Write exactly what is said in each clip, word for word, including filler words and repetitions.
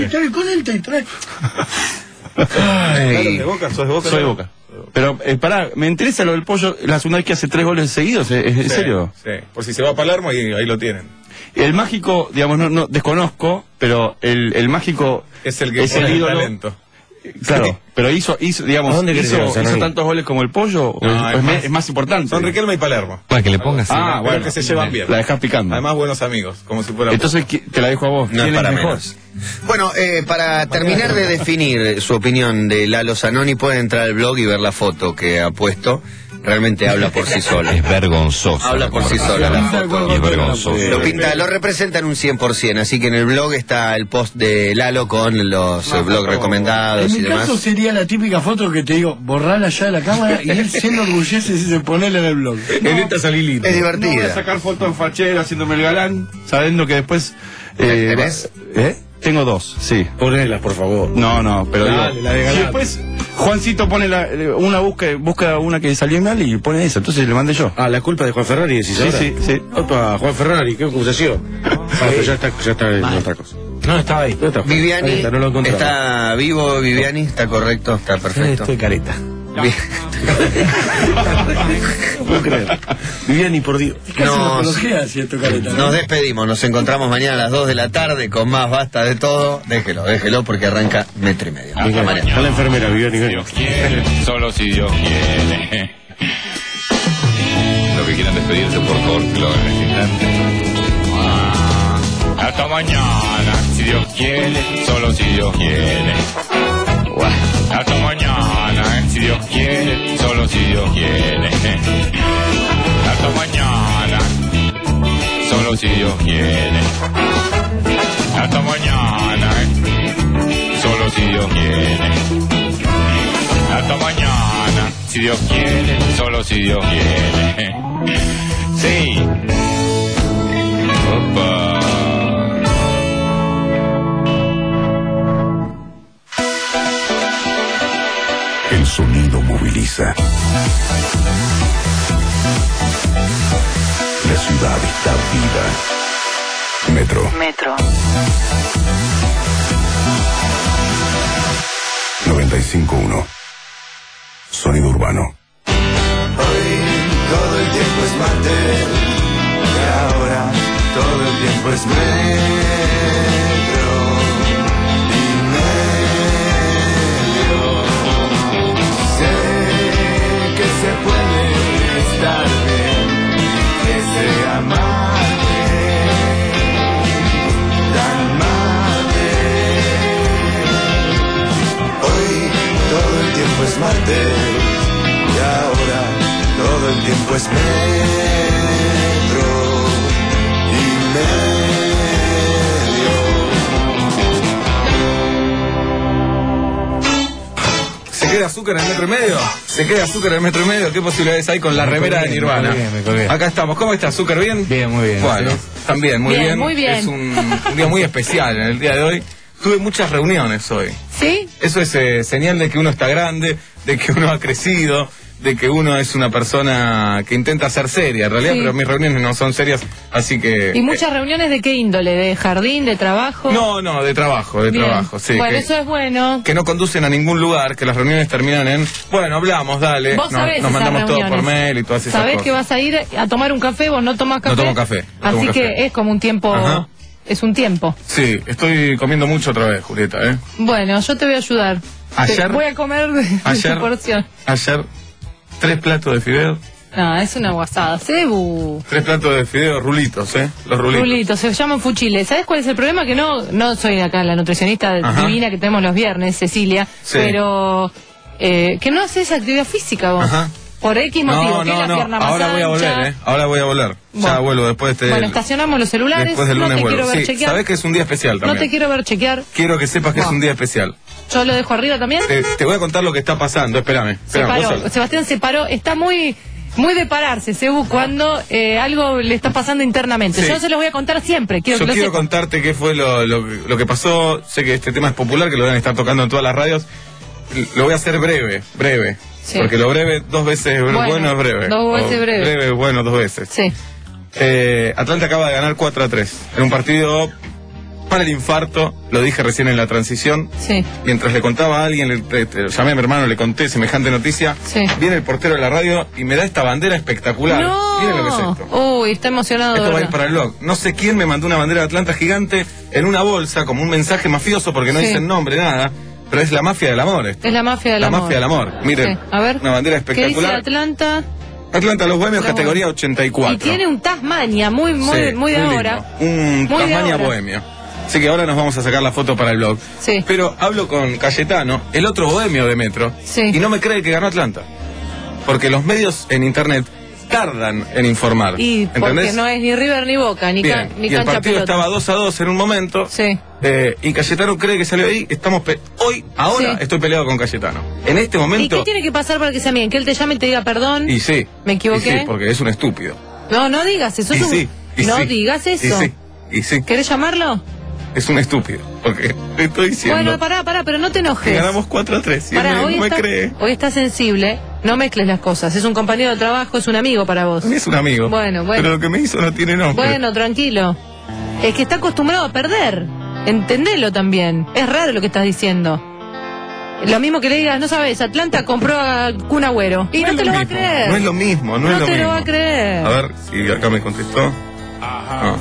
Con él te trae. Ay. ¿De Boca? ¿Sos de Boca? Soy de Boca. Pero, eh, pará, me interesa lo del Pollo, la segunda vez que hace tres goles seguidos, ¿es en Sí, serio? Sí, por si se va a Palermo y ahí lo tienen. El mágico, digamos, no, no desconozco, pero el, el mágico Es el que es pone el el ídolo. talento. Claro, Sí. pero hizo, hizo digamos, ¿A dónde querés hizo, llegar, hizo Zanoni? tantos goles como el Pollo, o No, es, es es más- más, es más importante. Son Riquelme y Palermo. Para que le pongas. Ah, Pero bueno, que se llevan bien. la dejás picando. Además, buenos amigos, como si fuera. Entonces qui- te la dejo a vos. No es ¿Quién para mejor? menos. Bueno, eh, para terminar de definir su opinión de Lalo Zanoni, pueden entrar al blog y ver la foto que ha puesto. Realmente habla por sí sola. Es vergonzoso. Habla por sí sola la foto. Y es vergonzoso. Lo pinta, lo representa en un cien por ciento, así que en el blog está el post de Lalo con los eh, blogs recomendados En y mi demás. caso sería la típica foto que te digo, borrarla ya de la cámara y él se enorgullece si se ponerla en el blog. En esta salí lindo. Es No voy a divertida. sacar fotos en fachero haciéndome el galán, sabiendo que después... Eh, ¿Tenés? va- ¿Eh? Tengo dos, sí. Ponelas, por favor. No, no, pero Dale, digo, la de si galán. después Juancito pone la, una busca, busca una que salió mal y pone esa, entonces le mandé yo. Ah, la culpa de Juan Ferrari, decís Sí, ahora. sí, sí. Opa, Juan Ferrari, qué acusación. Ah, pero ya está, ya está en otra cosa. No, estaba ahí. No está. Ahí Viviani, está, no lo encontramos. está vivo Viviani, está correcto, está perfecto. Estoy careta. Bien. No puedo creer. Viviani, por Dios. Casi una Nos, apología cierto careta. ¿no? nos despedimos, nos encontramos mañana a las dos de la tarde con más Basta de Todo. Déjelo, déjelo porque arranca metro y medio. Hasta mañana. Está la enfermera, Viviani. Si ven. Dios quiere, solo si Dios quiere. Lo que quieran despedirse, por favor, que lo hagan en este instante. Ah, hasta mañana, si Dios quiere, solo si Dios quiere. Buah. Hasta mañana, si Dios quiere, solo si Dios quiere. Hasta mañana, solo si Dios quiere. Hasta mañana, solo si Dios quiere. Hasta mañana, si Dios quiere, solo si Dios quiere. Sí. Opa. El sonido moviliza. La ciudad está viva. Metro Metro. noventa y cinco punto uno. Sonido urbano. Hoy todo el tiempo es martes y ahora todo el tiempo es metro y medio. Sé que se puede estar bien, que sea martes, tan martes. Hoy todo el tiempo es martes y ahora todo el tiempo es metro y medio. ¿Se queda azúcar en el metro y medio? ¿Se queda azúcar en el metro y medio? ¿Qué posibilidades hay con la Me remera colgué, de Nirvana? me colgué, me colgué. Acá estamos. ¿Cómo está azúcar? ¿Bien? Bien, muy bien. Bueno, también, muy Bien, bien. muy bien. Es un, un día muy especial en el día de hoy. Tuve muchas reuniones hoy. ¿Sí? Eso es eh, señal de que uno está grande, de que uno ha crecido, de que uno es una persona que intenta ser seria, en realidad, Sí. pero mis reuniones no son serias, así que... ¿Y muchas reuniones de qué índole? ¿De jardín, de trabajo? eh, no, no, de trabajo, de Bien. trabajo, sí. Bueno, que, eso es bueno. que no conducen a ningún lugar, que las reuniones terminan en, bueno, hablamos, dale, Vos no- sabés nos esas mandamos todo por reuniones. mail y todas esas Sabés cosas. que vas a ir a tomar un café, vos no tomás café. No tomo café, no Así tomo que café. es como un tiempo... Ajá. Es un tiempo. Sí, estoy comiendo mucho otra vez, Julieta, ¿eh? Bueno, yo te voy a ayudar. Ayer- Te voy a comer de, de ayer- tu porción. Ayer, tres platos de fideos, No, es una guasada. Cebu. tres platos de fideos, rulitos, ¿eh? Los rulitos. Rulitos, se llaman fuchiles. ¿Sabes cuál es el problema? Que no no soy acá la nutricionista Ajá. divina que tenemos los viernes, Cecilia, Sí. pero eh, que no haces actividad física vos. Ajá. Por X motivo, No, que no, la no, pierna más ahora voy a ancha. volver, ¿eh? Ahora voy a volver. Ya Bueno. vuelvo después de... Bueno, estacionamos los celulares. Después del no lunes te vuelvo. quiero ver Sí, chequear. sabés que es un día especial No también. te quiero ver chequear. Quiero que sepas que Wow. es un día especial. Yo lo dejo arriba también. Te, te voy a contar lo que está pasando, espérame. Se espérame vos paró. habla. Sebastián se paró. Está muy... Muy de pararse, Cebu, cuando eh, algo le está pasando internamente. Sí. Yo se los voy a contar siempre. Quiero Yo que lo quiero sepan. contarte qué fue lo, lo, lo que pasó. Sé que este tema es popular, que lo deben estar tocando en todas las radios. Lo voy a hacer breve, breve. Sí. Porque lo breve, dos veces bueno, Bueno, es breve. dos veces O breve. Breve, bueno, dos veces. Sí. Eh, Atlanta acaba de ganar cuatro a tres. En un partido para el infarto, lo dije recién en la transición. Sí. Mientras le contaba a alguien, le, le- le- llamé a mi hermano, le conté semejante noticia. Sí. Viene el portero de la radio y me da esta bandera espectacular. Miren lo que es No. esto. Uy, está emocionado. Esto va a ir ¿verdad? para el blog. No sé quién me mandó una bandera de Atlanta gigante en una bolsa, como un mensaje mafioso, porque no Sí. dicen nombre, nada. Pero es la mafia del amor esto. Es la mafia del La amor. mafia del amor. Miren, Sí. A ver. una bandera ¿Qué dice espectacular. Atlanta? Atlanta, los bohemios, Los categoría ochenta y cuatro. Y tiene un Tasmania, muy, muy, Sí, muy de lindo. ahora. Un Muy de Tasmania ahora. bohemio. Así que ahora nos vamos a sacar la foto para el blog. Sí. Pero hablo con Cayetano, el otro bohemio de Metro, Sí. y no me cree que ganó Atlanta. Porque los medios en internet tardan en informar. Y porque ¿Entendés? no es ni River ni Boca, ni, Bien. can- ni Y el cancha partido pelota. estaba dos a dos en un momento. Sí. eh, y Cayetano cree que salió ahí. Estamos pe- hoy, ahora Sí. estoy peleado con Cayetano. En este ¿Y momento. qué tiene que pasar para que sea bien? Que él te llame y te diga perdón. Y sí. ¿Me equivoqué? Y sí, porque es un estúpido. No, no digas eso. Y es un- sí, y no sí, digas eso. Y sí, y sí. ¿Querés llamarlo? Es un estúpido. Porque te estoy diciendo Bueno, pará, pará, pero no te que enojes. ganamos cuatro a tres. Y él Pará, me- hoy, no me está, cree. hoy está sensible. No mezcles las cosas. Es un compañero de trabajo, es un amigo para vos. A mí es un amigo. Bueno, bueno. Pero lo que me hizo no tiene nombre. Bueno, tranquilo. Es que está acostumbrado a perder. Entendelo también. Es raro lo que estás diciendo. Lo mismo que le digas, no sabes, Atlanta compró a Kun Agüero. Y no, es te lo va a mismo, creer. No es lo mismo, no, No es lo te mismo. lo va a creer. A ver si acá me contestó. Ah.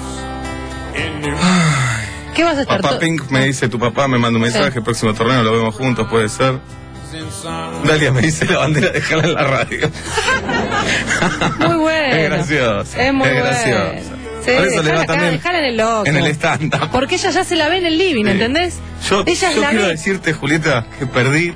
¿Qué vas a estar Papá to- Pink me dice, tu papá me manda un mensaje, Sí. próximo torneo lo vemos juntos, puede ser. Dalia me dice la bandera, déjala en la radio. Muy bueno. Es gracioso. Es muy bueno. gracioso. Sí, Por eso le dejala va acá, también dejala en el loco. en el stand-up. Porque ella ya se la ve en el living, Sí. ¿entendés? Yo, ella yo la quiero ve. decirte, Julieta, que perdí.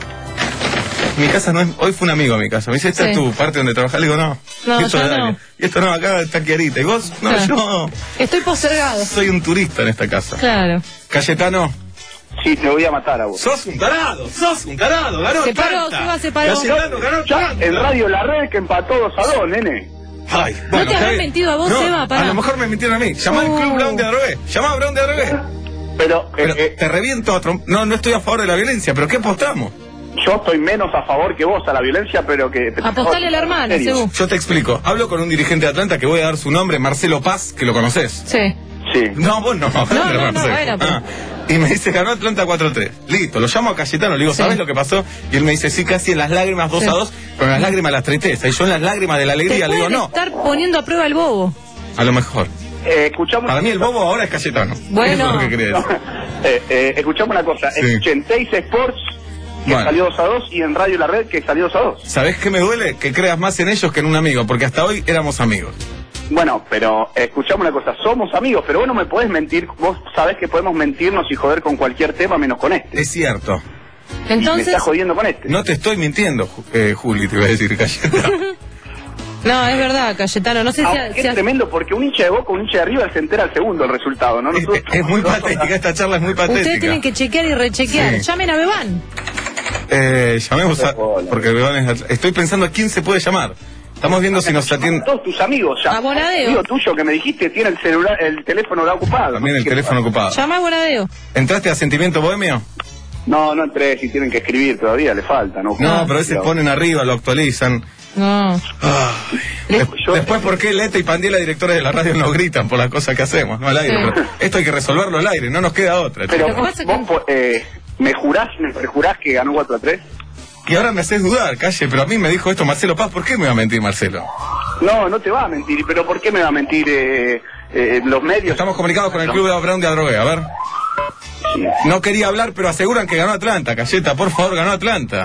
Mi casa no es. Hoy fue un amigo a mi casa. Me dice, ¿esta Sí. es tu parte donde trabajas? Le digo, no. No, y esto yo es no. Dalia. Y esto no, acá está Chiarita. ¿Y vos? No, Claro. yo Estoy postergado. soy un turista en esta casa. Claro. Cayetano, Sí, te voy a matar a vos. sos un tarado, sos un tarado, ganó Se paró, Atlanta. ¿qué va? Se paró. Cayetano, ganó Ya, Atlanta. en Radio La Red que empató dos a dos, nene. Ay, ¿No bueno, te está habrán bien. mentido a vos, No, Seba? Pará. a lo mejor me mintieron a mí. Llamá al Oh. Club Brown de Adrogué. Llamá a Brown de Adrogué. Pero, Pero eh, eh, te reviento a trom- No, no estoy a favor de la violencia, pero ¿qué apostamos? yo estoy menos a favor que vos a la violencia, pero que... Apostale a la hermana, ¿En serio? Sebu. Yo te explico. Hablo con un dirigente de Atlanta que voy a dar su nombre, Marcelo Paz, que lo conoces. Sí. Sí. No, vos no. no, no, Marcelo. bueno, pero- Ah, y me dice, ganó Atlanta cuatro a tres. Listo, lo llamo a Cayetano, le digo, Sí. ¿sabes lo que pasó? Y él me dice, sí, casi en las lágrimas dos Sí. a dos, pero en las lágrimas de la tristeza. Y yo en las lágrimas de la Te alegría le digo, pueden no, estar poniendo a prueba el bobo. a lo mejor. Eh, escuchamos... Para mí el bobo ahora es Cayetano. Bueno. Eso es lo que quería decir. eh, eh, escuchamos una cosa. Sí. En Chenteis Sports, que Bueno. salió dos a dos, y en Radio La Red, que salió dos a dos. ¿Sabés qué me duele? Que creas más en ellos que en un amigo, porque hasta hoy éramos amigos. Bueno, pero eh, escuchamos una cosa. Somos amigos, pero vos no me podés mentir. Vos sabés que podemos mentirnos y joder con cualquier tema menos con este. Es cierto. Y me Entonces. estás jodiendo con este. No te estoy mintiendo, Ju- eh, Juli, te voy a decir, Cayetano. No, es verdad, Cayetano. No sé si. Ah, si- es tremendo porque un hincha de Boca, un hincha de River se entera al segundo el resultado, ¿no? Es, Nosotros- es muy nosotros- patética, esta charla es muy patética. Ustedes tienen que chequear y rechequear. Sí. Llamen a Bebán. Eh, llamemos a... Porque Bebán es- estoy pensando a quién se puede llamar. Estamos viendo si nos atiende... Todos tus amigos ya. A Bonadeo. El amigo tuyo que me dijiste tiene el celular, el teléfono ya ocupado. También el ¿Qué teléfono pasa? ocupado. Llama a Bonadeo. ¿Entraste a Sentimiento Bohemio? No, no entré, si tienen que escribir todavía, le falta, ¿no? No, pero a veces ponen arriba, lo actualizan. No. Des- Después, ¿por qué Leta y Pandiela, directores de la radio, nos gritan por las cosas que hacemos? No al aire. Sí. Pero esto hay que resolverlo al aire, no nos queda otra. Pero chicos. vos, vos, po- eh, ¿me jurás, me perjurás que ganó cuatro a tres? Y ahora me haces dudar, Calle, pero a mí me dijo esto Marcelo Paz. ¿Por qué me va a mentir Marcelo? No, no te va a mentir. ¿Pero por qué me va a mentir eh, eh, los medios? Estamos comunicados con el Club de Brown de Adrogué, a ver. Sí. No quería hablar, pero aseguran que ganó Atlanta, Cayeta, por favor, ganó Atlanta.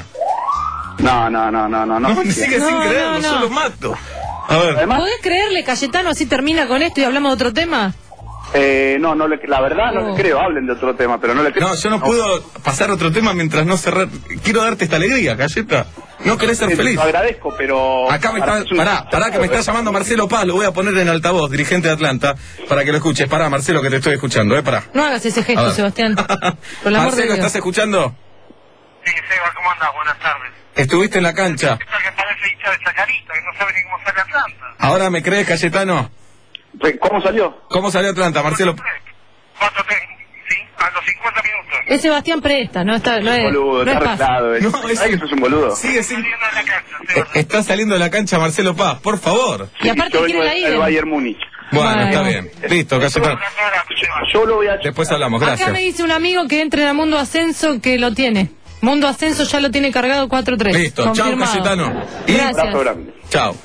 No, no, no, no, no. No, no. me sigue No, sin no, creerlo, no. yo lo mato. A ver. Además, ¿Podés creerle, Cayetano, así termina con esto y hablamos de otro tema? eh, no, no le, la verdad no Oh. le creo. Hablen de otro tema, pero no le creo. No, yo no puedo pasar otro tema mientras no cerrar. Quiero darte esta alegría, Cayeta. No querés ser Eh, feliz. Lo agradezco, pero... Acá me está, es un- pará, pará que me está llamando Marcelo Paz, lo voy a poner en altavoz, dirigente de Atlanta, para que lo escuches. Pará, Marcelo, que te estoy escuchando, eh, pará. No hagas ese A gesto, ver. Sebastián. Por el amor de Marcelo, Dios. ¿estás escuchando? Sí, Seba, ¿cómo andás? Buenas tardes. Estuviste en la cancha. Esta que parece hincha de Chacarita, que no sabe ni cómo sale Atlanta. Ahora me crees, Cayetano. ¿Cómo salió? ¿Cómo salió Atlanta, Marcelo? cuatro tres, sí, a los cincuenta minutos. Es Sebastián Presta, no está, no es, Boludo, no es está Paz. arreglado. eh. No, es- Ay, que sos un boludo. Sigue sin... Saliendo de la cancha, Eh, Seba. Está saliendo de la cancha Marcelo Paz, por favor. Y aparte Yo quiere vengo la del- ida. del Bayern Múnich. Bueno, Bueno. está bien. Listo, Cayetano. Yo lo voy a... Después hablamos, Acá gracias. me dice un amigo que entre a Mundo Ascenso que lo tiene. Mundo Ascenso ya lo tiene cargado cuatro tres. Listo, chao, Confirmado. Cayetano. Y Gracias. Abrazo grande. chao.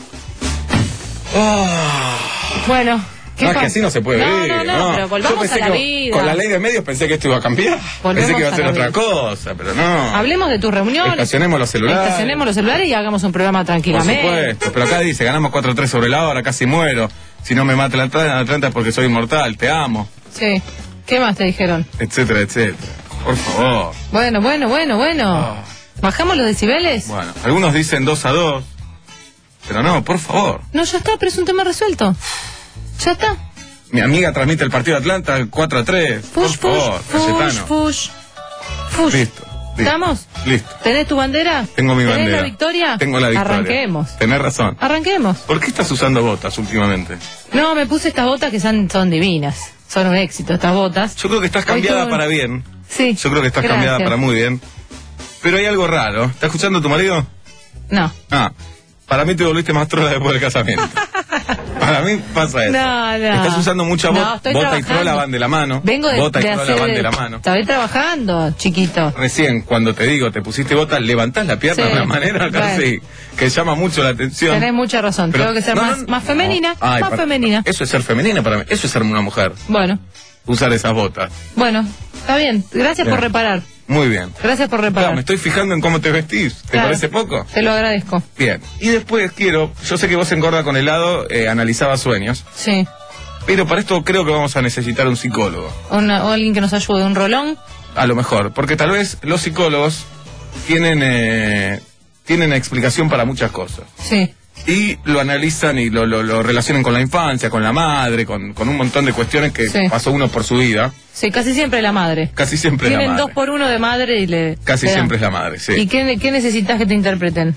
Bueno, ¿qué No, es que pasa? así no se puede no, vivir. No, no, pero Yo volvamos pensé a la que vida. con la ley de medios pensé que esto iba a cambiar. Volvemos pensé que iba a a ser la otra vida. cosa, pero no. Hablemos de tus reuniones. Estacionemos los celulares. Estacionemos los celulares y hagamos un programa Por tranquilamente. supuesto, pero acá dice, ganamos cuatro tres sobre la hora, casi muero. Si no me mata la Atlanta, Atlanta es porque soy inmortal, te amo, Sí. ¿Qué más te dijeron? etcétera, etcétera. Por favor. Bueno, bueno, bueno, bueno. Ah. ¿Bajamos los decibeles? Bueno, algunos dicen dos a dos, pero no, por favor. No, ya está, pero es un tema resuelto. Ya está. Mi amiga transmite el partido de Atlanta cuatro a tres. Por Push, push, favor, push, Cayetano. push. Push. Listo, listo. ¿Estamos? Listo. ¿Tenés tu bandera? Tengo mi ¿Tenés bandera. la victoria? Tengo la victoria. Arranquemos. Tenés razón. Arranquemos. ¿Por qué estás usando botas últimamente? No, me puse estas botas que son, son divinas. Son un éxito estas botas. Yo creo que estás Hoy cambiada tuve- para bien. Sí. Yo creo que estás Gracias. cambiada para muy bien. Pero hay algo raro. ¿Está escuchando tu marido? No. Ah, para mí te volviste más trola después del casamiento. Para mí pasa eso. No, no. Estás usando mucha No, bota, estoy bota y trabajando. trola van de la mano. Vengo de, bota y de trola hacer... van de la mano. Estoy trabajando, chiquito. Recién, cuando te digo, te pusiste botas, levantás la pierna Sí. de una manera casi Bueno. que llama mucho la atención. Tenés mucha razón. Pero- Tengo que ser no, más, no, más no. femenina. Ay, más para- femenina. Eso es ser femenina para mí. Eso es ser una mujer. Bueno, Usar esas botas. bueno. Está bien. Gracias Bien. por reparar. Muy bien. Gracias por Claro, reparar. me estoy fijando en cómo te vestís. ¿Te Claro. parece poco? Te lo agradezco. Bien. Y después quiero, yo sé que vos en Gorda con helado eh, analizabas sueños, Sí. pero para esto creo que vamos a necesitar un psicólogo. Una- o alguien que nos ayude. Un rolón. A lo mejor, porque tal vez los psicólogos tienen eh, tienen explicación para muchas cosas. Sí. Y lo analizan y lo, lo, lo relacionan con la infancia, con la madre, con, con un montón de cuestiones que Sí. pasó uno por su vida. Sí, casi siempre la madre. Casi siempre es la Tienen madre. dos por uno de madre y le. Casi le dan. siempre es la madre, sí. ¿Y qué, qué necesitas que te interpreten?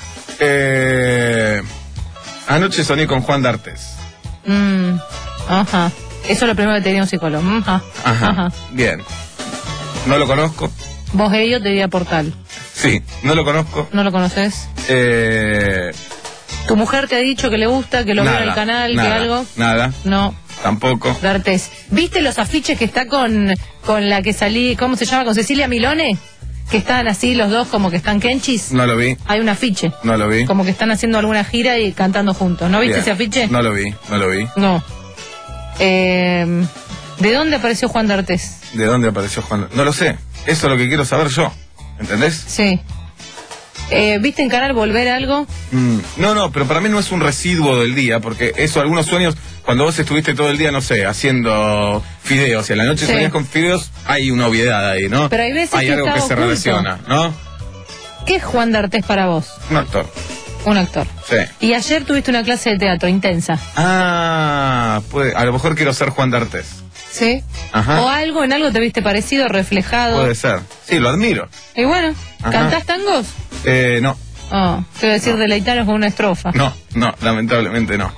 Eh, anoche soñé con Juan D'Artes. Mm, ajá. Eso es lo primero que te diría un psicólogo. Mm, Ajá. Ajá. Ajá. Bien. No lo conozco. Vos ellos te diría Portal. Sí, no lo conozco. ¿No lo conoces? Eh, ¿Tu mujer te ha dicho que le gusta, que lo vea en el canal, nada, que algo? Nada, No. tampoco. D'Artes. ¿Viste los afiches que está con, con la que salí, ¿cómo se llama? Con Cecilia Milone? Que están así los dos como que están kenchis. No lo vi, Hay un afiche. no lo vi. Como que están haciendo alguna gira y cantando juntos. ¿No viste Bien. ese afiche? No lo vi, no lo vi. No. Eh, ¿De dónde apareció Juan D'Artes? ¿De dónde apareció Juan? No lo sé. Eso es lo que quiero saber yo. ¿Entendés? Sí. Eh, ¿Viste en Canal Volver algo? Mm, no, no, pero para mí no es un residuo del día, porque eso, algunos sueños, cuando vos estuviste todo el día, no sé, haciendo fideos y a la noche Sí. soñás con fideos, hay una obviedad ahí, ¿no? Pero hay veces hay que algo está que se oculto. relaciona, ¿no? ¿Qué es Juan D'Artes para vos? Un actor. Un actor. Sí. Y ayer tuviste una clase de teatro intensa. Ah, puede, a lo mejor quiero ser Juan D'Artes. ¿Sí? Ajá. ¿O algo, en algo te viste parecido, reflejado? Puede ser. Sí, lo admiro. Y bueno, Ajá. ¿cantás tangos? Eh, no, Oh, te voy a decir deleitanos con una estrofa. no, no, lamentablemente no.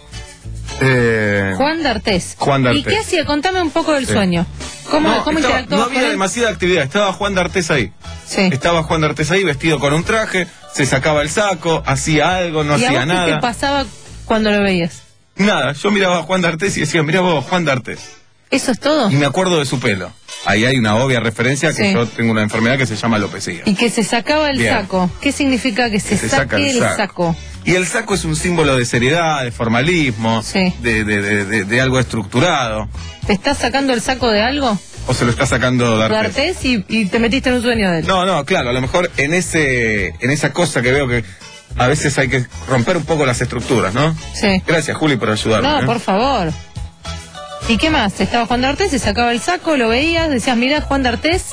Eh, Juan D'Artes. Juan D'Artes. ¿Y qué hacía? Contame un poco del Sí. sueño. ¿Cómo, no, cómo estaba- interactuabas no había con él? demasiada actividad, estaba Juan D'Artes ahí. Sí. Estaba Juan D'Artes ahí vestido con un traje, se sacaba el saco, hacía algo, no ¿Y a hacía vos qué nada. te pasaba cuando lo veías? Nada, yo miraba a Juan D'Artes y decía, mira vos, Juan D'Artes. ¿Eso es todo? Y me acuerdo de su pelo. Ahí hay una obvia referencia que Sí. yo tengo una enfermedad que se llama alopecia. Y que se sacaba el Bien. saco. ¿Qué significa que se, Que se saque saca el el saco. saco? Y el saco es un símbolo de seriedad, de formalismo, Sí. de, de, de, de- de algo estructurado. ¿Te estás sacando el saco de algo? ¿O se lo está sacando D'Artes? D'Artes y, y te metiste en un sueño de él. No, no, claro, a lo mejor en ese en esa cosa que veo que a veces hay que romper un poco las estructuras, ¿no? Sí. Gracias, Juli, por ayudarme. No, ¿eh? por favor. ¿Y qué más? Estaba Juan D'Artes, se sacaba el saco, lo veías, decías, mira, Juan D'Artes.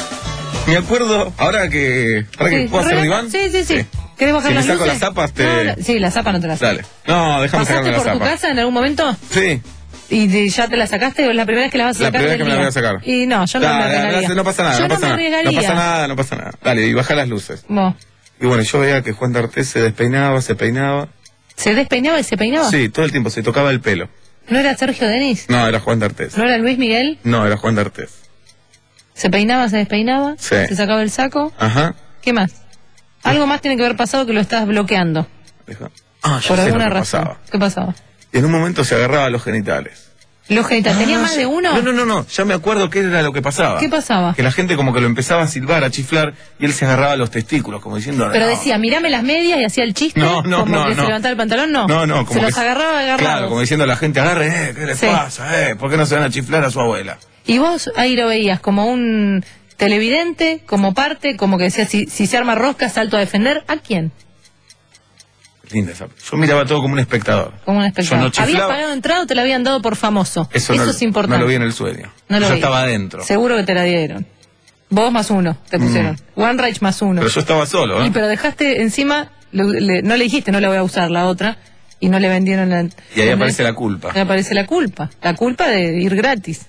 Me acuerdo, ahora que... ¿Para Sí, que puedo hacer relata- diván? Sí, sí, sí. ¿Querés bajar Si me las saco luces? las zapas, te- No, la- sí, la zapa no te la saco. Dale. No, déjame ¿Pasaste sacarme la por tu zapa. casa en algún momento? Sí. ¿Y de- ya te la sacaste o es la primera vez que la vas a La sacar? primera vez del que me la día? voy a sacar. Y no, yo no Dale, me dale, arriesgaría. dale, no pasa nada, Yo no no pasa me nada. arriesgaría. No pasa nada, no pasa nada. Dale, y baja las luces. Vos. Y bueno, yo veía que Juan D'Artes se despeinaba, se peinaba. ¿Se despeinaba y se peinaba? Sí, todo el tiempo, se tocaba el pelo. ¿No era Sergio Denis? No, era Juan D'Artes. ¿No era Luis Miguel? No, era Juan D'Artes. ¿Se peinaba, se despeinaba? Sí. ¿Se sacaba el saco? Ajá. ¿Qué más? Algo más tiene que haber pasado que lo estás bloqueando. Deja- Ah, ya Por sé alguna lo que razón. pasaba. ¿Qué pasaba? Y en un momento se agarraba a los genitales. Los genitales, ¿tenía Ah, más de ya- uno? No, no, no, no, ya me acuerdo qué era lo que pasaba. ¿Qué pasaba? Que la gente como que lo empezaba a silbar, a chiflar, y él se agarraba los testículos, como diciendo... Pero "No". decía, mirame las medias y hacía el chiste. No, no, como no, que no. se levantaba el pantalón, no. No, no, como Se que los agarraba agarrados. Claro, como diciendo a la gente, agarre, eh, ¿qué les Sí. pasa, eh? ¿Por qué no se van a chiflar a su abuela? Y vos ahí lo veías como un televidente, como parte, como que decía, si, si se arma rosca, salto a defender. ¿A quién? Linda esa. Yo miraba todo como un espectador. Como un espectador. Yo no ¿Habías chiflaba. pagado entrada o te la habían dado por famoso? Eso, no, es importante. no lo vi en el sueño. No lo yo vi. estaba adentro. Seguro que te la dieron. Vos más uno, te pusieron. One Reich más uno. Pero yo estaba solo, ¿eh? Y pero dejaste encima, le- le- no le dijiste, no la voy a usar la otra, y no le vendieron la... Y ahí aparece la culpa. Ahí aparece la culpa. La culpa de ir gratis.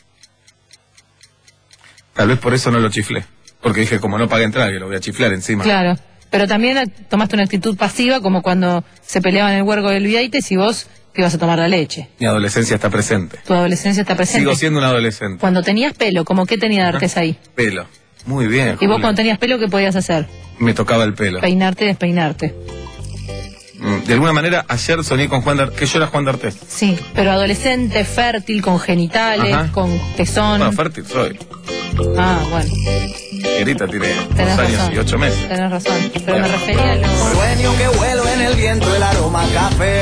Tal vez por eso no lo chiflé. Porque dije, como no pagué entrada, que lo voy a chiflar encima. Claro. Pero también eh, tomaste una actitud pasiva, como cuando se peleaban el huergo del Vieites y vos te ibas a tomar la leche. Mi adolescencia está presente. Tu adolescencia está presente. Sigo siendo un adolescente. Cuando tenías pelo, ¿cómo qué tenía de artes ahí? Pelo. Muy bien. Y vos Julia. cuando tenías pelo, ¿qué podías hacer? Me tocaba el pelo. Peinarte, despeinarte. Mm, De alguna manera, ayer soñé con Juan D'Artés, que yo era Juan D'Artés. Sí, pero adolescente, fértil, con genitales, Ajá. con pezón. Bueno, fértil soy. Ah, bueno, Querita tiene tenés dos años razón. y ocho meses. Tenés razón. Pero me refería a los... Sueño que vuelo en el viento el aroma a café.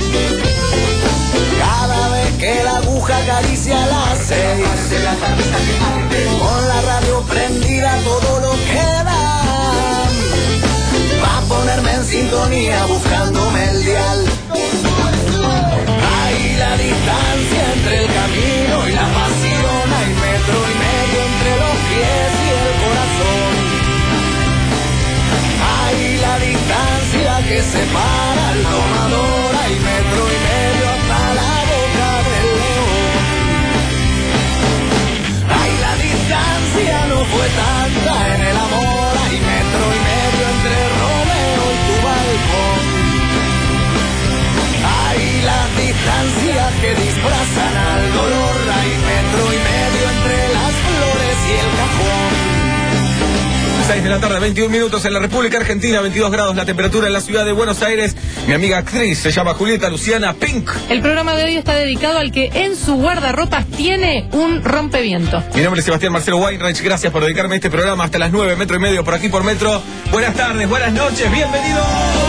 Cada vez que la aguja acaricia las seis. Con la radio prendida todo lo que da. Va a ponerme en sintonía buscándome el dial. Hay la distancia entre el camino y la pasión. Hay metro y medio entre los pies y el corazón. Hay la distancia que separa al domador. Hay metro y medio hasta la boca del león. Hay la distancia no fue tanta en el amor. Hay metro y medio entre Romeo y tu balcón. Hay las distancias que disfrazan al dolor. Hay metro y medio entre las flores y el cajón. seis de la tarde, veintiún minutos en la República Argentina, veintidós grados la temperatura en la ciudad de Buenos Aires. Mi amiga actriz se llama Julieta Luciana Pink. El programa de hoy está dedicado al que en su guardarropas tiene un rompeviento. Mi nombre es Sebastián Marcelo Weinreich, gracias por dedicarme a este programa hasta las nueve, metro y medio por aquí por Metro. Buenas tardes, buenas noches, bienvenidos.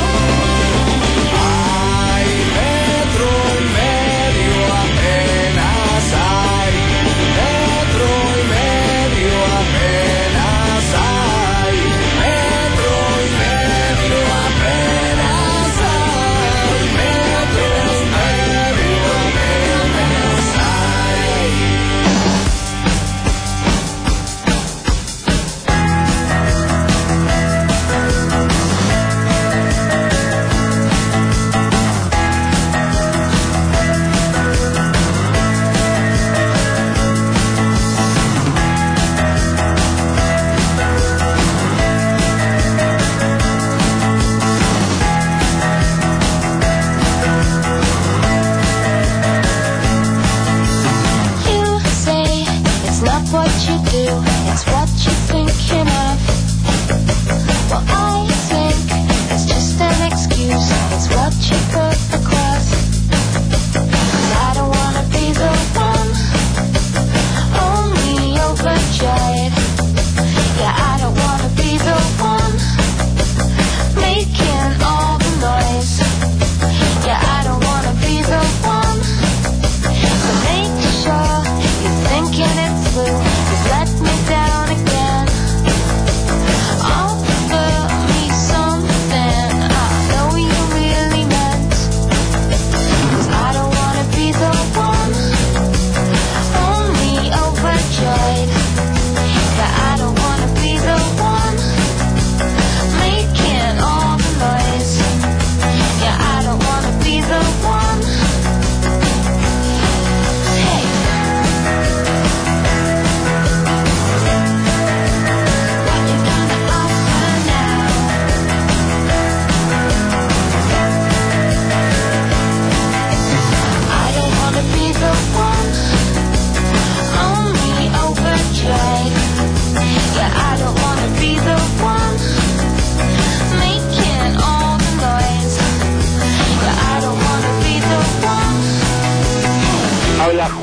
Hay metro y medio apenas hay. Metro y medio apenas hay. Metro y medio apenas hay. Metro y medio apenas hay. You say it's not what you do, it's what you're thinking of. Well, I think it's just an excuse, it's what you put across. 'Cause I don't wanna be the one, only overjoyed. Yeah, I don't wanna be the one, making all the noise. Yeah, I don't wanna be the one. So make sure you're thinking it through. 'Cause let me down.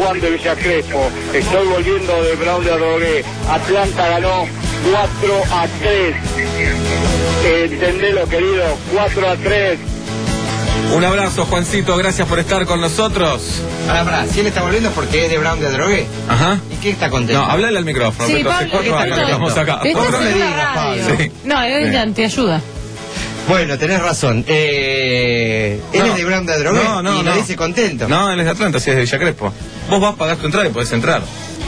Juan de Villa Crespo. Estoy volviendo de Brown de Adrogué. Atlanta ganó cuatro a tres. Entendelo, querido, cuatro a tres. Un abrazo, Juancito, gracias por estar con nosotros. Ahora, pará, si él está volviendo porque es de Brown de Adrogué. Ajá. ¿Y qué está contento? No, hablale al micrófono. Sí, Beto, hace Pablo, cuatro que años está que estamos acá. Estás Cuatro en años. la radio. Sí. No, él te ayuda. Bueno, tenés razón. Eh, él No. es de Brown de Adrogué No, no, y no. lo dice contento. No, él es de Atlanta, sí, es de Villa Crespo. Vos vas, pagás tu entrada y podés entrar.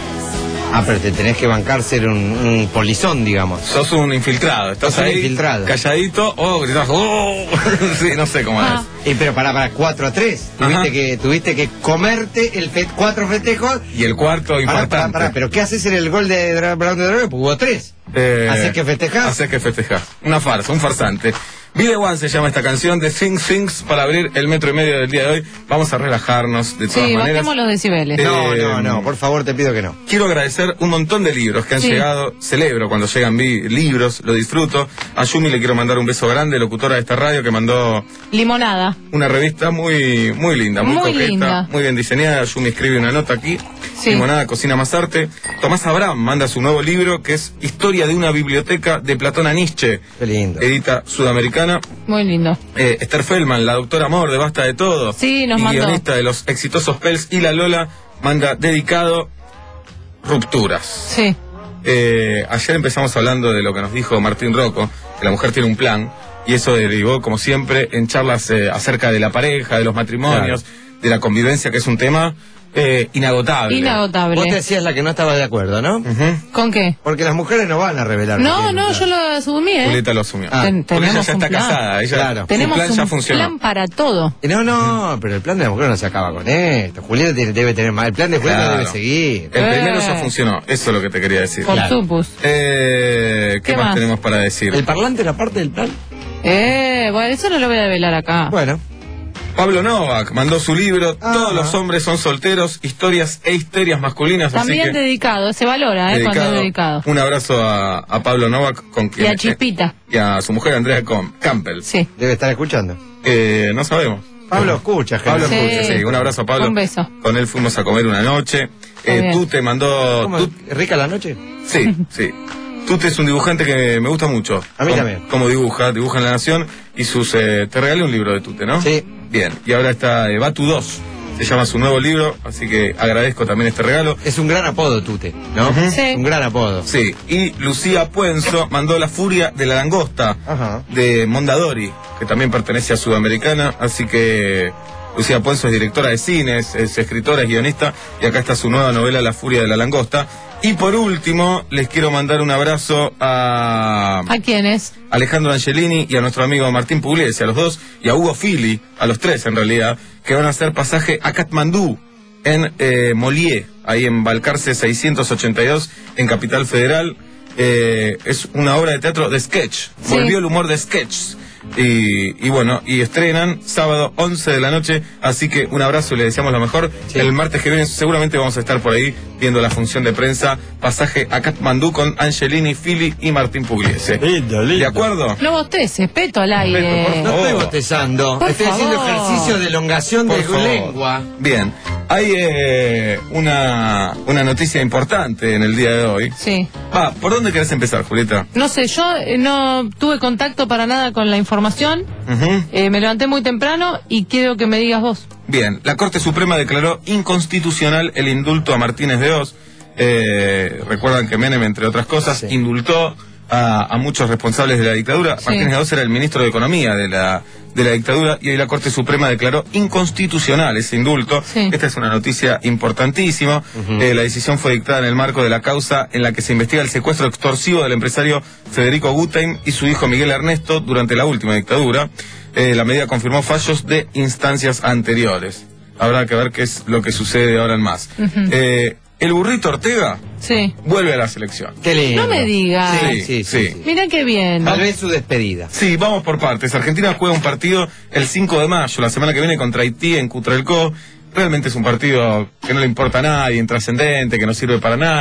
Ah, pero te tenés que bancar ser un, un polizón, digamos. Sos un infiltrado, estás Sos un ahí infiltrado. calladito o gritás, ¡oh! Sí, no sé cómo Ah. Y pero para para cuatro a tres. Ajá. Tuviste que, tuviste que comerte el fe- cuatro festejos. es. Y el cuarto Pará, importante. pará, pará, pero ¿qué haces en el gol de Dra- Brown de Adrogué? Pues hubo tres. Eh, ¿Hacés que festejás? Hacés que festejás. Una farsa, un farsante. Be One se llama esta canción de Sing Sings para abrir el metro y medio del día de hoy. Vamos a relajarnos de todas Sí, maneras. bajemos los decibeles. Eh, No, no, no, por favor te pido que no. Quiero agradecer un montón de libros que han Sí. llegado. Celebro cuando llegan vi- libros, lo disfruto. A Yumi le quiero mandar un beso grande, locutora de esta radio, que mandó Limonada. una revista muy muy linda, muy, Muy coqueta, linda. muy bien diseñada. Yumi escribe una nota aquí. Sí. Limonada, Cocina Más Arte. Tomás Abraham manda su nuevo libro, que es Historia de una biblioteca de Platón a Nietzsche. Qué lindo. Edita Sudamericana. Muy lindo. Eh, Esther Feldman, la doctora Amor de Basta de Todo. Sí, nos y mandó. guionista de los exitosos Pels. Y la Lola manda dedicado Rupturas. Sí. Eh, ayer empezamos hablando de lo que nos dijo Martín Rocco, que la mujer tiene un plan, y eso derivó, como siempre, en charlas eh, acerca de la pareja, de los matrimonios, de la convivencia, que es un tema eh, inagotable. Inagotable. Vos te decías la que no estaba de acuerdo, ¿no? Ujú. ¿Con qué? Porque las mujeres no van a revelar. que No, tienen no, un yo plan. lo asumí, ¿eh? Julieta lo asumió. Ah, Ten- Porque ella tenemos ya un está plan. casada, ella, Claro. su Tenemos plan ya un funcionó. plan para todo. No, no, pero el plan de la mujer no se acaba con esto. Julieta tiene- debe tener más. El plan de Julieta Claro. debe seguir. El Eh. primero ya funcionó, eso es lo que te quería decir. Por Claro. supus. Eh, ¿Qué, ¿Qué más, más? tenemos para decir? ¿El parlante era parte del plan? Eh, bueno, eso no lo voy a develar acá. Bueno. Pablo Novak mandó su libro, Ah. Todos los hombres son solteros, historias e histerias masculinas. También así que, dedicado, se valora, ¿eh? Cuando es dedicado. Un abrazo a, a Pablo Novak, con Y quien, a Chispita. y a su mujer Andrea Com- Campbell. Sí. Debe estar escuchando. Eh, no sabemos. Pablo escucha, gente. Pablo Sí. escucha, sí. Un abrazo a Pablo. Un beso. Con él fuimos a comer una noche. Muy Eh, bien. tú te mandó... ¿Cómo? tú- ¿Rica la noche? sí, sí. Tute es un dibujante que me gusta mucho. A mí Como- también. Como dibuja, dibuja en La Nación y sus... eh, te regalé un libro de Tute, ¿no? Sí. Bien, y ahora está eh, Batu dos, se llama su nuevo libro, así que agradezco también este regalo. Es un gran apodo, Tute, ¿no? Ujú. Sí. Un gran apodo. Sí, y Lucía Puenzo mandó La Furia de la Langosta, Ajá. de Mondadori, que también pertenece a Sudamericana, así que Lucía Puenzo es directora de cine, es, es escritora, es guionista, y acá está su nueva novela La Furia de la Langosta. Y por último, les quiero mandar un abrazo a ¿A quiénes? Alejandro Angelini y a nuestro amigo Martín Pugliese, a los dos, y a Hugo Fili, a los tres en realidad, que van a hacer pasaje a Katmandú, en eh, Molié, ahí en Balcarce seiscientos ochenta y dos, en Capital Federal. Eh, es una obra de teatro de sketch, Sí. volvió el humor de sketch. Y, y bueno, y estrenan sábado once de la noche, así que un abrazo y le deseamos lo mejor. Sí. El martes que viene seguramente vamos a estar por ahí viendo la función de prensa, pasaje a Katmandú con Angelini, Fili y Martín Pugliese. Lindo, lindo. ¿De acuerdo? No bosteces, peto al aire. No estoy bostezando. Por Estoy haciendo favor. ejercicio de elongación Por de favor. lengua. Bien, hay eh, una, una noticia importante en el día de hoy. Sí. Va, ¿por dónde querés empezar, Julieta? No sé, yo eh, no tuve contacto para nada con la información. Ujú. Eh, me levanté muy temprano y quiero que me digas vos. Bien, la Corte Suprema declaró inconstitucional el indulto a Martínez de Oz. Eh, recuerdan que Menem, entre otras cosas, Sí. indultó a, a muchos responsables de la dictadura. Sí. Martínez de Oz era el ministro de Economía de la, de la dictadura y hoy la Corte Suprema declaró inconstitucional ese indulto. Sí. Esta es una noticia importantísima. Eh, la decisión fue dictada en el marco de la causa en la que se investiga el secuestro extorsivo del empresario Federico Gutheim y su hijo Miguel Ernesto durante la última dictadura. Eh, la medida confirmó fallos de instancias anteriores. Habrá que ver qué es lo que sucede ahora en más. Ujú. Eh, el burrito Ortega Sí. vuelve a la selección. Qué lindo. No me digas. Sí, Sí, sí, sí. sí. Mira qué bien. Tal vez su despedida. Sí, vamos por partes. Argentina juega un partido el cinco de mayo, la semana que viene contra Haití en Cutralcó. Realmente es un partido que no le importa a nadie, intrascendente, que no sirve para nada,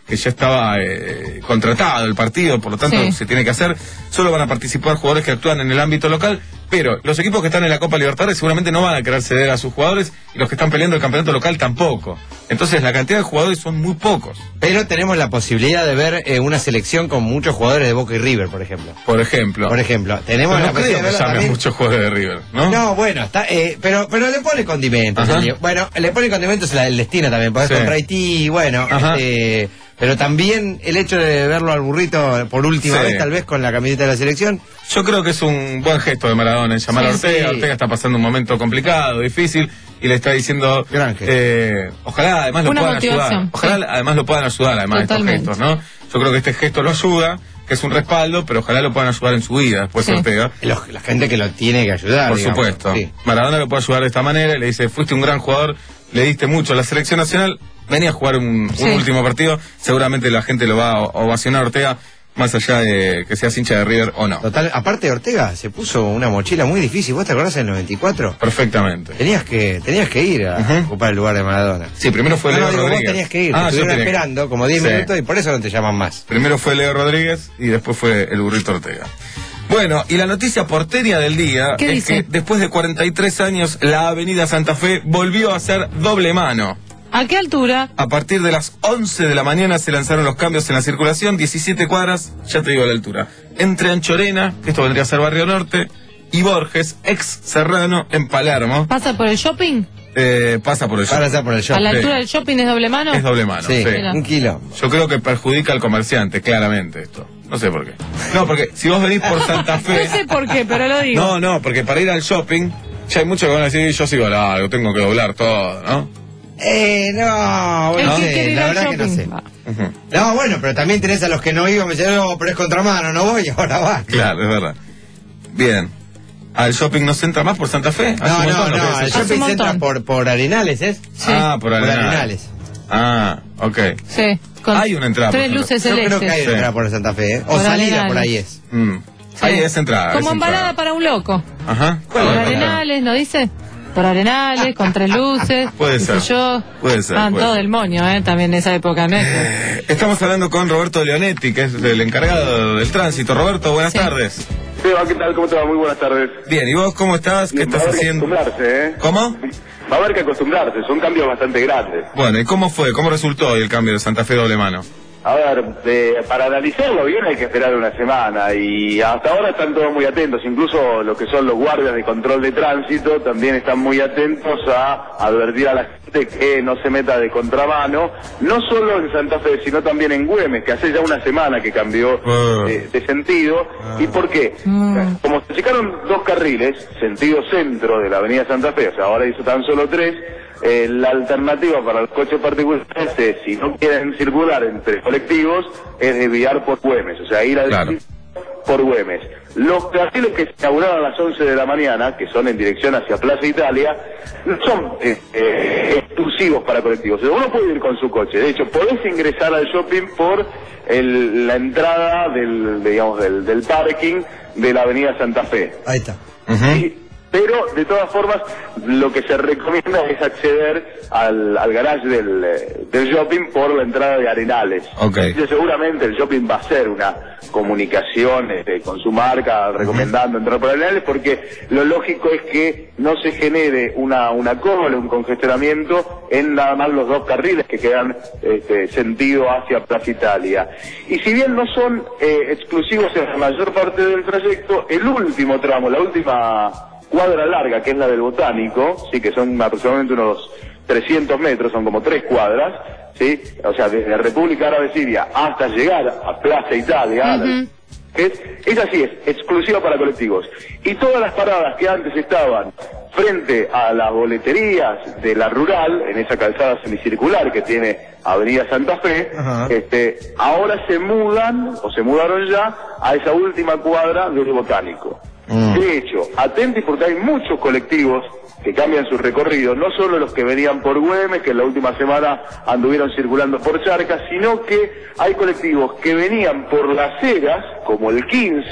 que ya estaba eh, contratado el partido, por lo tanto Sí. se tiene que hacer. Solo van a participar jugadores que actúan en el ámbito local, pero los equipos que están en la Copa Libertadores seguramente no van a querer ceder a sus jugadores y los que están peleando el campeonato local tampoco. Entonces la cantidad de jugadores son muy pocos. Pero tenemos la posibilidad de ver eh, una selección con muchos jugadores de Boca y River, por ejemplo. Por ejemplo. Por ejemplo, tenemos Pero la no creo posibilidad que de verla llamen también. muchos jugadores de River, ¿no? No, bueno, está, eh, pero pero le pone condimentos. Ajá. el lío. Bueno, le pone condimentos la del destino también, porque Sí. es contra Haití, bueno, Ajá. este, pero también el hecho de verlo al burrito por última Sí. vez, tal vez con la camiseta de la selección. Yo creo que es un buen gesto de Maradona en llamar Sí, a Ortega. sí. Ortega está pasando un momento complicado, difícil, y le está diciendo, eh, ojalá además lo Una puedan motivación, ayudar. Ojalá sí. además lo puedan ayudar, además Totalmente. de estos gestos, ¿no? Yo creo que este gesto lo ayuda, que es un respaldo, pero ojalá lo puedan ayudar en su vida después Sí. Ortega. Los- la gente que lo tiene que ayudar. Por digamos. supuesto. Sí. Maradona lo puede ayudar de esta manera y le dice, fuiste un gran jugador, le diste mucho a la selección nacional, venía a jugar un, un Sí. último partido, seguramente la gente lo va a ovacionar a Ortega, más allá de que seas hincha de River o no. Total, aparte Ortega se puso una mochila muy difícil. ¿Vos te acordás del noventa y cuatro? Perfectamente. Tenías que tenías que ir a Ujú. ocupar el lugar de Maradona. Sí, primero fue No, Leo no, digo, vos Rodríguez. tenías que ir, Ah, te yo estuvieron tenía que- esperando como diez Sí. minutos y por eso no te llaman más. Primero fue Leo Rodríguez y después fue el burrito Ortega. Bueno, y la noticia porteña del día ¿Qué es dice? que después de cuarenta y tres años la avenida Santa Fe volvió a ser doble mano. ¿A qué altura? A partir de las once de la mañana se lanzaron los cambios en la circulación, diecisiete cuadras, ya te digo la altura, entre Anchorena, que esto vendría a ser Barrio Norte, y Borges, ex Serrano, en Palermo, ¿Pasa por el shopping? eh, pasa por el Ahora shopping. está por el ¿A shopping. la Sí. altura del shopping es doble mano? Es doble mano, Sí, sí. Mira. un kilo. Yo creo que perjudica al comerciante, claramente, esto. No sé por qué. No, porque si vos venís por Santa Fe... No sé por qué, pero lo digo. No, no, porque para ir al shopping, ya hay muchos que van a decir, yo sigo largo, tengo que doblar todo, ¿no? Eh, no, El no que sé, quiere ir la al verdad que no shopping. sé. Va. Ujú. No, bueno, pero también tenés a los que no iban, me dicen, no, pero es contramano, no voy, ahora va. Claro, es verdad. Bien. ¿Al shopping no se entra más por Santa Fe? Hace No, un no, montón lo que no, es el eso. Hace shopping un se entra montón. por, por Arenales, ¿es? Sí. Ah, por Por Arenales. Arenales. Ah, ok. Sí. Con Hay una entrada, Tres por luces Yo creo que hay celestes. Sí. entrada por Santa Fe, ¿eh? O Por salida Arenales. por ahí es. Mm. Sí. Ahí es entrada. Como es embalada entrada. para un loco. Ajá. Por Ah, Arenales, ¿no dice? Por Arenales, con tres luces. Puede qué ser. sé yo. Puede ser, Estaban puede todo ser. del moño, ¿eh? También en esa época, ¿no? Estamos hablando con Roberto Leonetti, que es el encargado del tránsito. Roberto, buenas Sí. tardes. Seba, ¿qué tal? ¿Cómo te va? Muy buenas tardes. Bien, ¿y vos cómo estás? ¿Qué Va a estás haber que haciendo? acostumbrarse, ¿eh? ¿Cómo? Va a haber que acostumbrarse, son cambios bastante grandes. Bueno, ¿y cómo fue? ¿Cómo resultó hoy el cambio de Santa Fe doble mano? A ver, de- para analizarlo bien hay que esperar una semana y hasta ahora están todos muy atentos, incluso lo que son los guardias de control de tránsito también están muy atentos a advertir a la gente que no se meta de contramano, no solo en Santa Fe, sino también en Güemes, que hace ya una semana que cambió Ah. eh, de sentido. ¿Y por qué? Como se checaron dos carriles, sentido centro de la avenida Santa Fe, o sea, ahora hizo tan solo tres, eh, la alternativa para los coches particulares es, si no quieren circular entre colectivos, es desviar por Güemes, o sea, ir a Claro. por Güemes. Los carriles que se inauguraron a las once de la mañana, que son en dirección hacia Plaza Italia, no son eh, eh, exclusivos para colectivos. O sea, uno puede ir con su coche. De hecho, podés ingresar al shopping por el- la entrada del, digamos, del, del parking de la avenida Santa Fe. Ahí está. Sí, pero de todas formas lo que se recomienda es acceder al, al garage del, eh, del shopping por la entrada de Arenales. Ok. Entonces, seguramente el shopping va a hacer una comunicación este, con su marca recomendando entrar por Arenales, porque lo lógico es que no se genere una, una cola, un congestionamiento en nada más los dos carriles que quedan este, sentido hacia Plaza Italia. Y si bien no son eh, exclusivos en la mayor parte del trayecto, el último tramo, la última cuadra larga, que es la del Botánico, sí, que son aproximadamente unos trescientos metros, son como tres cuadras, sí, o sea, desde República Árabe Siria hasta llegar a Plaza Italia, Ujú. es, esa sí es exclusiva para colectivos. Y todas las paradas que antes estaban frente a las boleterías de la rural, en esa calzada semicircular que tiene Avenida Santa Fe, Ajá. este, ahora se mudan, o se mudaron ya, a esa última cuadra del Botánico. De hecho, atentos porque hay muchos colectivos que cambian su recorrido, no solo los que venían por Güemes, que en la última semana anduvieron circulando por Charcas, sino que hay colectivos que venían por Las Heras, como el quince,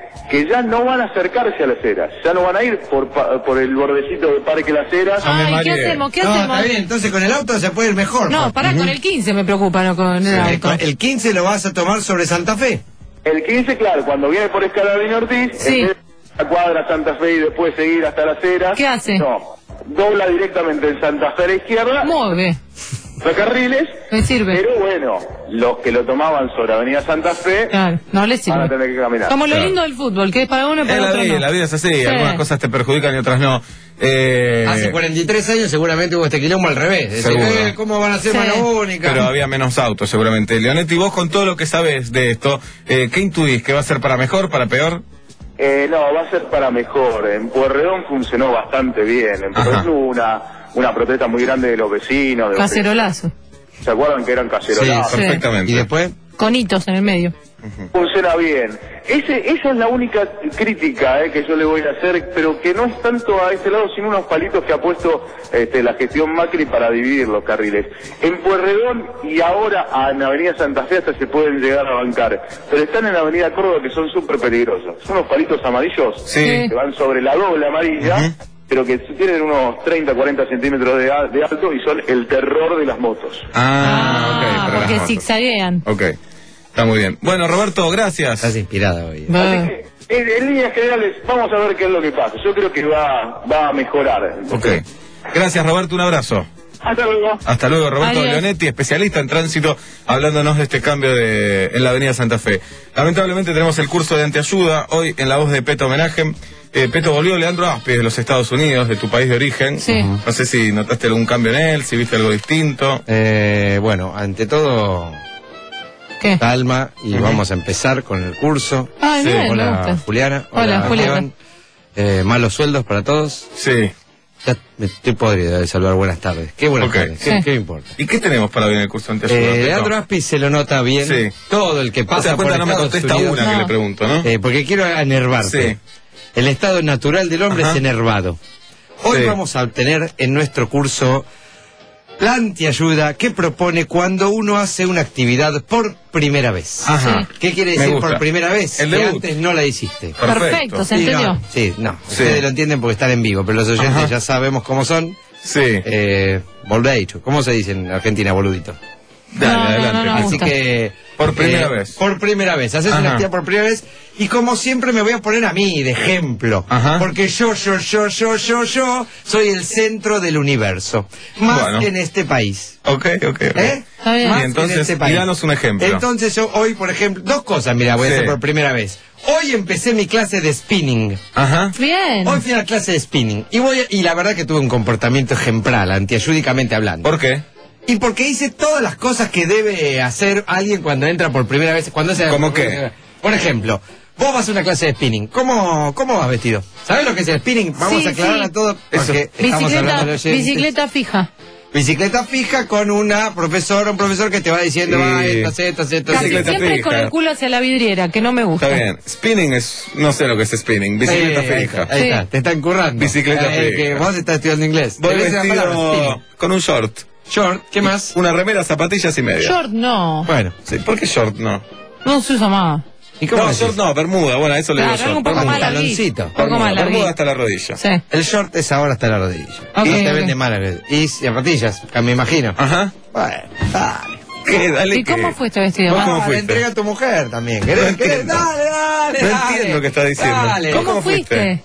que ya no van a acercarse a las Heras, ya no van a ir por, pa- por el bordecito de Parque Las Heras. Ay, ¿qué hacemos? ¿Qué No, hacemos? está bien, entonces con el auto se puede ir mejor. No, pues. pará, con el quince me preocupa, no con el Eh, auto. con el quince lo vas a tomar sobre Santa Fe. El quince, claro, cuando viene por Escalabrini Ortiz, Sí. en vez de la cuadra Santa Fe y después seguir hasta Las Heras. ¿Qué hace? No, dobla directamente en Santa Fe a la izquierda, Mueve, los carriles, me sirve. pero bueno, los que lo tomaban sobre Avenida Santa Fe Claro, no le van a sirve. tener que caminar. Como lo Claro. lindo del fútbol, que es para uno y Es para la otro vida, no. la vida es así, Sí. algunas cosas te perjudican y otras no. Eh, Hace cuarenta y tres años seguramente hubo este quilombo al revés. Decir, Seguro. eh, ¿cómo van a ser Sí. mano única? Pero había menos autos seguramente. Leonetti, vos con todo lo que sabes de esto, eh, ¿qué intuís? ¿Que va a ser para mejor, para peor? Eh, no, va a ser para mejor. En Pueyrredón funcionó bastante bien. En Pueyrredón hubo una, una protesta muy grande de los vecinos. De los Cacerolazo. que- ¿Se acuerdan que eran cacerolazos? Sí. Perfectamente. ¿Y después? Con hitos en el medio. Funciona bien. Ese, esa es la única crítica eh, que yo le voy a hacer, pero que no es tanto a este lado, sino unos palitos que ha puesto este, la gestión Macri para dividir los carriles. En Pueyrredón y ahora en Avenida Santa Fe hasta se pueden llegar a bancar, pero están en Avenida Córdoba que son súper peligrosos. Son unos palitos amarillos Sí. que van sobre la doble amarilla, pero que tienen unos treinta, cuarenta centímetros de, a- de alto y son el terror de las motos. Ah, ok. Ah, para porque las motos. zigzaguean. Ok. Está muy bien. Bueno, Roberto, gracias. Estás inspirada hoy. Va. Así que, en, en líneas generales, vamos a ver qué es lo que pasa. Yo creo que va, va a mejorar. Ok. Gracias, Roberto. Un abrazo. Hasta luego. Hasta luego, Roberto Adiós. Leonetti, especialista en tránsito, hablándonos de este cambio de, en la avenida Santa Fe. Lamentablemente tenemos el curso de anteayuda hoy en la voz de Peto Homenaje. Eh, Peto, volvió Leandro Aspi de los Estados Unidos, de tu país de origen. Sí. No sé si notaste algún cambio en él, si viste algo distinto. Eh, bueno, ante todo, ¿Qué? calma y vamos a empezar con el curso. Ay, bien, me Hola, gusta. Juliana. Hola, Juliana. Esteban. Eh, malos sueldos para todos. Sí. Ya me estoy podrido de saludar buenas tardes. Qué buenas Ok. tardes. ¿Qué, Sí. qué me importa? ¿Y qué tenemos para hoy en el curso de anteayuda? Eh, Peto? Leandro Aspi se lo nota bien. Sí. Todo el que ¿Te pasa das cuenta? por No me Estados contesta Unidos. una que No. le pregunto, ¿no? Eh, porque quiero enervarte. Sí. El estado natural del hombre Ajá. es enervado. Hoy Sí. vamos a obtener en nuestro curso la antiayuda que propone cuando uno hace una actividad por primera vez. Ajá. ¿Qué quiere Me decir gusta. por primera vez? El que debut. antes no la hiciste. Perfecto, ¿se Sí, entendió? no, sí, no. Sí. Ustedes lo entienden porque están en vivo, pero los oyentes Ajá. ya sabemos cómo son. Sí. Eh, volveito. ¿Cómo se dice en Argentina, boludito? Dale, no, no, adelante. no, no, Peto. Así gusta. que... Por primera eh, vez. Por primera vez. Haces Ajá. una actividad por primera vez y como siempre me voy a poner a mí de ejemplo. Ajá. Porque yo, yo, yo, yo, yo, yo soy el centro del universo. Más Bueno. en este país. Ok, ok, ok. ¿Eh? Está bien. Y Más entonces, en este y país. danos un ejemplo. Entonces yo hoy, por ejemplo, dos cosas, mira, voy a Sí. hacer por primera vez. Hoy empecé mi clase de spinning. Ajá. Bien. Hoy fui a la clase de spinning. Y voy a- y la verdad que tuve un comportamiento ejemplar, antiayúdicamente hablando. ¿Por qué? Y porque hice todas las cosas que debe hacer alguien cuando entra por primera vez. Cuando se, ¿Cómo qué? Por ejemplo, vos vas a una clase de spinning. ¿Cómo, cómo vas vestido? ¿Sabés lo que es el spinning? Vamos Sí, a aclarar sí. a todo. Porque estamos hablando Bicicleta, de los oyentes. bicicleta fija. Bicicleta fija con una profesora, un profesor que te va diciendo, Sí. va, esto, esto, esto, esto. Casi Bicicleta siempre fija. con el culo hacia la vidriera, que no me gusta. Está bien. Spinning es. No sé lo que es spinning. Bicicleta Sí, ahí fija. está, ahí está, te están currando. Bicicleta Eh, fija. que vos estás estudiando inglés. Voy Te ves la palabra, vestido spinning. con un short. Short, ¿qué más? Una remera, zapatillas y media. Short no. Bueno, Sí, ¿por qué short no? No se usa más. ¿y cómo No, decís? short no, bermuda. Bueno, a eso le Claro, digo algo short. un poco Bermuda, más larguito. taloncito. Un poco Bermuda, más bermuda larguito. hasta la rodilla. Sí. El short es ahora hasta la rodilla. Ok, y te ok. vende mal. Y zapatillas, que me imagino. Ajá. Bueno, dale. ¿Qué? Dale ¿Y que- cómo fuiste vestido? ¿Vos cómo Ah, le fuiste? entrega a tu mujer también. ¿Querés? No ¿Querés? entiendo. Dale, dale, No dale. entiendo qué está diciendo. Dale. ¿Cómo, ¿Cómo fuiste? fuiste?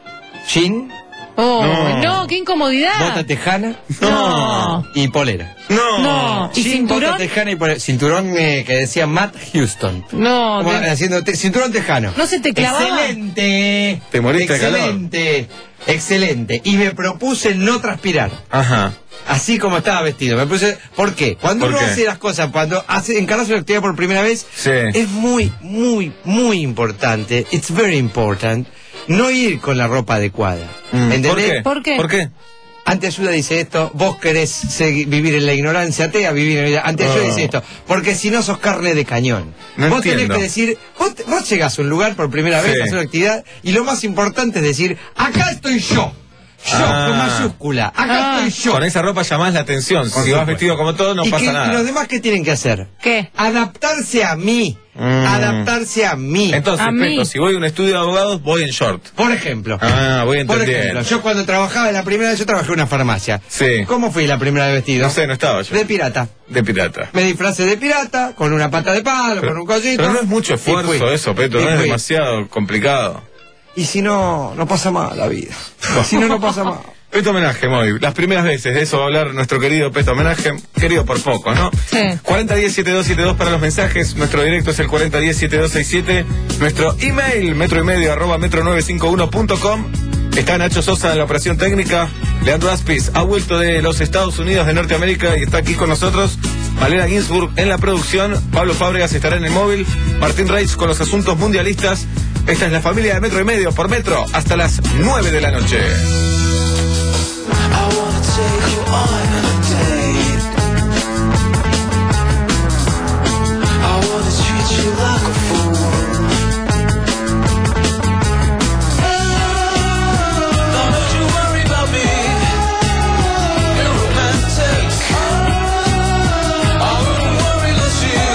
Jean, Oh, No. no, qué incomodidad. bota tejana No. y polera. No. No. ¿Y Jean, cinturón? bota tejana y polera. Cinturón eh, que decía Matt Houston. No, Como de- haciendo te- cinturón tejano. ¿No se te clavaba? Excelente. Te moriste de calor. Excelente. Excelente. Y me propuse no transpirar. Ajá. Así como estaba vestido. Me puse. ¿Por qué? Cuando ¿Por uno qué? hace las cosas, cuando hace, encarás una actividad por primera vez, Sí. es muy, muy, muy importante. It's very important. No ir con la ropa adecuada. Mm, ¿Entendés? ¿Por qué? ¿Por qué? ¿Por qué? Anteayuda dice esto, vos querés segui- vivir en la ignorancia atea, vivir en la Anteayuda Oh. dice esto, porque si no sos carne de cañón. No vos entiendo. tenés que decir, vos, te- vos llegás a un lugar por primera vez Sí. a hacer una actividad y lo más importante es decir, acá estoy yo. Yo Ah. con mayúscula. Acá Ah. estoy yo. Con esa ropa llamás la atención. Si vas supuesto. vestido como todo, no ¿Y pasa qué- nada. ¿Y los demás qué tienen que hacer? ¿Qué? Adaptarse a mí. Mm. Adaptarse a mí. Entonces, A mí. Peto, si voy a un estudio de abogados, voy en short. Por ejemplo. Ah, voy Por entendiendo. ejemplo, yo cuando trabajaba la primera vez, yo trabajé en una farmacia. Sí. ¿Cómo fui la primera vez vestido? No sé, no estaba yo. De pirata. De pirata. Me disfracé de pirata, con una pata de palo, con un cosito. Pero no es mucho y esfuerzo fui. eso, Peto, Y no es fui. demasiado complicado. Y si no, no pasa más la vida. Si no, no pasa más. Peto Homenaje, Moy. Las primeras veces, de eso va a hablar nuestro querido Peto Homenaje, querido por poco, ¿no? Sí. cuarenta diez setenta y dos setenta y dos para los mensajes, nuestro directo es el cuarenta diez setenta y dos sesenta y siete, nuestro email, metro y medio, arroba metro nueve cinco uno punto com. Está Nacho Sosa en la operación técnica, Leandro Aspis ha vuelto de los Estados Unidos de Norteamérica y está aquí con nosotros, Malena Ginsburg en la producción, Pablo Fábregas estará en el móvil, Martín Reitz con los asuntos mundialistas. Esta es la familia de Metro y Medio por Metro hasta las nueve de la noche. I wanna take you on a date. I wanna treat you like a fool. No, don't you worry about me. You're romantic. I wouldn't worry less you.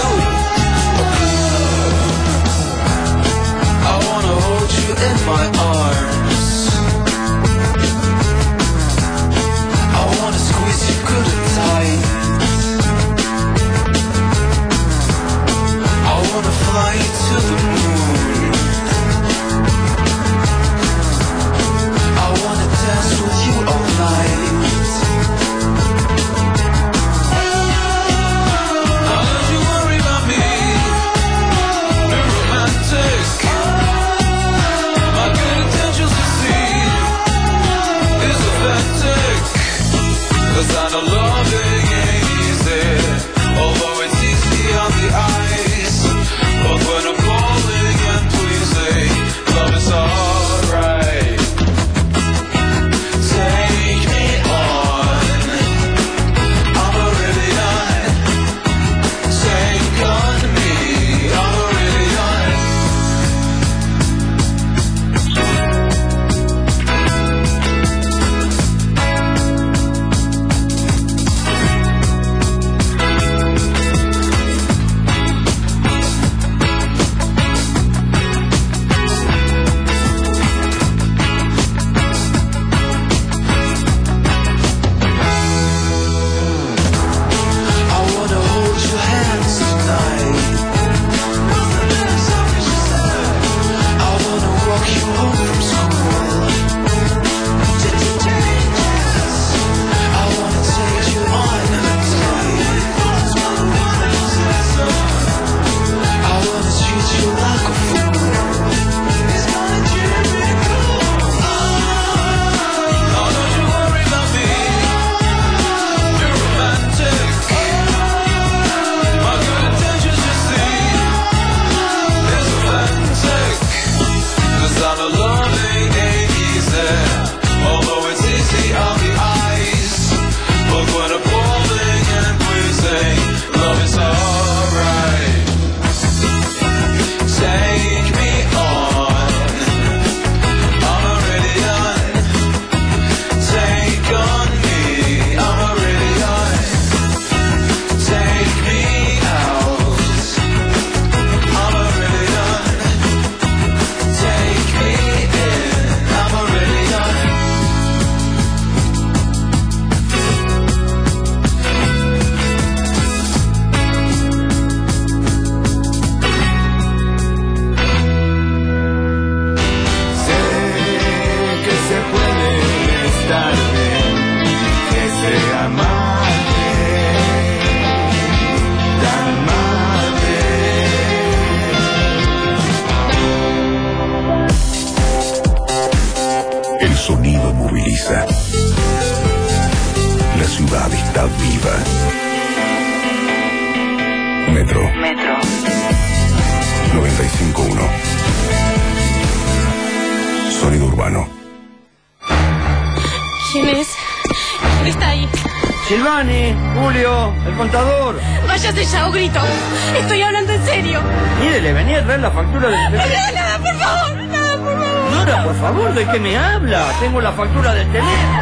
I wanna hold you in my arms. I wanna squeeze you good and tight. I wanna fly you to the moon. I wanna dance with you all night. Now don't you worry about me. You're romantic. My good intentions you see is authentic. Cause I know loving ain't easy, although it's easy on the eyes. But when I'm falling and pleasing, love is alright. Take me on, I'm already on. Take on me, I'm already on. I wanna hold your hands tonight. I wanna walk you home from school. I wanna take you on a date. I wanna treat you like a fool. Oh, don't you worry about me. You're romantic. My good intentions you see is authentic. Cause I know loving ain't easy, although it's easy on the eyes. But when I'm falling and pleasing, love is alright. Take me on, I'm already on. Take on me, I'm already on. Take me out, I'm already on. Take me in, I'm already on. Sé que se puede estar bien, que se amarte, tan amarte. El sonido moviliza. La ciudad está viva. Metro Metro. noventa y cinco punto uno. Sonido urbano. ¿Quién es? ¿Quién está ahí? Silvani, Julio, el contador. Váyase ya o grito. Estoy hablando en serio. Mire, le venía a traer la factura del... No, nada, por favor, nada, por favor. No Señora, por favor, ¿de qué me habla? Tengo la factura del teléfono.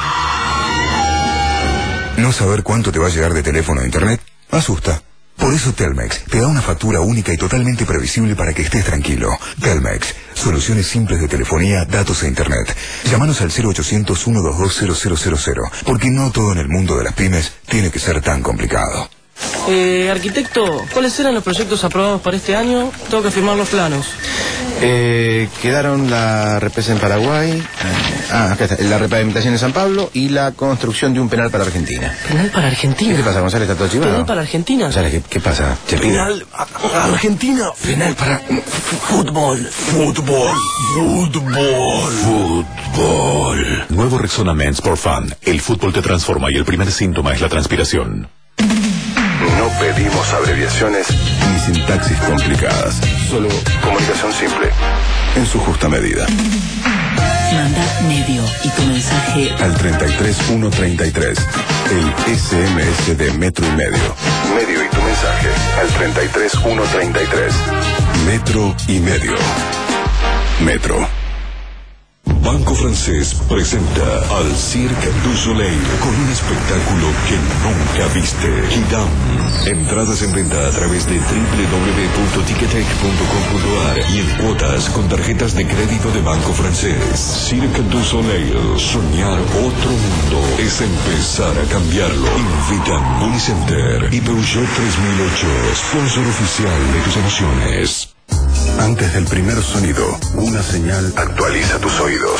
¿No saber cuánto te va a llegar de teléfono a internet? Asusta. Por eso Telmex te da una factura única y totalmente previsible para que estés tranquilo. Telmex, soluciones simples de telefonía, datos e internet. Llámanos al cero ochocientos, uno dos dos, cero cero cero cero, porque no todo en el mundo de las pymes tiene que ser tan complicado. Eh, arquitecto, ¿cuáles eran los proyectos aprobados para este año? Tengo que firmar los planos. Eh, quedaron la represa en Paraguay, eh, ah, acá está, la repavimentación en San Pablo y la construcción de un penal para Argentina. ¿Penal para Argentina? ¿Qué te pasa, González? ¿Está todo chivado? ¿Penal para Argentina? González, ¿qué, qué pasa? ¿Te pide? Penal a Argentina. Penal para fútbol. Fútbol. Fútbol. Fútbol. Nuevo Rexona Men's por Fun. El fútbol te transforma y el primer síntoma es la transpiración. No pedimos abreviaciones ni sintaxis complicadas. Solo comunicación simple, en su justa medida. Manda medio y tu mensaje Al treinta y tres uno treinta y tres, el S M S de Metro y Medio. Medio y tu mensaje al treinta y tres uno treinta y tres. Metro y Medio. Metro. Banco Francés presenta al Cirque du Soleil con un espectáculo que nunca viste. Kidam. Entradas en venta a través de doble u doble u doble u punto ticketek punto com punto a r y en cuotas con tarjetas de crédito de Banco Francés. Cirque du Soleil. Soñar otro mundo es empezar a cambiarlo. Invitan Unicenter y Peugeot tres mil ocho, sponsor oficial de tus emociones. Antes del primer sonido, una señal actualiza tus oídos.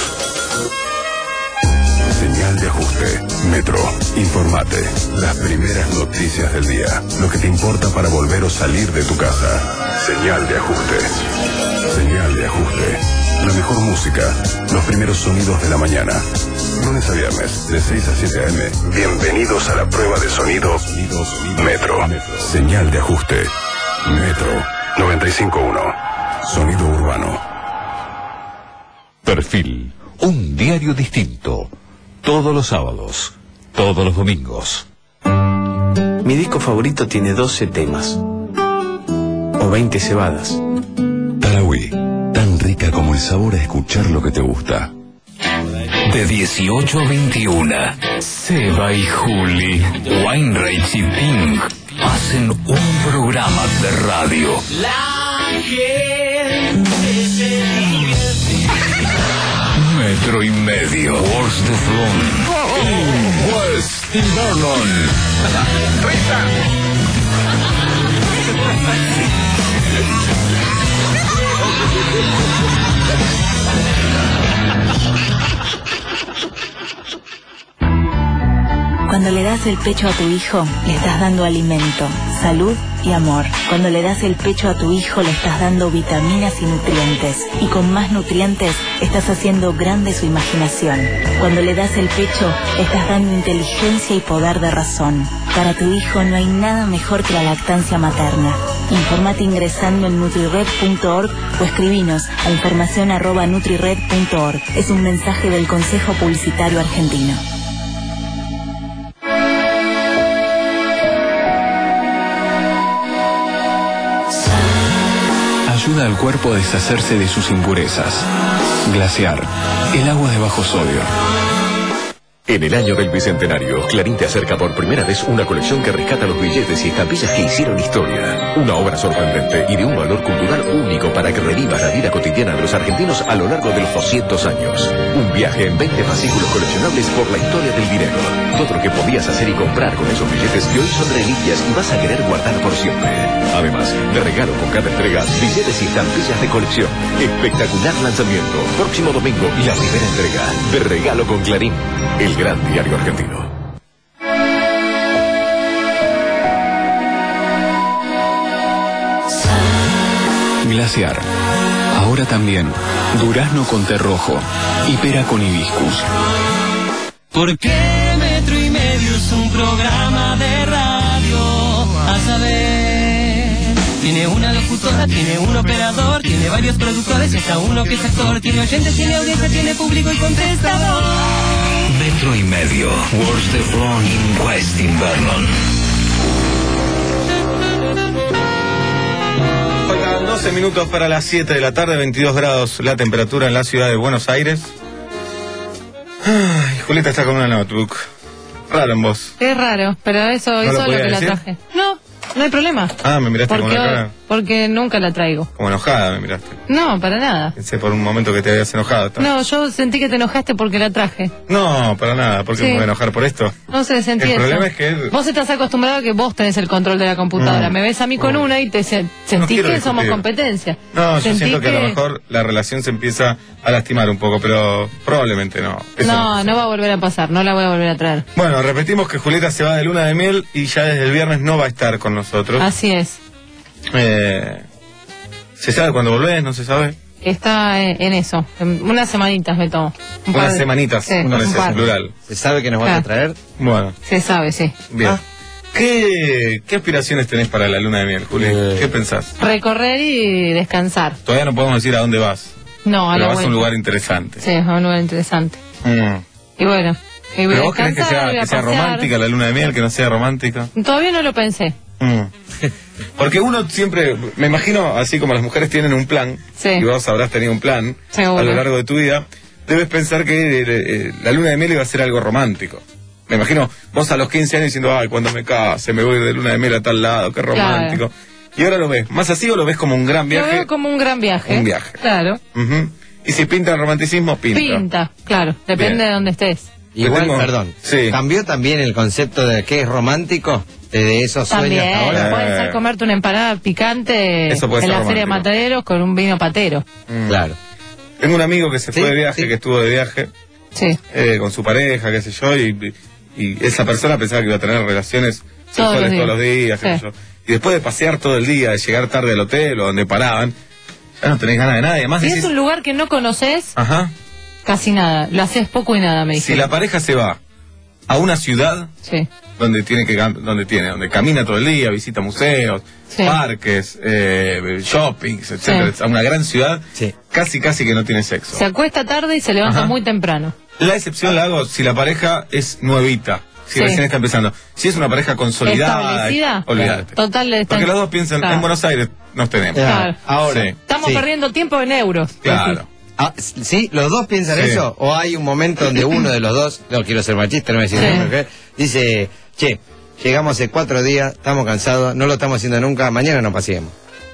Señal de ajuste. Metro. Informate. Las primeras noticias del día. Lo que te importa para volver o salir de tu casa. Señal de ajuste. Señal de ajuste. La mejor música. Los primeros sonidos de la mañana. Lunes a viernes, de seis a siete a eme. Bienvenidos a la prueba de sonido. Metro. Señal de ajuste. Metro. noventa y cinco punto uno. Sonido urbano. Perfil. Un diario distinto. Todos los sábados. Todos los domingos. Mi disco favorito tiene doce temas. O veinte cebadas. Tarahui. Tan rica como el sabor a escuchar lo que te gusta. De dieciocho a veintiuna, Seba y Juli, Weinreich y Pink hacen un programa de radio. La gente se divierte. Metro y Medio. Wars de Throne. West in Vernon. Cuando le das el pecho a tu hijo, le estás dando alimento, salud y amor. Cuando le das el pecho a tu hijo, le estás dando vitaminas y nutrientes. Y con más nutrientes, estás haciendo grande su imaginación. Cuando le das el pecho, le estás dando inteligencia y poder de razón. Para tu hijo no hay nada mejor que la lactancia materna. Informate ingresando en nutrired punto org o escribinos a información arroba nutrired punto org. Es un mensaje del Consejo Publicitario Argentino. Ayuda al cuerpo a deshacerse de sus impurezas. Glaciar, el agua de bajo sodio. En el año del Bicentenario, Clarín te acerca por primera vez una colección que rescata los billetes y estampillas que hicieron historia. Una obra sorprendente y de un valor cultural único para que revivas la vida cotidiana de los argentinos a lo largo de los doscientos años. Un viaje en veinte fascículos coleccionables por la historia del dinero. Todo lo que podías hacer y comprar con esos billetes que hoy son reliquias y vas a querer guardar por siempre. Además, de regalo con cada entrega, billetes y estampillas de colección. Espectacular lanzamiento. Próximo domingo, la primera entrega. De regalo con Clarín. El gran diario argentino. Glaciar. Ahora también, durazno con té rojo y pera con hibiscus. Porque Metro y Medio es un programa de radio. A saber, tiene una locutora, tiene un operador, tiene varios productores y hasta uno que es actor. Tiene oyentes, tiene audiencia, tiene público y contestador. Metro y Medio. Wars de Throne in West in Vernon. Oigan, no doce minutos para las siete de la tarde, veintidós grados la temperatura en la ciudad de Buenos Aires. Ay, Julieta está con una notebook. Raro en vos. Es raro, pero eso ¿No es lo solo podía que la decir? traje. No, no hay problema. Ah, me miraste con Porque, una cara porque nunca la traigo. como enojada, me miraste. No, para nada. Pensé por un momento que te habías enojado. No, yo sentí que te enojaste porque la traje. No, para nada. ¿Por qué Sí. me voy a enojar por esto? No sé, sentí El eso. problema es que... Vos estás acostumbrado a que vos tenés el control de la computadora. Mm. Me ves a mí con una y te se- sentís quiero que somos discutir. competencia. No, yo Sentí siento que, a lo mejor la relación se empieza a lastimar un poco, pero probablemente no. Eso No, no va a volver a pasar. No la voy a volver a traer. Bueno, repetimos que Julieta se va de luna de miel y ya desde el viernes no va a estar con nosotros. Así es. Eh, ¿Se sabe cuándo volvés? ¿No se sabe? Está eh, en eso. En unas semanitas me tomo. Un par Unas de- semanitas, Sí, con un ese par. plural. ¿Se sabe que nos vas Claro. a traer? Bueno, Se sabe, sí. bien. Ah. ¿Qué, ¿Qué aspiraciones tenés para la luna de miel, Juli? Eh. ¿Qué pensás? Recorrer y descansar. Todavía no podemos decir a dónde vas, No, a pero la vas a un vuelta. lugar interesante. Sí, a un lugar interesante. Mm. Y bueno, y voy a ¿Pero vos querés que descansar, sea, voy a que sea pasear. romántica la luna de miel, que no sea romántica? Todavía no lo pensé. Mm. Porque uno siempre, me imagino, así como las mujeres tienen un plan, Sí. y vos habrás tenido un plan Seguro. a lo largo de tu vida, debes pensar que eh, eh, la luna de miel iba a ser algo romántico. Me imagino vos a los quince años diciendo, ay, cuando me case me voy de luna de miel a tal lado, qué romántico. Y ahora lo ves, ¿más así o lo ves como un gran Lo viaje? veo como un gran viaje. Un viaje. Claro. Ujú. Y si pinta el romanticismo, pinta. Pinta, claro. Depende Bien. de dónde estés. Igual, tengo- perdón. Sí. ¿Cambió también el concepto de qué es romántico? Desde esos sueños También, hasta ahora. puede ser comerte una empanada picante Eso puede en ser la feria de romántico. Mataderos con un vino patero. Mm. Claro. Tengo un amigo que se Sí, fue de viaje, sí. que estuvo de viaje Sí. eh, con su pareja, qué sé yo, y, y esa persona pensaba que iba a tener relaciones Todos sexuales los todos los días, qué Sí. sé yo. Y después de pasear todo el día, de llegar tarde al hotel o donde paraban, ya no tenés ganas de nada. Y además Si decís, es un lugar que no conoces, ajá, casi nada. Lo haces poco y nada, me si dijeron. la pareja se va a una ciudad Sí. donde tiene que cam- donde tiene, donde camina todo el día, visita museos, Sí. parques, eh, shoppings, etcétera, Sí. a una gran ciudad, Sí. casi casi que no tiene sexo. Se acuesta tarde y se levanta Ajá. muy temprano. La excepción la hago si la pareja es nuevita, si Sí. recién está empezando. Si es una pareja consolidada, ¿Establecida? olvídate. Total, está- Porque los dos piensan, Claro. en Buenos Aires nos tenemos. Claro. Ahora, Sí. Estamos sí. perdiendo tiempo en euros. Claro. Ah, ¿sí? ¿Los dos piensan Sí. eso? ¿O hay un momento donde uno de los dos, no quiero ser machista, no voy a decir Sí. nada, mujer, dice, che, llegamos hace cuatro días, estamos cansados, no lo estamos haciendo nunca, mañana nos paseemos?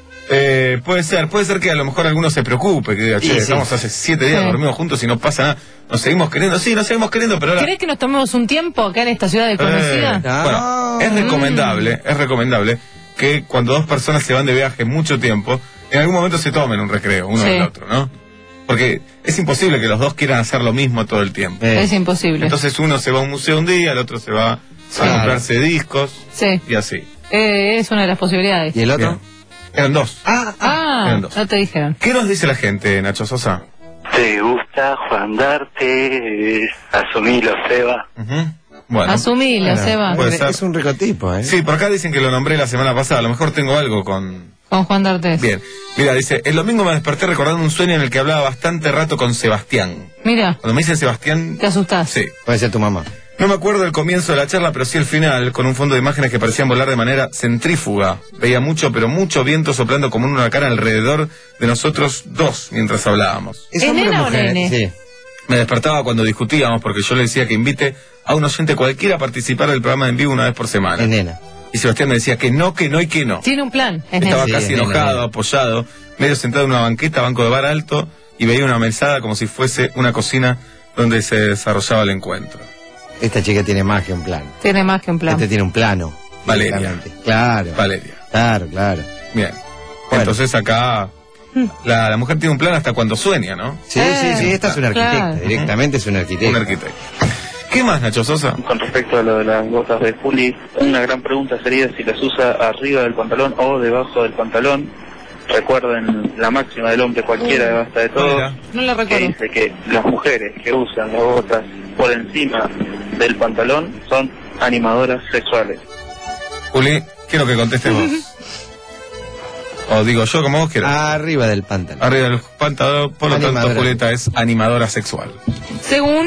Eh, puede ser, puede ser que a lo mejor alguno se preocupe, que diga, che, Y sí. estamos hace siete días Sí. dormidos juntos y no pasa nada, nos seguimos queriendo, sí, nos seguimos queriendo, pero ahora... ¿Querés que nos tomemos un tiempo acá en esta ciudad desconocida? Eh, bueno, es recomendable, es recomendable que cuando dos personas se van de viaje mucho tiempo, en algún momento se tomen un recreo, uno Sí. del otro, ¿no? Porque es imposible que los dos quieran hacer lo mismo todo el tiempo. Es imposible. Entonces uno se va a un museo un día, el otro se va a Claro. comprarse discos Sí. y así. Eh, es una de las posibilidades. ¿Y el otro? Bien. Eran dos. Ah, Ah, Eran dos. no te dijeron. ¿Qué nos dice la gente, Nacho Sosa? ¿Te gusta Juan Darte? Asumilo, Seba. Ujú. Bueno. Asumilo, bueno, Seba. Puede ser. es un rico tipo, ¿eh? Sí, por acá dicen que lo nombré la semana pasada, a lo mejor tengo algo con... Con Juan D'Artes. Bien, mira, dice, el domingo me desperté recordando un sueño en el que hablaba bastante rato con Sebastián. Mira, Cuando me dicen Sebastián, te asustás. sí. Puede ser tu mamá. No me acuerdo del comienzo de la charla, pero sí el final, con un fondo de imágenes que parecían volar de manera centrífuga. Veía mucho, pero mucho viento soplando como un huracán alrededor de nosotros dos mientras hablábamos. ¿Es ¿Es hombre nena o mujer? nene? Sí. Me despertaba cuando discutíamos porque yo le decía que invite a un oyente cualquiera a participar del programa en vivo una vez por semana. Es nena. Y Sebastián me decía que no, que no y que no. Tiene un plan. Es Estaba nene. Sí, casi es nena, enojado, nena. apoyado, medio sentado en una banqueta, banco de bar alto, y veía una mesada como si fuese una cocina donde se desarrollaba el encuentro. Esta chica tiene más que un plan. Tiene más que un plan. Este tiene un plano. Valeria. directamente. Claro. Valeria. Claro, claro. Bien. Bueno. Entonces acá la, la mujer tiene un plan hasta cuando sueña, ¿no? Sí, Eh, sí, sí, esta es una arquitecta. claro. Directamente es una arquitecta. Un arquitecto. ¿Qué más, Nacho Sosa? Con respecto a lo de las gotas de Juli, una gran pregunta sería si las usa arriba del pantalón o debajo del pantalón. Recuerden la máxima del hombre cualquiera de Basta de Todo, Mira. No lo que recuerdo. dice que las mujeres que usan las botas por encima del pantalón son animadoras sexuales. Juli, quiero que contestes vos. O digo yo, como vos quieras. Arriba del pantalón. Arriba del pantalón, por lo tanto, Animadora. Julieta es animadora sexual. Según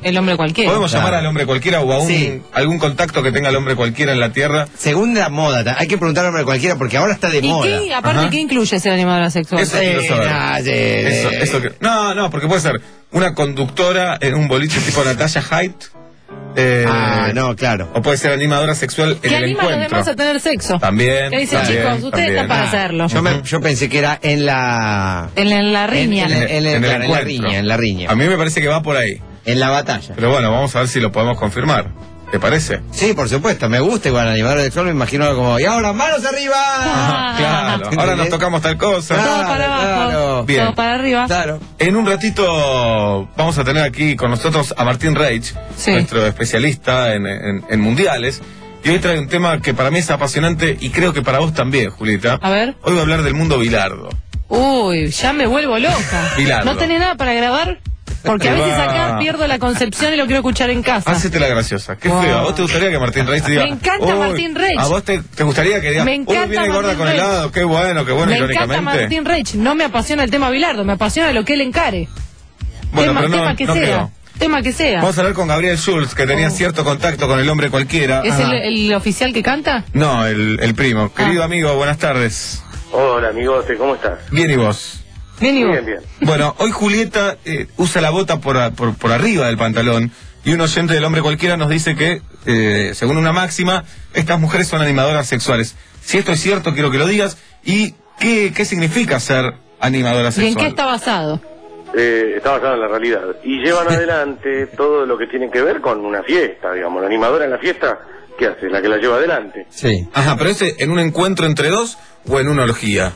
el hombre cualquiera. Podemos Claro. llamar al hombre cualquiera o a un, Sí. algún contacto que tenga el hombre cualquiera en la Tierra. Según la moda, ta- hay que preguntar al hombre cualquiera porque ahora está de ¿Y moda. qué, aparte, Ajá. qué incluye ser animadora sexual? Eso quiero Eh, saber. nah, eh, Eso, eso que- no, no, porque puede ser una conductora en un boliche tipo Natalia Haidt. eh, Ah, no, claro. O puede ser animadora sexual en Que el anima a los encuentro. demás a tener sexo. También. Que dicen, también, chicos, ustedes también. están para hacerlo. Yo, me- yo pensé que era en la... En, la- en la riña. En, en- en- En el claro, en la encuentro. riña, en la riña. A mí me parece que va por ahí. En la batalla. Pero bueno, vamos a ver si lo podemos confirmar. ¿Te parece? Sí, por supuesto, me gusta igual animador sexual, me imagino algo como, y ahora manos arriba. Ah. Claro. Ahora nos tocamos tal cosa. Todo Claro, para abajo, claro. Bien. todo para arriba. Claro. En un ratito vamos a tener aquí con nosotros a Martín Reich, Sí. nuestro especialista en, en- en mundiales. Y hoy trae un tema que para mí es apasionante y creo que para vos también, Julita. A ver. Hoy voy a hablar del mundo bilardo. Uy, ya me vuelvo loca. Bilardo. ¿No tenés nada para grabar? Porque a Ahí veces va. acá pierdo la concepción y lo quiero escuchar en casa. Hacete la graciosa. Qué Wow. feo. ¿A vos te gustaría que Martín Reich te diga? Me encanta "Uy, Martín Reich. ¿A vos te, te gustaría que digas? Me encanta Uy, viene gorda Martín con Reich. helado. Qué bueno, qué bueno, me encanta irónicamente. Martín Reich. No me apasiona el tema bilardo, me apasiona lo que él encare. Bueno, tema, pero no, tema que no sea. quedó. Tema que sea. Vamos a hablar con Gabriel Schulz, que tenía cierto contacto con el hombre cualquiera. ¿Es el, Ajá. el oficial que canta? No, el, el primo. Ah. Querido amigo, buenas tardes. Hola, amigote, ¿cómo estás? Bien, ¿y vos? Bien, y vos. Bien, bien. Bueno, hoy Julieta eh, usa la bota por, a- por, por arriba del pantalón y un oyente del hombre cualquiera nos dice que, eh, según una máxima, estas mujeres son animadoras sexuales. Si esto es cierto, quiero que lo digas. ¿Y qué, qué significa ser animadora ¿Y en sexual? qué está basado? Eh, está basado en la realidad. Y llevan adelante todo lo que tiene que ver con una fiesta, digamos. La animadora en la fiesta, ¿qué hace? La que la lleva adelante. Sí. Ajá, pero ese en un encuentro entre dos o en una orgía.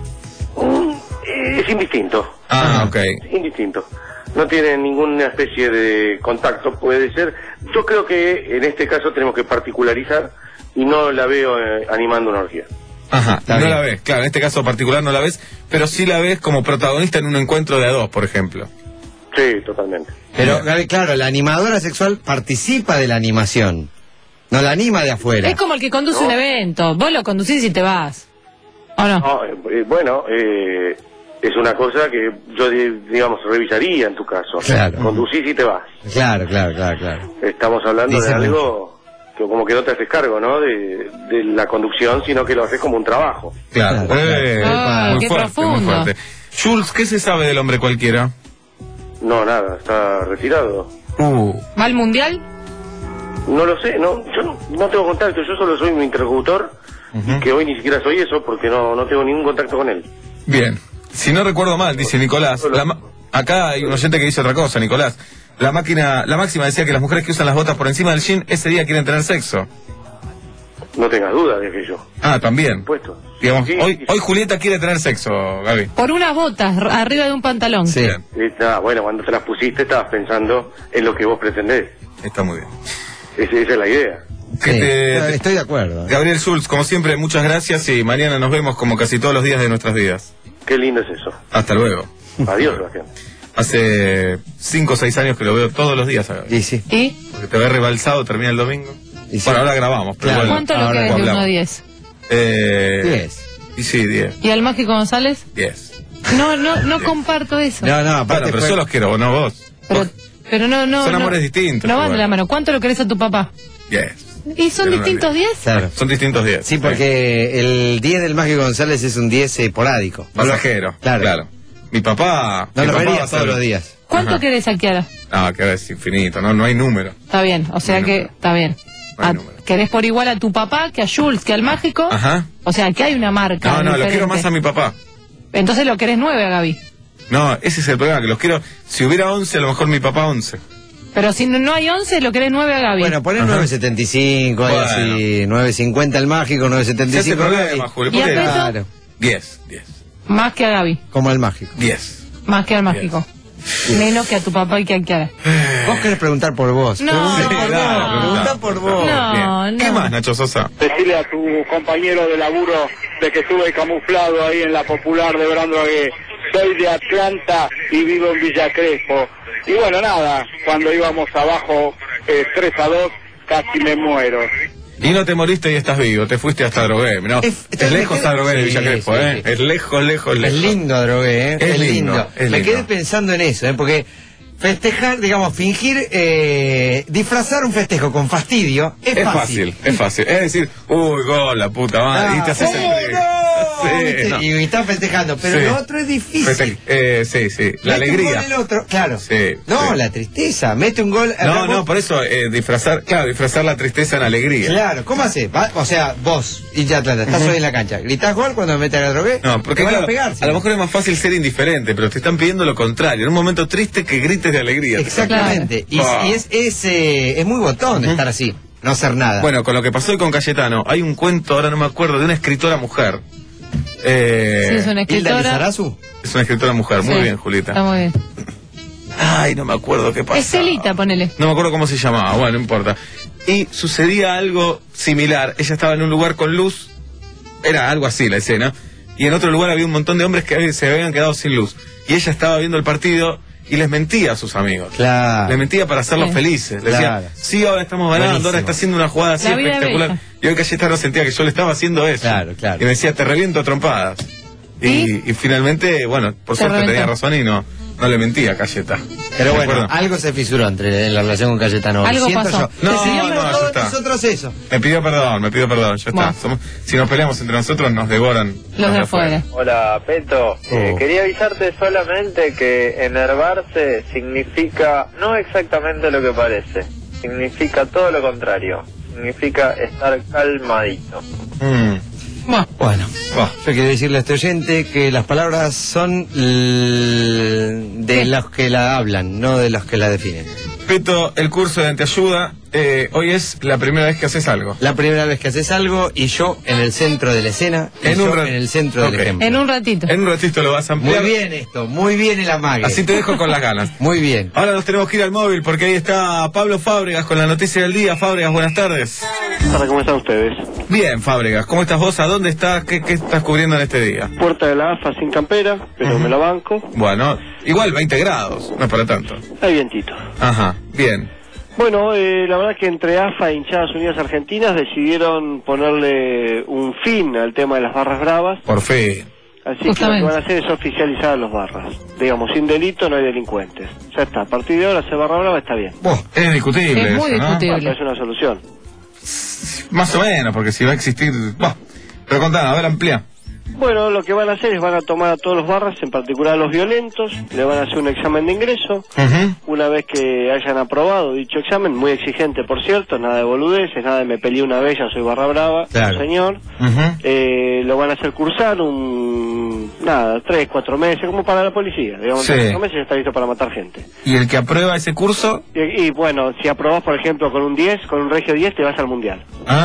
Eh, es indistinto. Ah, ok. Es indistinto. No tiene ninguna especie de contacto, puede ser. Yo creo que en este caso tenemos que particularizar y no la veo eh, animando una orgía. Ajá, Está no bien. la ves. Claro, en este caso particular no la ves, pero sí la ves como protagonista en un encuentro de a dos, por ejemplo. Sí, totalmente. Pero Gaby, claro, la animadora sexual participa de la animación. No la anima de afuera. Es como el que conduce un evento. Vos lo conducís y te vas. ¿O no? No, eh, eh, bueno, eh, es una cosa que yo, di- digamos, revisaría en tu caso. Claro. Conducís y te vas. Claro, claro, claro, claro. Estamos hablando Dice de algo que como que no te haces cargo, ¿no? De, de la conducción, sino que lo haces como un trabajo. Claro, Claro, eh, claro. Ah, muy qué fuerte, muy profundo. fuerte. Jules, ¿qué se sabe del hombre cualquiera? No, nada, está retirado. Uh, ¿Va al mundial? No lo sé, no, yo no, no tengo contacto, yo solo soy un interlocutor, Ujú. que hoy ni siquiera soy eso porque no, no tengo ningún contacto con él. bien. Si no recuerdo mal, dice Nicolás, la ma- acá hay un oyente que dice otra cosa, Nicolás. La máquina, la máxima decía que las mujeres que usan las botas por encima del jean ese día quieren tener sexo. No tengas dudas de aquello. Ah, también. Puesto. Digamos, Sí, hoy, sí. hoy Julieta quiere tener sexo, Gaby. Por unas botas r- arriba de un pantalón. Sí. Bien, Eh, nada, bueno, cuando te las pusiste estabas pensando en lo que vos pretendés. está muy bien. Esa, esa es la idea. Que Sí, te- estoy de acuerdo. Gabriel Schulz, como siempre, muchas gracias y mañana nos vemos como casi todos los días de nuestras vidas. Qué lindo es eso. Hasta luego. Adiós, Sebastián. Hace cinco o seis años que lo veo todos los días a Gaby. Y sí. ¿Y? Porque te ve rebalsado, termina el domingo. Y sí. Bueno, ahora grabamos, pero Claro. bueno. ¿Cuánto lo ahora querés de hablamos. uno a diez? Eh, Diez. Y sí, diez. ¿Y al Mágico González? Diez. No, no, no comparto eso. No, no, Bueno, aparte pero fue- yo los quiero, no vos. Pero, pero no, no. Son no- amores distintos, No van de igual. la mano. ¿Cuánto lo querés a tu papá? Diez. ¿Y son Pero no distintos diez. diez? Claro. Son distintos diez. Sí, porque el diez del Mágico González es un diez esporádico. Pasajero. Claro. Claro. Mi papá. No mi lo papá va vería a ser- todos los días. ¿Cuánto Ajá. querés a Kiara? No, que es infinito, no, no hay número. Está bien, o sea No hay que número. está bien. No hay A- número. ¿Querés por igual a tu papá que a Jules, que al Mágico? Ajá. O sea, que hay una marca. No, no, lo diferente. quiero más a mi papá. Entonces lo querés nueve a Gaby. No, ese es el problema, que los quiero. Si hubiera once, a lo mejor mi papá once. Pero si no, no hay once, lo querés nueve a Gaby. Bueno, poner Ajá. nueve setenta y cinco, algo Bueno. así, nueve cincuenta el Mágico, nueve setenta Se y hace cinco problema, Julio. ¿Y ¿Por a qué? peso? Claro, Diez, diez, Más que a Gaby. como el Mágico. diez. Más que al Mágico. Menos que a tu papá y que a Kiara. Vos querés preguntar por vos. No, Pregunta por Claro, vos. Pregunta por vos. No, Bien. ¿Qué no. más, Nacho Sosa? Decirle a tu compañero de laburo de que estuve camuflado ahí en la Popular de Brando que soy de Atlanta y vivo en Villa Crespo. Y bueno, nada, cuando íbamos abajo eh, tres a dos, casi me muero. Y no te moriste y estás vivo, te fuiste hasta Drogué. No, Es- es, lejos a Drogué de Sí, Villa Crespo, sí, ¿eh? sí. Es lejos, lejos, Es lejos. lindo, Drogué, ¿eh? Es lindo, es Me lindo. quedé pensando en eso, ¿eh? Porque festejar, digamos, fingir, eh, disfrazar un festejo con fastidio es, Es fácil. fácil, es fácil. Es decir, uy, gol, la puta madre. Ah, y te haces ¿cómo el- no? Sí, ¿Viste? no. Y están festejando, pero Sí. lo otro es difícil. Feste- eh, sí, sí. La Mete un alegría. gol el otro, claro. Sí, No, sí. la tristeza, mete un gol. No, acá no, vos- por eso eh, disfrazar, claro, disfrazar la tristeza en alegría. Claro, ¿cómo haces? Va- O sea, vos, hincha de Atlanta, estás Ujú. hoy en la cancha, ¿gritás gol cuando mete a la drogué? No, porque Te van claro, a pegar. a lo mejor es más fácil ser indiferente, pero te están pidiendo lo contrario. En un momento triste que grites de alegría. Exactamente. Y, Ah. y es, es, eh, es muy botón estar así, no hacer nada. Bueno, con lo que pasó hoy con Cayetano, hay un cuento, ahora no me acuerdo, de una escritora mujer. Eh, Sí, es una escritora. ¿Hilda Lizarazu? Es una escritora mujer, muy Sí, bien, Julieta. Está muy bien. Ay, no me acuerdo qué pasó. Es Celita, ponele. No me acuerdo cómo se llamaba, bueno, no importa. Y sucedía algo similar. Ella estaba en un lugar con luz, era algo así la escena, y en otro lugar había un montón de hombres que se habían quedado sin luz. Y ella estaba viendo el partido y les mentía a sus amigos. Claro. Les mentía para hacerlos Sí. felices. Les Claro. decía, sí, ahora estamos ganando, Buenísimo. ahora está haciendo una jugada así La vida espectacular. bella. Y hoy Cayetano sentía que yo le estaba haciendo eso. Claro, claro. Y me decía, te reviento a trompadas. Y, y finalmente, bueno, por Te suerte reventó. tenía razón y no, no le mentía a Cayeta. Pero ¿De bueno, acuerdo? algo se fisuró entre en la relación con Cayetano. Algo Siento pasó. yo. No, Decidimos no, ya todos está. nosotros eso. Me pidió perdón, me pidió perdón, ya Bueno. está. Somos- si nos peleamos entre nosotros, nos devoran Los de afuera. Hola, Peto. Eh, Oh. quería avisarte solamente que enervarse significa no exactamente lo que parece. Significa todo lo contrario. Significa estar calmadito. Mm. Bueno, yo quiero decirle a este oyente que las palabras son l- de los que la hablan, no de los que la definen. Peto, el curso de Anteayuda, eh, hoy es la primera vez que haces algo. La primera vez que haces algo y yo en el centro de la escena y En yo un ra- en el centro Ok. del ejemplo. En un ratito. En un ratito lo vas a Muy ampliar. bien esto, muy bien el amague. Así te dejo con las ganas. Muy bien. Ahora nos tenemos que ir al móvil porque ahí está Pablo Fábregas con la noticia del día. Fábregas, buenas tardes. Hola, ¿cómo están ustedes? Bien, Fábregas, ¿cómo estás vos? ¿A dónde estás? ¿Qué, qué estás cubriendo en este día? Puerta de la A F A sin campera, pero me la banco. Bueno, igual veinte grados, no es para tanto. Hay vientito. Ajá, bien. Bueno, eh, la verdad que entre A F A e Hinchadas Unidas Argentinas decidieron ponerle un fin al tema de las barras bravas. Por fin. Así que lo que van a hacer es oficializar a los barras. Digamos, sin delito no hay delincuentes. Ya está, a partir de ahora ser barra brava está bien. Es discutible. Es muy eso, ¿no? discutible. Es una solución. Más o menos, porque si va a existir... Bah, pero contame, a ver, amplía. Bueno, lo que van a hacer es van a tomar a todos los barras, en particular a los violentos, le van a hacer un examen de ingreso. Una vez que hayan aprobado dicho examen, muy exigente por cierto, nada de boludeces, nada de me peleé una vez, ya soy barra brava, Claro. no, señor. Eh, lo van a hacer cursar un, nada, tres, cuatro meses, como para la policía. Digamos, Sí. en cuatro meses ya está listo para matar gente. Y el que aprueba ese curso... Y, y, bueno, si aprobás, por ejemplo, con un diez, con un regio diez, te vas al mundial.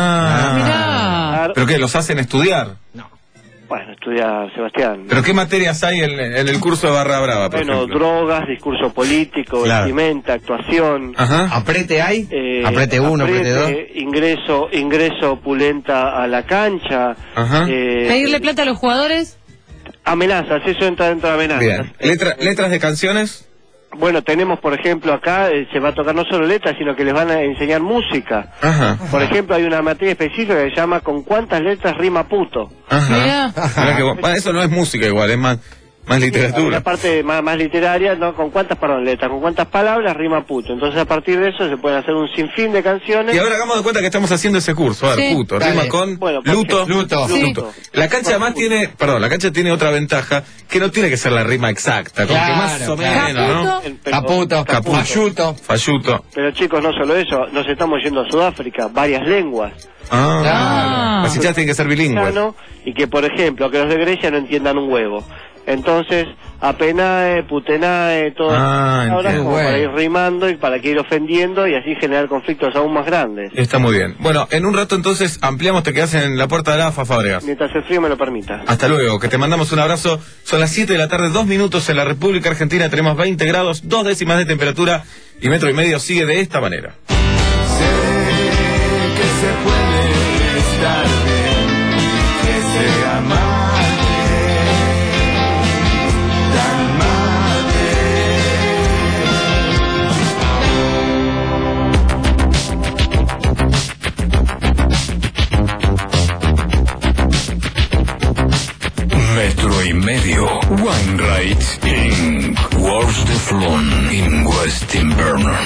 Ah, ¿pero qué? ¿Los hacen estudiar? Bueno, estudia Sebastián. ¿Pero qué materias hay en, en el curso de Barra Brava, por Bueno, ejemplo? drogas, discurso político, Claro. vestimenta, actuación. Ajá. ¿Aprete hay? Eh, ¿Aprete uno, aprete dos? Ingreso, ingreso opulenta a la cancha. Ajá. eh, ¿Pedirle plata a los jugadores? amenazas, eso entra dentro de amenazas. Bien. Letra- ¿Letras de canciones? Bueno, tenemos, por ejemplo, acá eh, se va a tocar no solo letras, sino que les van a enseñar música. Ajá. Por ejemplo, hay una materia específica que se llama ¿con cuántas letras rima puto? Ajá. Mirá que vos- bueno, eso no es música igual, es más, más La literatura. parte más, más literaria, ¿no? ¿Con cuántas, perdón, letras? ¿Con cuántas palabras rima puto? Entonces, a partir de eso se pueden hacer un sinfín de canciones. Y ahora hagamos de cuenta que estamos haciendo ese curso. A ver, Sí. puto, Dale. rima con Bueno, por luto. ejemplo, Luto. Luto. La cancha además tiene, perdón, la cancha tiene otra ventaja, que no tiene que ser la rima exacta, como que Claro, más o claro. menos, ¿no? Caputo. Caputo. Falluto. Falluto. Pero chicos, no solo eso, nos estamos yendo a Sudáfrica, varias lenguas. Ah, las hinchadas tienen que ser bilingües. Mexicano, y que, por ejemplo, que los de Grecia no entiendan un huevo. Entonces, apenae, putenae, todo Ah, ahora entiendo. como para Bueno. ir rimando y para que ir ofendiendo y así generar conflictos aún más grandes. Está muy bien. Bueno, en un rato entonces ampliamos, te quedas en la puerta de la A F A, Fábregas. Mientras el frío me lo permita. Hasta luego, que te mandamos un abrazo. Son las siete de la tarde, dos minutos en la República Argentina, tenemos veinte grados, dos décimas de temperatura y metro y medio sigue de esta manera. Que se puede estar bien, que se amarte, tan Metro y medio. Wine Rights Incorporated. Across the Floor in West Invernon.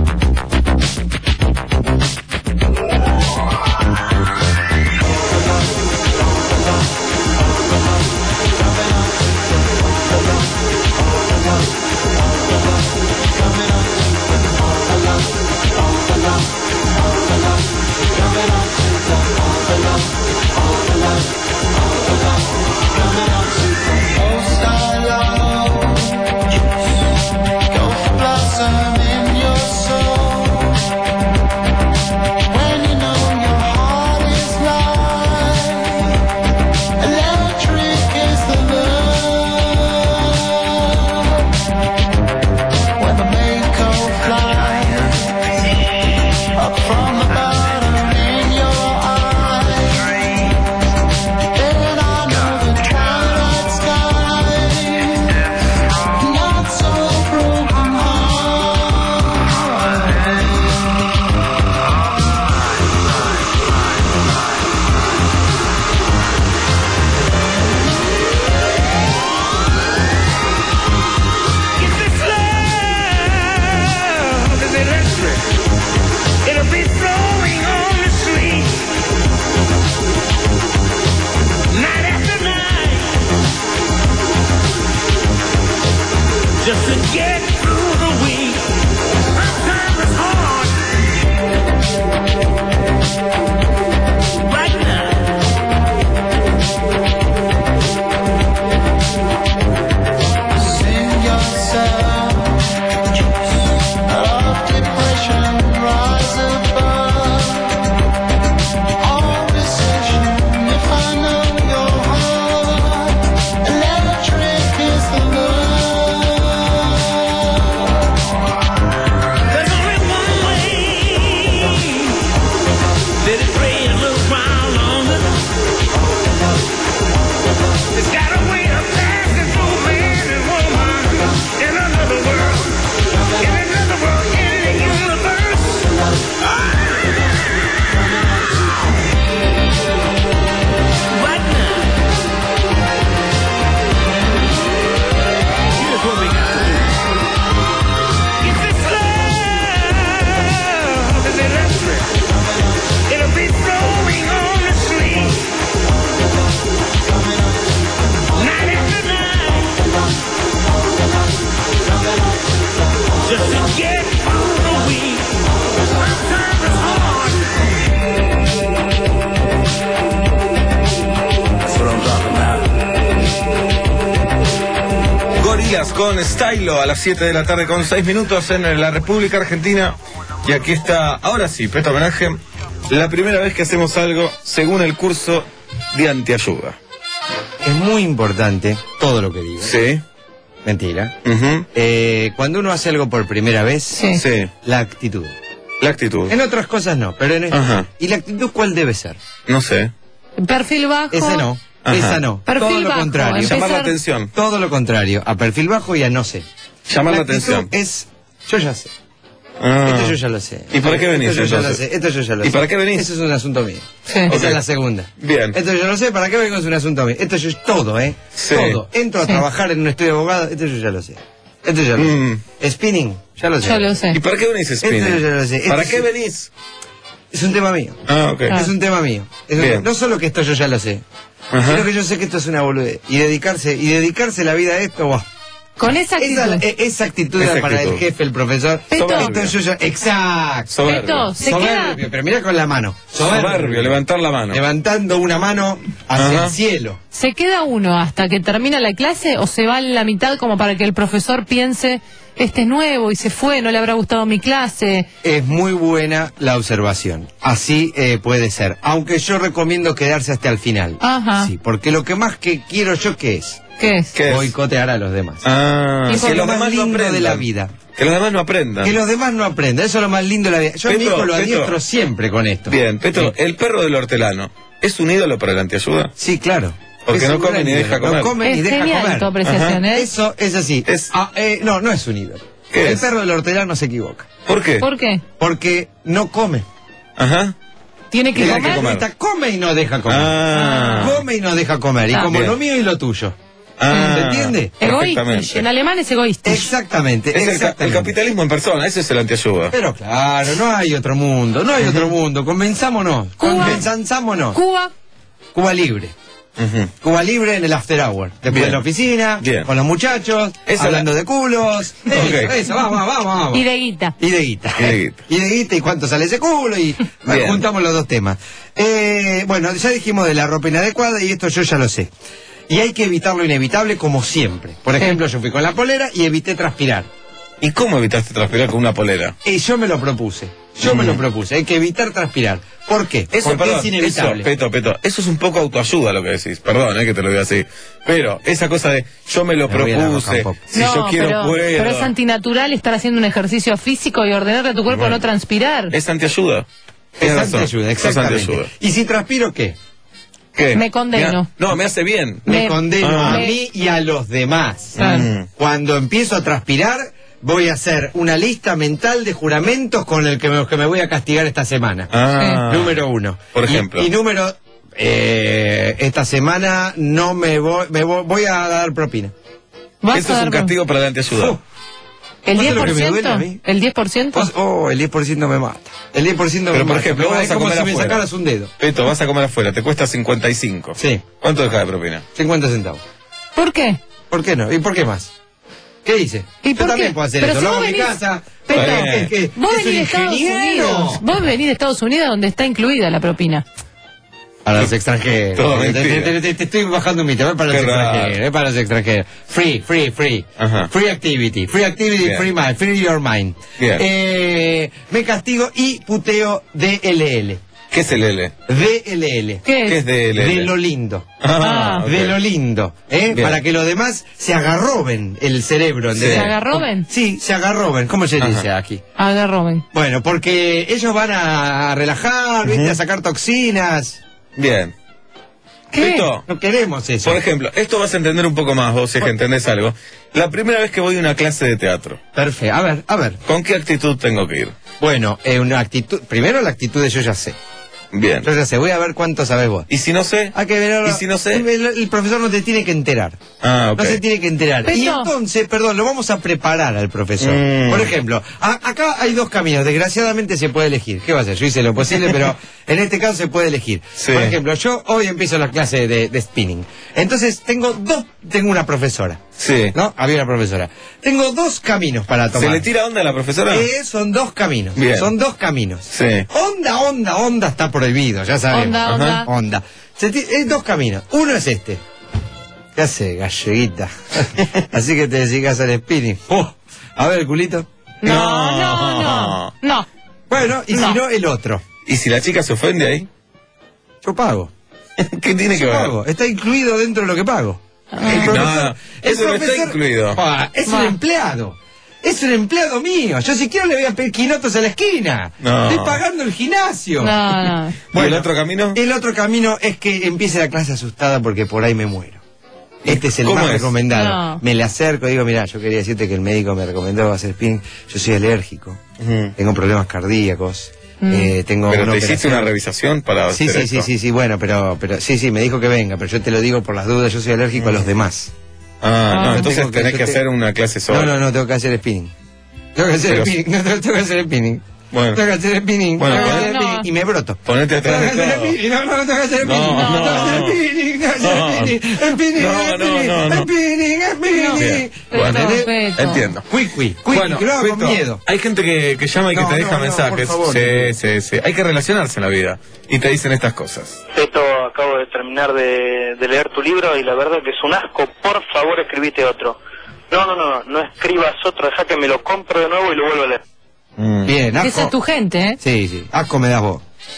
Con Stylo a las siete de la tarde con seis minutos en la República Argentina. Y aquí está, ahora sí, presto homenaje, la primera vez que hacemos algo según el curso de antiayuda. Es muy importante todo lo que digo. Sí. Mentira. Uh-huh. eh, cuando uno hace algo por primera vez, sí. Sí. la actitud. La actitud. En otras cosas no, pero en esto. Ajá. ¿Y la actitud cuál debe ser? No sé. Perfil bajo. Esa no. Ajá. Esa no. Perfil todo lo bajo, contrario. empezar... Llamar la atención. Todo lo contrario. A perfil bajo y a no sé. Llamar la, la atención. Es, yo ya sé. Ah. Esto yo ya lo sé. ¿Y para qué venís Esto yo ya lo entonces? sé. Esto yo ya lo ¿Y sé. para qué venís? Eso es un asunto mío. Sí. Esa Okay. es la segunda. Bien. Esto yo lo sé. ¿Para qué vengo? Es un asunto mío. Esto yo todo, ¿eh? Sí. Todo. Entro a Sí. trabajar en un estudio de abogado. Esto yo ya lo sé. Esto ya lo Mm. sé. Spinning. Ya lo sé. Ya lo sé. ¿Y para qué venís, Spinning? Esto yo ya lo sé. ¿Para Esto qué sí. venís? Es un tema mío. Ah, ok. Ah. Es un tema mío. Es un- Bien. no solo que esto yo ya lo sé, Ajá. sino que yo sé que esto es una boludez. Y dedicarse, y dedicarse la vida a esto, wow. Con esa actitud. Esa, e- esa actitud Esa era para actitud. el jefe, el profesor. Peto. Esto yo ya- exacto. Soberbio. Beto, se Soberbio, queda, pero mira con la mano. Soberbio, levantar la mano. Levantando una mano hacia Ajá. el cielo. ¿se queda uno hasta que termina la clase o se va en la mitad como para que el profesor piense, este es nuevo y se fue, no le habrá gustado mi clase? Es muy buena la observación. Así eh, puede ser. Aunque yo recomiendo quedarse hasta el final. Ajá. Sí, porque lo que más que quiero yo, ¿qué es? ¿Qué es? ¿Qué es? Boicotear a los demás. Ah, Y Eso por es que lo los más demás no lindo aprendan. de la vida. Que los demás no aprendan. Que los demás no aprendan. Eso es lo más lindo de la vida. Yo a mi Petro, hijo lo Petro. adiestro siempre con esto. Bien, Petro, Sí. el perro del hortelano, ¿es un ídolo para la antiayuda? Sí, claro. Porque Es no un come gran ni ídolo. deja comer. No come ni Es deja genial comer. tu apreciación, Ajá. ¿eh? Eso es así. Es- Ah, eh, no, no es un ídolo. ¿Qué el es? perro del hortelano se equivoca. ¿Por qué? ¿Por qué? Porque no come. Ajá. ¿Tiene que Tiene comer? que comer. Esta come y no deja comer. Ah. Come y no deja comer. Y Ah. como Bien. lo mío y lo tuyo. Ah, ¿Se entiende? Egoísta. En alemán es egoísta. Exactamente. Es el, ca- exactamente. el capitalismo en persona, ese es el antiayuda. Pero claro, no hay otro mundo, no hay otro mundo. Convenzámonos, convenzámonos. Cuba. Cuba libre. Ujú. Cuba libre en el after hour. Después Bien. de la oficina, Bien. con los muchachos, Esa hablando la- de culos. Eso, Ok. eso, vamos, vamos, vamos. Y de guita. Y de guita. Y de guita. Y de guita, y cuánto sale ese culo, y Bien. juntamos los dos temas. Eh, bueno, ya dijimos de la ropa inadecuada, y esto yo ya lo sé. Y hay que evitar lo inevitable como siempre. Por ejemplo, yo fui con la polera y evité transpirar. ¿Y cómo evitaste transpirar con una polera? Y yo me lo propuse. Yo me lo propuse. Hay que evitar transpirar. ¿Por qué? Eso, Porque perdón, es inevitable. Eso, Peto, Peto, eso es un poco autoayuda lo que decís. Perdón, eh, que te lo diga así. Pero esa cosa de yo me lo Me voy a la propuse, rock and pop. si no, yo quiero pero, puedo. pero es antinatural estar haciendo un ejercicio físico y ordenarle a tu cuerpo Bueno. no transpirar. Es antiayuda. Es Tienes razón. antiayuda, Sos exactamente. antiayuda. ¿Y si transpiro qué? ¿Qué? Me condeno. Me- no, me hace bien. Me, Me- condeno Ah. a mí y a los demás. Mm. Cuando empiezo a transpirar, voy a hacer una lista mental de juramentos con el que me, que me voy a castigar esta semana. Ah. Número uno. Por Y- ejemplo. Y, número... eh, esta semana no me voy... Me voy, voy a dar propina. ¿Vas Esto a es dar un castigo para la antiayuda. Uh. ¿El ¿Vos diez sabés por lo que me duele a ciento? mí? ¿El diez por ciento? Pues, oh, el diez por ciento me mata. El diez por ciento me Pero por mata. ejemplo, Me- vas es a como comer si me afuera. sacaras un dedo. Peto, vas a comer afuera, te cuesta cincuenta y cinco. Sí, ¿Cuánto deja de propina? cincuenta centavos. ¿Por qué? ¿Por qué no? ¿Y por qué más? ¿Qué hice? ¿Y Yo por también qué? puedo hacer Pero eso. si Lo hago vos en mi venís- casa. Peto, Es que- Vos es un venís de Estados ingeniero. Unidos. Vos venís de Estados Unidos donde está incluida la propina. Para los extranjeros. Todo te, mentira. te- te- te estoy bajando un mito. Es para los Qué raro. extranjeros. Es para los extranjeros. Free, free, free. Ajá. Free activity. Free activity, Bien. free mind. Free your mind. Bien. Eh, me castigo y puteo D L L. ¿Qué es el L? D L L. ¿Qué es? ¿Qué es de L? De lo lindo. Ah, ok. De lo lindo, ¿eh? Bien. Para que los demás se agarroben el cerebro. Sí. ¿entendés? ¿Se agarroben? Sí, se agarroben. ¿Cómo se Ajá. dice aquí? Agarroben. Bueno, porque ellos van a relajar, ¿viste? A sacar toxinas. Bien. ¿Qué? Peto, No queremos eso. por ejemplo, esto vas a entender un poco más vos, si es que entendés algo. La primera vez que voy a una clase de teatro, Perfecto. A ver, a ver. ¿con qué actitud tengo que ir? Bueno, eh, una actitud. Primero la actitud de yo ya sé. Bien. Yo ya sé. Voy a ver cuánto sabes vos. ¿Y si no sé? Hay que ver. ¿Y si no sé? El, el- el profesor no te tiene que enterar. Ah, ok. No se tiene que enterar. Pero- Y entonces, perdón, lo vamos a preparar al profesor. Mm. Por ejemplo, a- acá hay dos caminos. Desgraciadamente se puede elegir. ¿Qué va a hacer? Yo hice lo posible, pero en este caso se puede elegir. Sí. Por ejemplo, yo hoy empiezo la clase de, de spinning. Entonces tengo dos, tengo una profesora. Sí. ¿No? Había una profesora. Tengo dos caminos para tomar. ¿Se le tira onda a la profesora? Eh, son dos caminos. Bien. Son dos caminos. Sí. Onda, onda, onda está prohibido, ya sabemos. Onda, Ajá. onda. Onda. Se ti- es dos caminos. Uno es este. ¿Qué hace, galleguita? Así que te dedicas al spinning. Oh, a ver el culito. No, no, no. No. Bueno, y No. si no, el otro. ¿Y si la chica se ofende ahí? Yo pago. ¿Qué tiene que Yo ver? pago. Está incluido dentro de lo que pago. El No, profesor- el eso no está profesor- incluido. Ah, es un Va. empleado. Es un empleado mío. Yo si quiero le voy a pedir quinotos a la esquina. No. Estoy pagando el gimnasio. No, no. ¿Y el otro camino? El otro camino es que empiece la clase asustada porque por ahí me muero. Este es el ¿Cómo más es? recomendado. No. Me le acerco y digo, mira, yo quería decirte que el médico me recomendó hacer spinning. Yo soy alérgico. Ujú. Tengo problemas cardíacos. Mm. eh, tengo ¿Pero una te hiciste operación. una revisación para Sí, hacer sí, sí, esto? sí, sí, bueno, pero, pero sí, sí, me dijo que venga, pero yo te lo digo por las dudas, yo soy alérgico a los demás. Ah, no, Yo entonces tengo que- tenés yo que te- hacer una clase sola. No, no, no, tengo que hacer spinning. Tengo que hacer Pero- spinning, no, tengo, tengo que hacer spinning. Bueno. Tengo que hacer spinning, Bueno, tengo que no, hacer no. spinning, y me broto. Ponete atrás Tengo que de hacer todo. spinning, no, no, tengo que hacer No, spinning, no, tengo que hacer no. spinning, tengo que hacer No. spinning, spinning, No, no, spinning, no, no. spinning, spinning. Bien. Pero, Bueno, Peto. entiendo. Quick, quick, quick, Bueno, que lo hago con Peto, miedo. hay gente que, que llama y que No, te deja no, no, mensajes. por favor. Sí, sí, sí. Hay que relacionarse en la vida. Y te dicen estas cosas. Peto, acabo de terminar de, de leer tu libro y la verdad que es un asco. Por favor, escribite otro. No, no, no, no escribas otro, deja que me lo compro de nuevo y lo vuelvo a leer. Bien, Esa es asco. tu gente, ¿eh? Sí, sí, asco me das vos.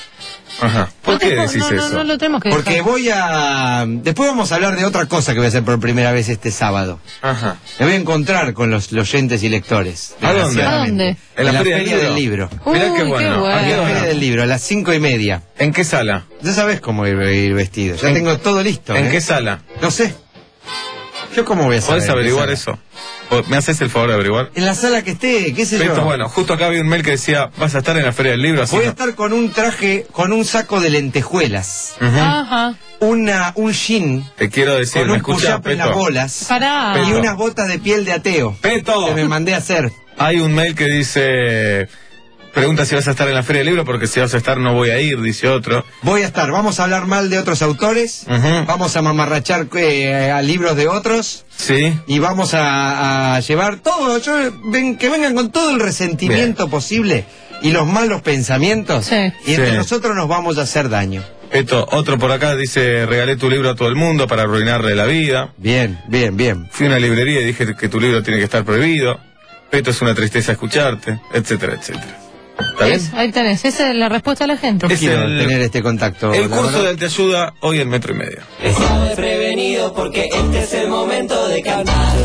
Ajá. ¿Por No qué te- decís no, no, eso? no lo tenemos que Porque dejar. voy a... Después vamos a hablar de otra cosa que voy a hacer por primera vez este sábado. Ajá. Me voy a encontrar con los, los oyentes y lectores. ¿A dónde? desgraciadamente. ¿A dónde? En la Feria del Libro. Mirá qué Uy, bueno. qué bueno. ¿A qué En la hora? Feria del Libro, a las cinco y media. ¿En qué sala? Ya sabes cómo ir, ir vestido. Ya ¿En- tengo todo listo. ¿En ¿eh? qué sala? No sé. ¿Yo cómo voy a saber? ¿Podés en qué averiguar sala? eso? ¿O ¿Me haces el favor de averiguar? En la sala que esté, qué sé Beto, yo. bueno, justo acá había un mail que decía, vas a estar en la Feria del Libro, así Voy a no- estar con un traje, con un saco de lentejuelas. Ujú. Ajá. Una, un jean. Te quiero decir, Con ¿me un escuchás, push-up en las Peto? bolas. Pará. Y Peto. unas botas de piel de ateo. ¡Peto! Que me mandé a hacer. Hay un mail que dice, pregunta si vas a estar en la Feria del Libro, porque si vas a estar no voy a ir, dice otro. Voy a estar, vamos a hablar mal de otros autores, Ujú. vamos a mamarrachar eh, a libros de otros Sí. y vamos a, a llevar todo, yo, ven, que vengan con todo el resentimiento posible y los malos pensamientos Sí. y entre Sí. nosotros nos vamos a hacer daño. Peto, otro por acá dice, regalé tu libro a todo el mundo para arruinarle la vida. Bien, bien, bien. Fui a una librería y dije que tu libro tiene que estar prohibido. Peto, es una tristeza escucharte, etcétera, etcétera. ¿Está bien? Es- ahí tenés, esa es la respuesta a la gente. Yo Es quiero el- tener este contacto. El la curso verdad. de Te Ayuda hoy en Metro y Medio. Estás prevenido porque este es el momento de cantar.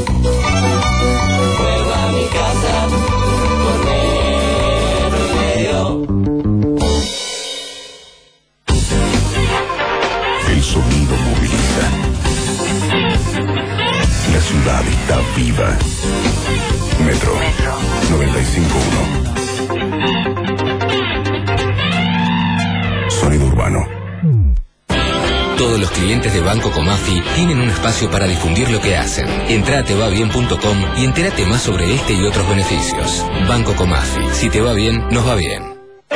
Vuelvo a mi casa por metro y medio. El sonido moviliza. La ciudad está viva. Metro, noventa y cinco punto uno. Sonido urbano. Todos los clientes de Banco Comafi tienen un espacio para difundir lo que hacen. Entra a tevabien punto com y entérate más sobre este y otros beneficios. Banco Comafi. Si te va bien, nos va bien.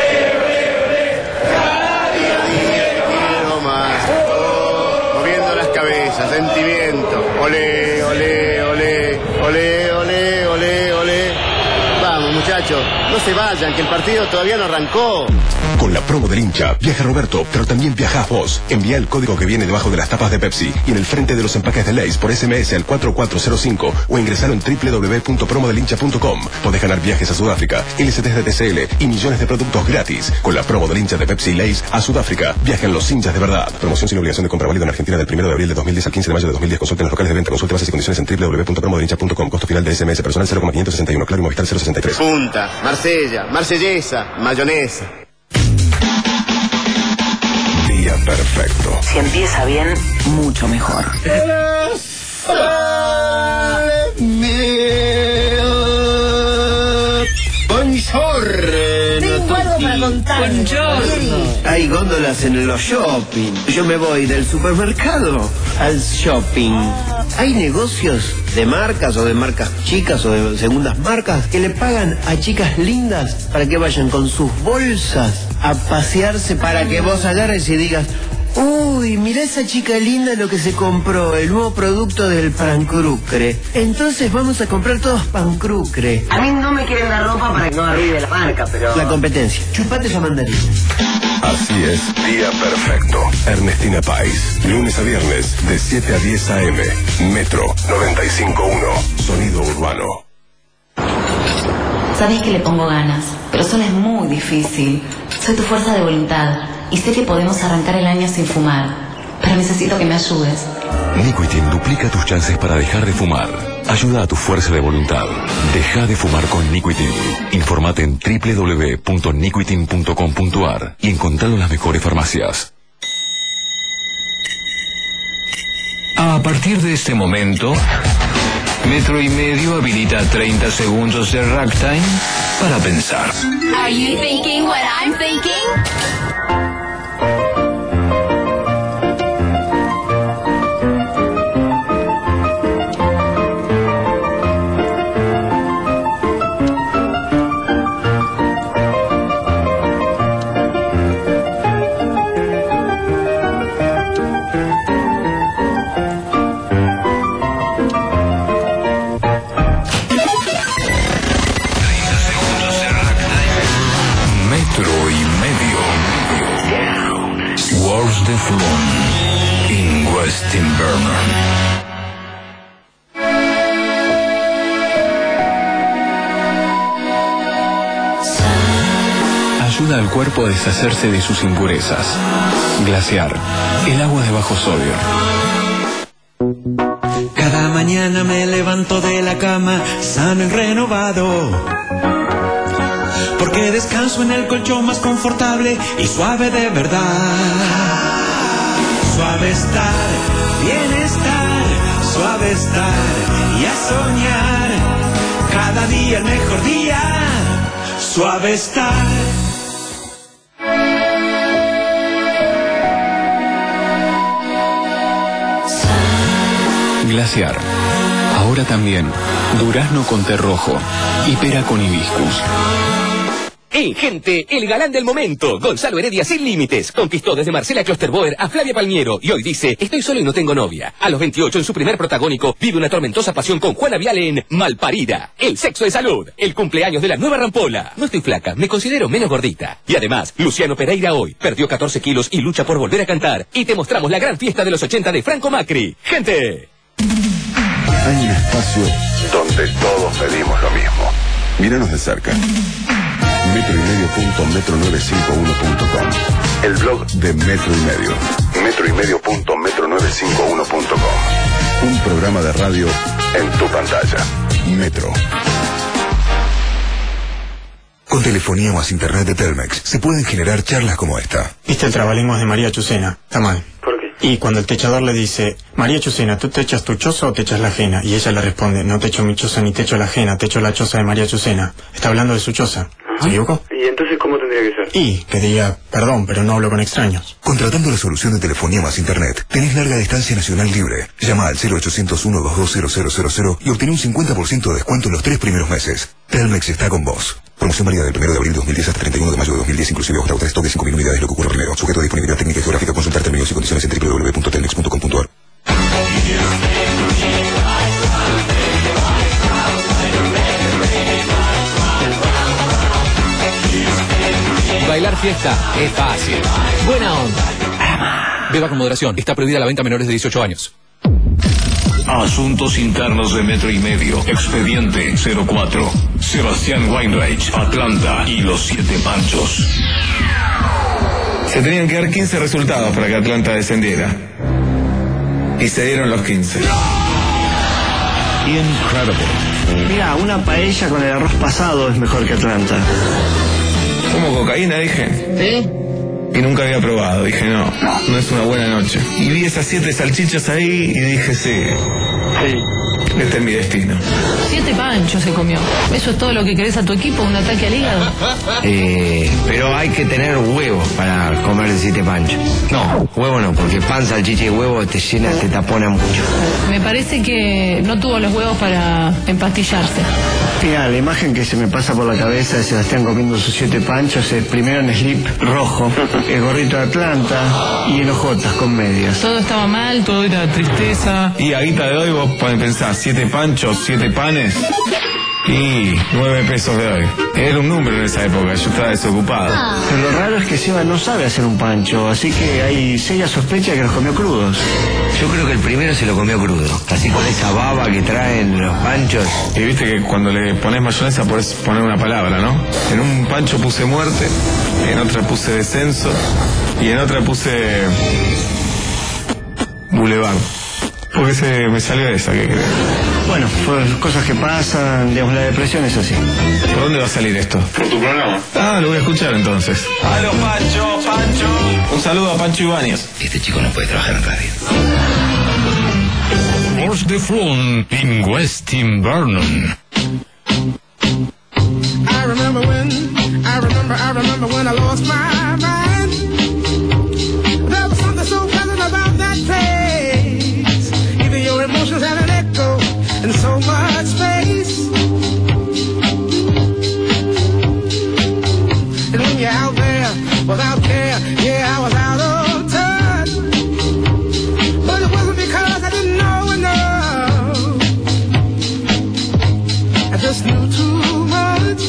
Quiero más. Oh, moviendo las cabezas, sentimiento. Olé, olé, olé, olé, olé, olé, olé. Vamos, muchachos, no se vayan, que el partido todavía no arrancó. Con la promo del hincha, viaja Roberto, pero también viajás vos. Envía el código que viene debajo de las tapas de Pepsi y en el frente de los empaques de Lay's por S M S al cuatro cuatro cero cinco o ingresalo en doble u doble u doble u punto promo del hincha punto com. Podés ganar viajes a Sudáfrica, L C Ts de T C L y millones de productos gratis. Con la promo del hincha de Pepsi y Lay's a Sudáfrica, viajan los hinchas de verdad. Promoción sin obligación de compra válida en Argentina del primero de abril de dos mil diez al quince de mayo de dos mil diez. Consulta en los locales de venta. Consulte bases y condiciones en doble u doble u doble u punto promo del hincha punto com. Costo final de S M S personal cero coma quinientos sesenta y uno. Claro y Movistar cero sesenta y tres. Punta, Marsella, marsellesa, mayonesa. Día perfecto. Si empieza bien, mucho mejor. Tengo algo para contar. Hay góndolas en los shopping. Yo me voy del supermercado al shopping. Hay negocios de marcas o de marcas chicas o de segundas marcas que le pagan a chicas lindas para que vayan con sus bolsas a pasearse para que vos agarres y digas: uy, mirá esa chica linda lo que se compró, el nuevo producto del pancrucre. Entonces vamos a comprar todos pancrucre. A mí no me quieren dar ropa para que no arribe la marca, pero... La competencia. Chupate esa mandarina. Así es, día perfecto. Ernestina Pais, lunes a viernes, de siete a diez a eme. Metro noventa y cinco punto uno. Sonido urbano. Sabes que le pongo ganas, pero solo es muy difícil. Soy tu fuerza de voluntad y sé que podemos arrancar el año sin fumar, pero necesito que me ayudes. Nicotine duplica tus chances para dejar de fumar. Ayuda a tu fuerza de voluntad. Deja de fumar con Nicotine. Informate en doble u doble u doble u punto nicotine punto com punto ar y encontralo en las mejores farmacias. A partir de este momento, Metro y Medio habilita treinta segundos de ragtime para pensar. Are you thinking what I'm thinking? Metro y Medio. Wars de Floon in West Timberman. Ayuda al cuerpo a deshacerse de sus impurezas. Glaciar, el agua de bajo sodio. Cada mañana me levanto de la cama sano y renovado, porque descanso en el colchón más confortable y suave de verdad. Suave estar, bienestar, suave estar y a soñar, cada día el mejor día, suave estar. Glaciar. Ahora también durazno con té rojo y pera con hibiscus. ¡Hey, gente! El galán del momento, Gonzalo Heredia sin límites. Conquistó desde Marcela Klosterboer a Flavia Palmiero y hoy dice, estoy solo y no tengo novia. A los veintiocho, en su primer protagónico, vive una tormentosa pasión con Juana Viale en Malparida. El sexo de salud, el cumpleaños de la nueva rampola. No estoy flaca, me considero menos gordita. Y además, Luciano Pereira hoy perdió catorce kilos y lucha por volver a cantar. Y te mostramos la gran fiesta de los ochenta de Franco Macri. ¡Gente! Hay un espacio donde todos pedimos lo mismo. Míranos de cerca. Metro y medio punto metro nueve cinco uno punto com. El blog de Metro y Medio. Metro y medio punto metro nueve cinco uno punto com. Un programa de radio en tu pantalla. Metro. Con telefonía más internet de Telmex se pueden generar charlas como esta. ¿Viste el trabalenguas de María Chucena? Está mal. ¿Por qué? Y cuando el techador le dice, María Chucena, ¿tú te echas tu choza o te echas la ajena? Y ella le responde, no te echo mi choza ni te echo la ajena, te echo la choza de María Chucena. Está hablando de su choza. ¿Se equivocó? ¿Y entonces cómo tendría que ser? Y que diga, perdón, pero no hablo con extraños. Contratando la solución de telefonía más internet, tenés larga distancia nacional libre. Llama al cero ochocientos uno dos dos cero cero cero cero y obtén un cincuenta por ciento de descuento en los tres primeros meses. Telmex está con vos. Promoción válida del primero de abril de dos mil diez hasta treinta y uno de mayo de dos mil diez, inclusive hasta stock de cinco mil unidades, lo que ocurre primero. Sujeto a disponibilidad técnica y geográfica. Consultar términos y condiciones en doble u doble u doble u punto telmex punto com punto a r. Bailar fiesta es fácil. Buena onda. Beba con moderación. Está prohibida la venta a menores de dieciocho años. Asuntos internos de Metro y Medio. Expediente cero cuatro. Sebastián Weinreich, Atlanta y los Siete Panchos. Se tenían que dar quince resultados para que Atlanta descendiera. Y se dieron los quince. Incredible. Mira, una paella con el arroz pasado es mejor que Atlanta. Como cocaína, dije. ¿Sí? Y nunca había probado. Dije, no, no es una buena noche. Y vi esas siete salchichas ahí y dije, sí. Sí. Este es mi destino. Siete panchos se comió. ¿Eso es todo lo que querés a tu equipo? ¿Un ataque al hígado? Eh, pero hay que tener huevos para comer de siete panchos. No, huevo no, porque pan, salchicha y huevo te llena, te tapona mucho. Me parece que no tuvo los huevos para empastillarse. Mira, la imagen que se me pasa por la cabeza de Sebastián comiendo sus siete panchos es primero en slip rojo, el gorrito de Atlanta y en ojotas con medias. Todo estaba mal, todo era tristeza. Y a guita de hoy vos podés pensar, siete panchos, siete panes y nueve pesos de hoy. Era un número en esa época, yo estaba desocupado. Pero lo raro es que Seba no sabe hacer un pancho, así que hay seria sospecha de que los comió crudos. Yo creo que el primero se lo comió crudo, así con esa baba que traen los panchos. Y viste que cuando le pones mayonesa podés poner una palabra, ¿no? En un pancho puse muerte, en otra puse descenso y en otra puse boulevard. Porque se me salió esa, ¿qué crees? Bueno, pues cosas que pasan, digamos, la depresión es así. ¿Por dónde va a salir esto? Por tu programa. Ah, lo voy a escuchar entonces. ¡Aló, Pancho, Pancho! Un saludo a Pancho Ibáñez. Este chico no puede trabajar en radio. George de Flon en West Invernon. I remember when, I remember, I remember when I lost my mind. There was something so pleasant about that place. Even your emotions had an echo in so much space. And when you're out there without care, yeah, I was out of touch. But it wasn't because I didn't know enough. I just knew too much.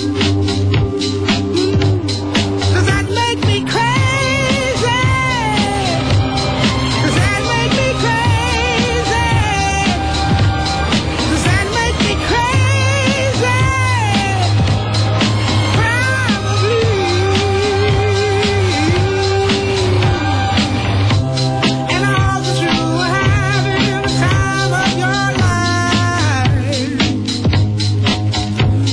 Does that make me crazy? Does that make me crazy? Does that make me crazy? Probably. And all that you were having the time of your life.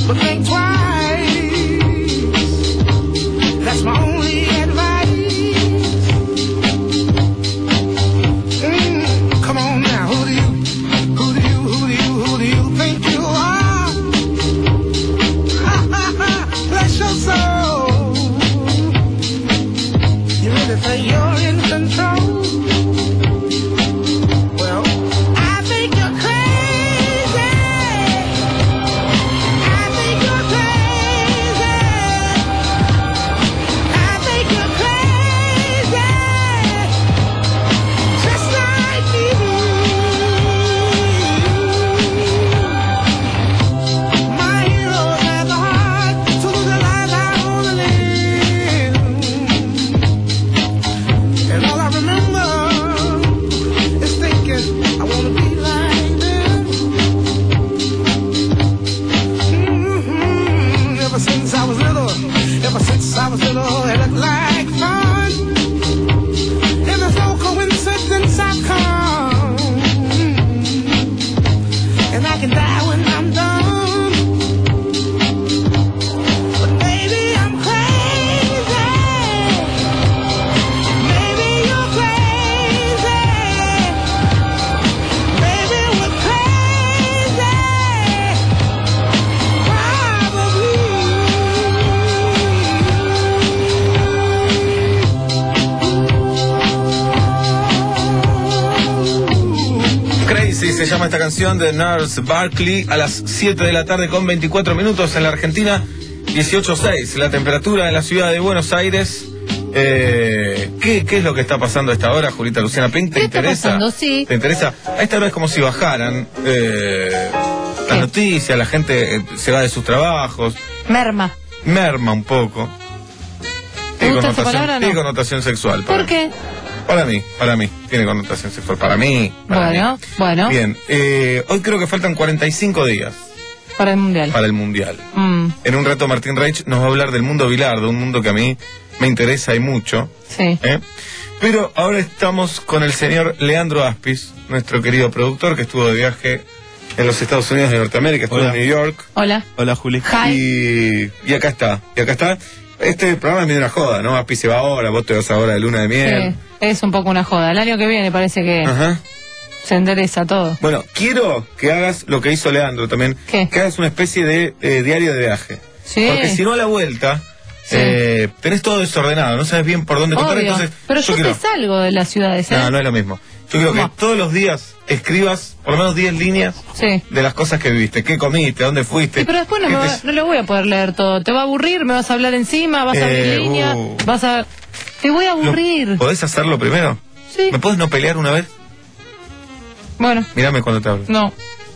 se llama esta canción de Nurse Barkley, a las siete de la tarde con veinticuatro minutos en la Argentina, dieciocho seis, la temperatura en la ciudad de Buenos Aires. Eh, ¿qué, ¿Qué es lo que está pasando a esta hora, Julita Luciana Pink? ¿Te ¿Qué interesa? está pasando? Sí. ¿Te interesa? A esta hora es como si bajaran eh, las noticias, la gente eh, se va de sus trabajos, Merma. merma un poco. ¿Te Tiene gusta esa connotación, palabra, no? tiene connotación sexual. Para ¿Por mí. qué? Para mí, para mí, tiene connotación sexual. Para mí. Para Bueno, mí. bueno. Bien, eh, hoy creo que faltan cuarenta y cinco días Para el mundial. para el Mundial. Mm, En un rato Martín Reich nos va a hablar del mundo bilardo, un mundo que a mí me interesa y mucho. sí. ¿eh? Pero ahora estamos con el señor Leandro Aspis, nuestro querido productor que estuvo de viaje en los Estados Unidos de Norteamérica, estuvo Hola. en New York. Hola. Hola, Juli. Y, y acá está, y acá está. Este programa es medio una joda, ¿no? Aspis se va ahora, vos te vas ahora de luna de miel. Sí, es un poco una joda. El año que viene parece que Ajá. se endereza todo. Bueno, quiero que hagas lo que hizo Leandro también, ¿Qué? que hagas una especie de eh, diario de viaje. Sí. Porque si no a la vuelta, Sí. eh, tenés todo desordenado, no sabes bien por dónde contar, Obvio. entonces Pero yo, quiero... te salgo de las ciudades, ¿eh? No, no es lo mismo. Yo quiero que ¿Cómo? todos los días escribas por lo menos diez líneas Sí. de las cosas que viviste, qué comiste, dónde fuiste. Sí, pero después no, qué me te- va- no lo voy a poder leer todo. Te va a aburrir, me vas a hablar encima, vas a abrir Eh, línea, uh. vas a... Te voy a aburrir. ¿Podés hacerlo primero? Sí. ¿Me podés no pelear una vez? Bueno, Mírame cuando te hablo. no.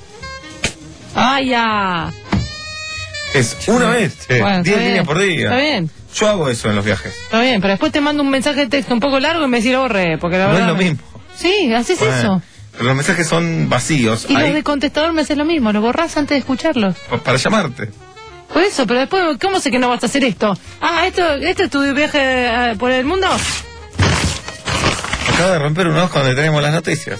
¡Ay, ya! Es una vez, che, Bueno, diez está líneas bien. por día. Está bien, Yo hago eso en los viajes. está bien. Pero después te mando un mensaje de texto un poco largo y me decís lo borré, porque la No verdad... es lo me- mismo. Sí, haces Bueno, eso. Pero los mensajes son vacíos. Y ahí, los de contestador me haces lo mismo, lo borrás antes de escucharlo. para llamarte. Por eso, pero después, ¿cómo sé que no vas a hacer esto? Ah, ¿esto, esto es tu viaje eh, por el mundo? Acaba de romper un ojo donde tenemos las noticias.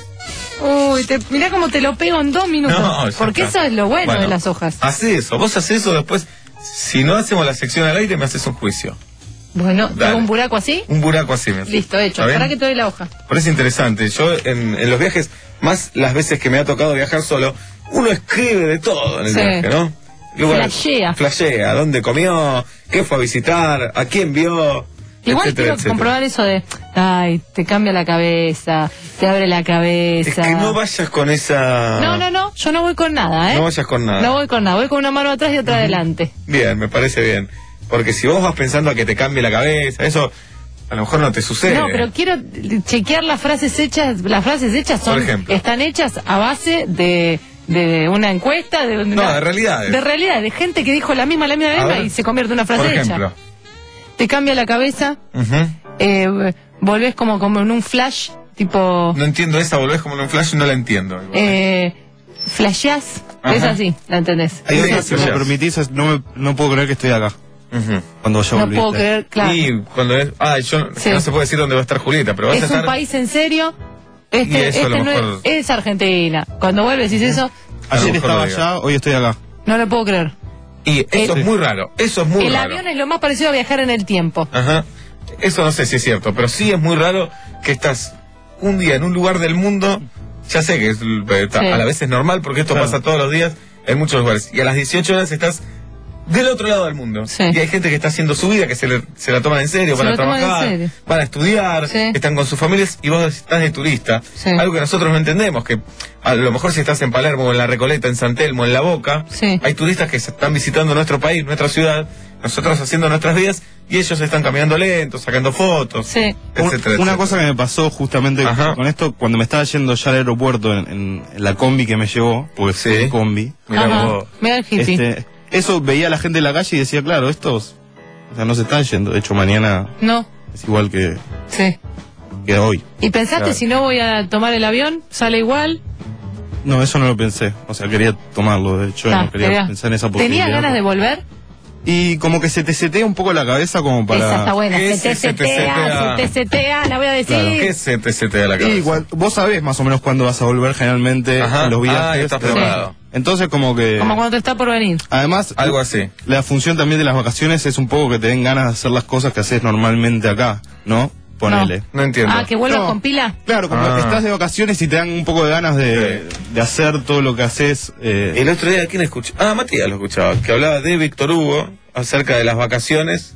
Uy, te, mirá cómo te lo pego en dos minutos. No, ya porque está. eso es lo bueno, Bueno, de las hojas. Hacé eso, vos haces eso después. Si no hacemos la sección al aire, me haces un juicio. Bueno, ¿te Dale. hago un buraco así? Un buraco así me haces. Listo, hecho. ¿Está bien? ¿Para qué te doy la hoja? Parece interesante. Yo en, en los viajes, más las veces que me ha tocado viajar solo, uno escribe de todo en el Sí. viaje, ¿no? Flashea. Flashea, dónde comió, qué fue a visitar, a quién vio, Igual etcétera, quiero etcétera. comprobar eso de, ay, te cambia la cabeza, te abre la cabeza. Es que no vayas con esa... No, no, no, yo no voy con nada, ¿eh? No vayas con nada. No voy con nada, voy con una mano atrás y otra adelante. Bien, me parece bien. Porque si vos vas pensando a que te cambie la cabeza, eso a lo mejor no te sucede. No, pero quiero chequear las frases hechas. Las frases hechas son, Por ejemplo. están hechas a base de, de una encuesta, de, No, una- de realidades. de realidad, de gente que dijo la misma, la misma, la A misma ver. y se convierte en una frase Por hecha. ejemplo. Te cambia la cabeza, Ujú. eh, volvés como, como en un flash, tipo, No entiendo esa, volvés como en un flash y no la entiendo. eh, flasheás, Ajá. es así, ¿la entendés? Ahí Sí, si sí, me ya. permitís, no, me- no puedo creer que estoy acá. Ujú. Cuando ya No volviste. puedo creer, claro. Y cuando es... Ah, yo Sí. no se puede decir dónde va a estar Julieta, pero vas a Es estar... un país en serio. Y Este, eso a lo este no mejor- es, es Argentina. Cuando vuelves y dices eso, A lo Ayer mejor estaba lo diga. allá, hoy estoy acá. no lo puedo creer. Y eso El- es muy raro, eso es muy el raro. avión es lo más parecido a viajar en el tiempo. Ajá. Eso no sé si es cierto, pero sí es muy raro que estás un día en un lugar del mundo, ya sé que es, eh, ta- Sí. a la vez es normal porque esto Claro. pasa todos los días en muchos lugares. Y a las dieciocho horas estás del otro lado del mundo. Sí. Y hay gente que está haciendo su vida, que se, le- se la toman en serio, Se van a lo toman en trabajar, serio. van a estudiar, Sí. están con sus familias y vos estás de turista. Sí. Algo que nosotros no entendemos, que a lo mejor si estás en Palermo, o en La Recoleta, en San Telmo, en La Boca, Sí. hay turistas que se están visitando nuestro país, nuestra ciudad, nosotros haciendo nuestras vidas y ellos están caminando lento, sacando fotos, Sí. Un- etcétera, una etcétera. cosa que me pasó justamente Ajá. con esto, cuando me estaba yendo ya al aeropuerto en, en- en la combi que me llevó, porque Sí. fue en combi, Mirá Ajá. vos. Mira el hippie. este, eso veía a la gente en la calle y decía, claro, estos o sea, no se están yendo. De hecho, mañana No, es igual que, sí. que hoy. ¿Y pensaste Claro. si no voy a tomar el avión? ¿Sale igual? No, eso no lo pensé. O sea, quería tomarlo, de hecho, Ah, no quería mirá. pensar en esa posibilidad. ¿Tenías ganas de volver? Y como que se te setea un poco la cabeza como para... Esa está buena. ¿Qué Se te se te setea, setea? se te setea, la voy a decir. Claro, ¿qué se te, se te da la Y cabeza? igual, vos sabés más o menos cuándo vas a volver generalmente Ajá. en los Ah, viajes. estás pero- preparado. Entonces como que... Como cuando te está por venir. Además, Algo así. la función también de las vacaciones es un poco que te den ganas de hacer las cosas que haces normalmente acá, ¿no? Ponele. No entiendo. Ah, que vuelvas No. con pila. Claro, como Ah. estás de vacaciones y te dan un poco de ganas de, de hacer todo lo que haces. eh, El otro día, ¿quién escuchó? Ah, Matías lo escuchaba, que hablaba de Víctor Hugo acerca de las vacaciones.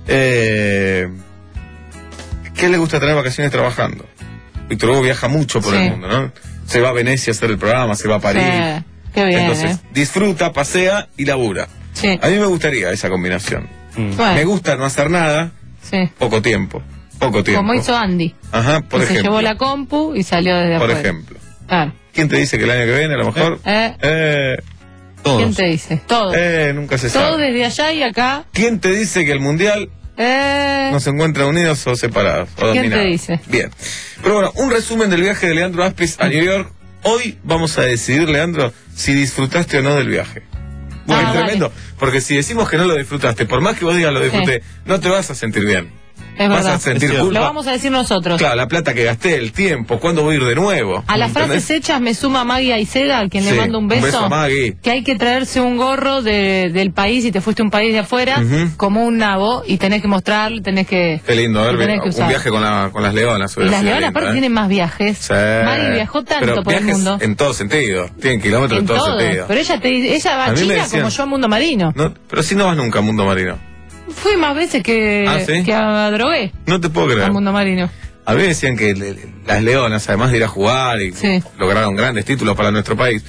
Eh, ¿Qué le gusta tener vacaciones trabajando? Víctor Hugo viaja mucho por Sí. el mundo, ¿no? Se va a Venecia a hacer el programa, se va a París. Sí, qué bien, Entonces, ¿eh? disfruta, pasea y labura. Sí. A mí me gustaría esa combinación. Bueno. Me gusta no hacer nada, Sí. poco tiempo. Poco tiempo. Como hizo Andy. Ajá, por que se ejemplo. llevó la compu y salió desde Por afuera. ejemplo. Claro. ¿Quién te dice que el año que viene a lo mejor? Eh, Eh, ¿Quién te dice? Todo. eh, nunca se Todo sabe. desde allá y acá. ¿Quién te dice que el mundial Eh, nos encuentra unidos o separados? O ¿Quién te dominados? dice? Bien. Pero bueno, un resumen del viaje de Leandro Aspis a New York. Hoy vamos a decidir, Leandro, si disfrutaste o no del viaje. Bueno, Ah, es tremendo, porque si decimos que no lo disfrutaste, por más que vos digas lo disfruté, no te vas a sentir bien. es Vas verdad. a sentir Lo culpa. vamos a decir nosotros. Claro, la plata que gasté, el tiempo, ¿cuándo voy a ir de nuevo? A las ¿Entendés? frases hechas me suma Maggie Aiceda, a quien Sí, le mando un beso. un beso a Maggie. Que hay que traerse un gorro de, del país, y te fuiste a un país de afuera, Ujú. como un nabo, y tenés que mostrarlo, tenés que... Qué lindo, a ver, que tenés que un usar. viaje con, la, con las leonas. Y hubiera las sido leonas lindo, aparte ¿eh? tienen más viajes. Sí. Maggie viajó tanto Pero por el viajes mundo. en todo sentido, tienen kilómetros En en todo, todo. sentido. Pero ella te dice, ella va A a mí me China decían- como yo a Mundo Marino. No, pero si no vas nunca a Mundo Marino. Fui más veces que, ¿Ah, sí? que a Drogué, No te puedo a creer. Mundo Marino. A mí me decían que le- le- las leonas, además de ir a jugar y Sí. lograron grandes títulos para nuestro país,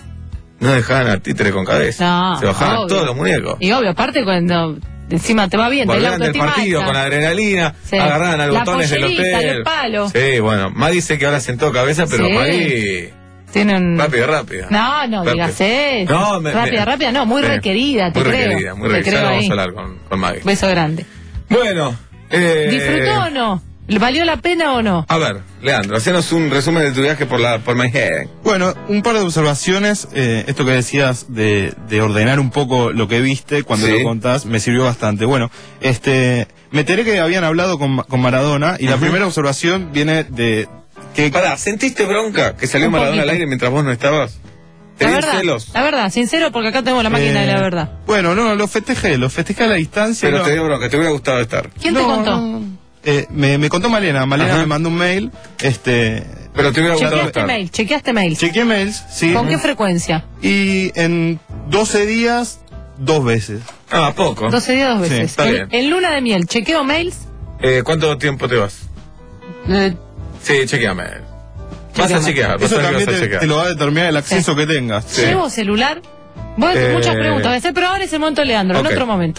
no dejaban al títere con cabeza. No, Se bajaban obvio. todos los muñecos. Y obvio, aparte cuando encima te va bien, te da la Volvían del autoestima partido alta. con adrenalina, Sí. agarraban a La botones del pollerita, hotel. los palos. Sí, bueno, Maggie dice que ahora sentó cabeza, pero Sí. Maggie Tienen... rápida, rápida. No, no, Rápida. digas eso. No, me- rápida, me- rápida, no, muy Sí. requerida, te Muy creo. requerida, muy Te requerida. creo Ya vamos ahí. a hablar con, con Maggie. Beso grande. Bueno, eh, ¿Disfrutó o no? ¿Valió la pena o no? A ver, Leandro, hacenos un resumen de tu viaje por la por Manhattan. Bueno, un par de observaciones. eh, esto que decías de, de ordenar un poco lo que viste cuando Sí. lo contás me sirvió bastante. Bueno, este, me enteré que habían hablado con, con Maradona y la Ujú. primera observación viene de que Pará, ¿sentiste bronca que salió Un Maradona al poquito. aire mientras vos no estabas? ¿Te La dio verdad, celos? la verdad, sincero, porque acá tengo la máquina de la Eh, verdad. Bueno, no, lo festejé, lo festejé a la distancia. Pero no- te dio bronca, te hubiera gustado estar. ¿Quién te No, contó? no. Eh, me, me contó Malena, Malena Ajá. me mandó un mail, este, Pero te hubiera gustado Chequeaste estar. mail, chequeaste mail. chequeé mails, sí, ¿Con qué frecuencia? y en doce días, dos veces. Ah, poco. doce días, dos Sí, veces. está en, bien. en luna de miel, chequeo mails. Eh, ¿Cuánto tiempo te vas? eh, Sí, chequeame. Vas a Chequeame. chequear, vas Eso a ver que también vas a te, chequear. te lo va a determinar el acceso que tengas. Sí. ¿Llevo celular? Voy a hacer Eh, muchas preguntas, voy a hacer, pero ahora es el momento de Leandro, ok. en otro momento.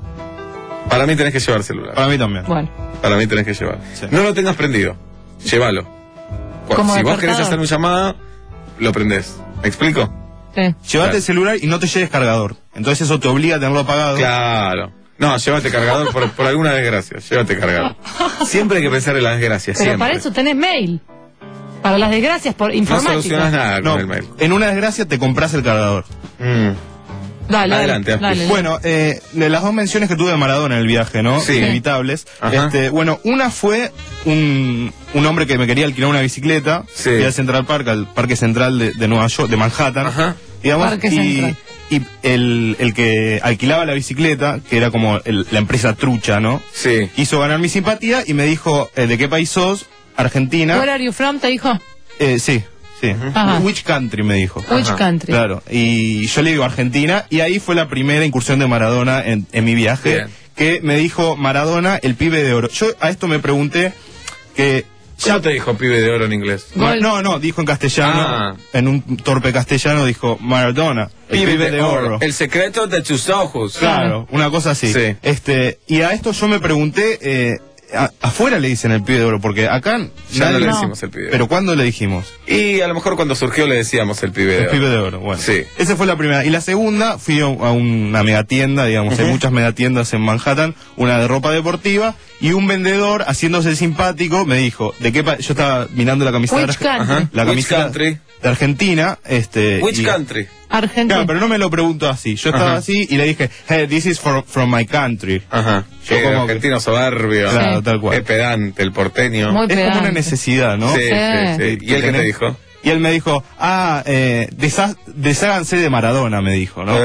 Para mí tenés que llevar celular. Para mí también. Bueno, Para mí tenés que llevar. Sí. No lo tengas prendido. Llévalo. Cu- Como si vos despertador. querés hacer una llamada, lo prendés. ¿Me explico? sí. Llévate Claro. el celular y no te lleves cargador. Entonces eso te obliga a tenerlo apagado. Claro. No, llévate cargador por, por alguna desgracia. Llévate cargador. Siempre hay que pensar en las desgracias. Pero siempre. para eso tenés mail. Para las desgracias por no informática. solucionas nada con No, el mail. en una desgracia te compras el cargador. Mm. Dale, Adelante, dale, Aspi. dale. Bueno, eh, de las dos menciones que tuve de Maradona en el viaje, ¿no? Sí. Inevitables. Ajá. Este, bueno, una fue un, un hombre que me quería alquilar una bicicleta. Sí. Fui al Central Park, al Parque Central de, de Nueva York, de Manhattan. Ajá. Digamos, Parque y, Central. y el, el que alquilaba la bicicleta, que era como el- la empresa trucha, ¿no? Sí. Hizo ganar mi simpatía y me dijo, eh, ¿de qué país sos? Argentina. Where are you from? Te dijo. Eh, sí, sí. Ajá. Which country, me dijo. Which Ajá. country? Claro, y yo le digo Argentina, y ahí fue la primera incursión de Maradona en, en mi viaje, Bien. que me dijo Maradona, el pibe de oro. Yo a esto me pregunté que... ¿Cómo te dijo pibe de oro en inglés? Ma- no, no, dijo en castellano, Ah. en un torpe castellano, dijo Maradona, el pibe, de oro. El secreto de tus ojos. Claro, una cosa así. Sí. Este, y a esto yo me pregunté, eh, a- afuera le dicen el pibe de oro, porque acá Ya no nadie- le decimos el pibe de oro. Pero ¿cuándo le dijimos? Y a lo mejor cuando surgió le decíamos el pibe de El oro. pibe de oro, bueno. Sí. Esa fue la primera. Y la segunda, fui a a una megatienda, digamos, hay Ujú. muchas megatiendas en Manhattan, una de ropa deportiva, y un vendedor, haciéndose simpático, me dijo, ¿de qué pa-? Yo estaba mirando la camiseta, Which de, country? Ajá. la Which camiseta country? de Argentina, este... Which y- country? Argentina. Claro, pero no me lo preguntó así. Yo estaba Ajá. así y le dije, hey, this is for, from my country. Ajá. Yo Qué como que- argentino soberbio. Claro, tal cual. Qué pedante, el porteño. Muy Es como pedante. una necesidad, ¿no? Sí, sí, sí. ¿Y él qué te dijo? Y él me dijo, ah, eh, desa- desháganse de Maradona, me dijo, ¿no?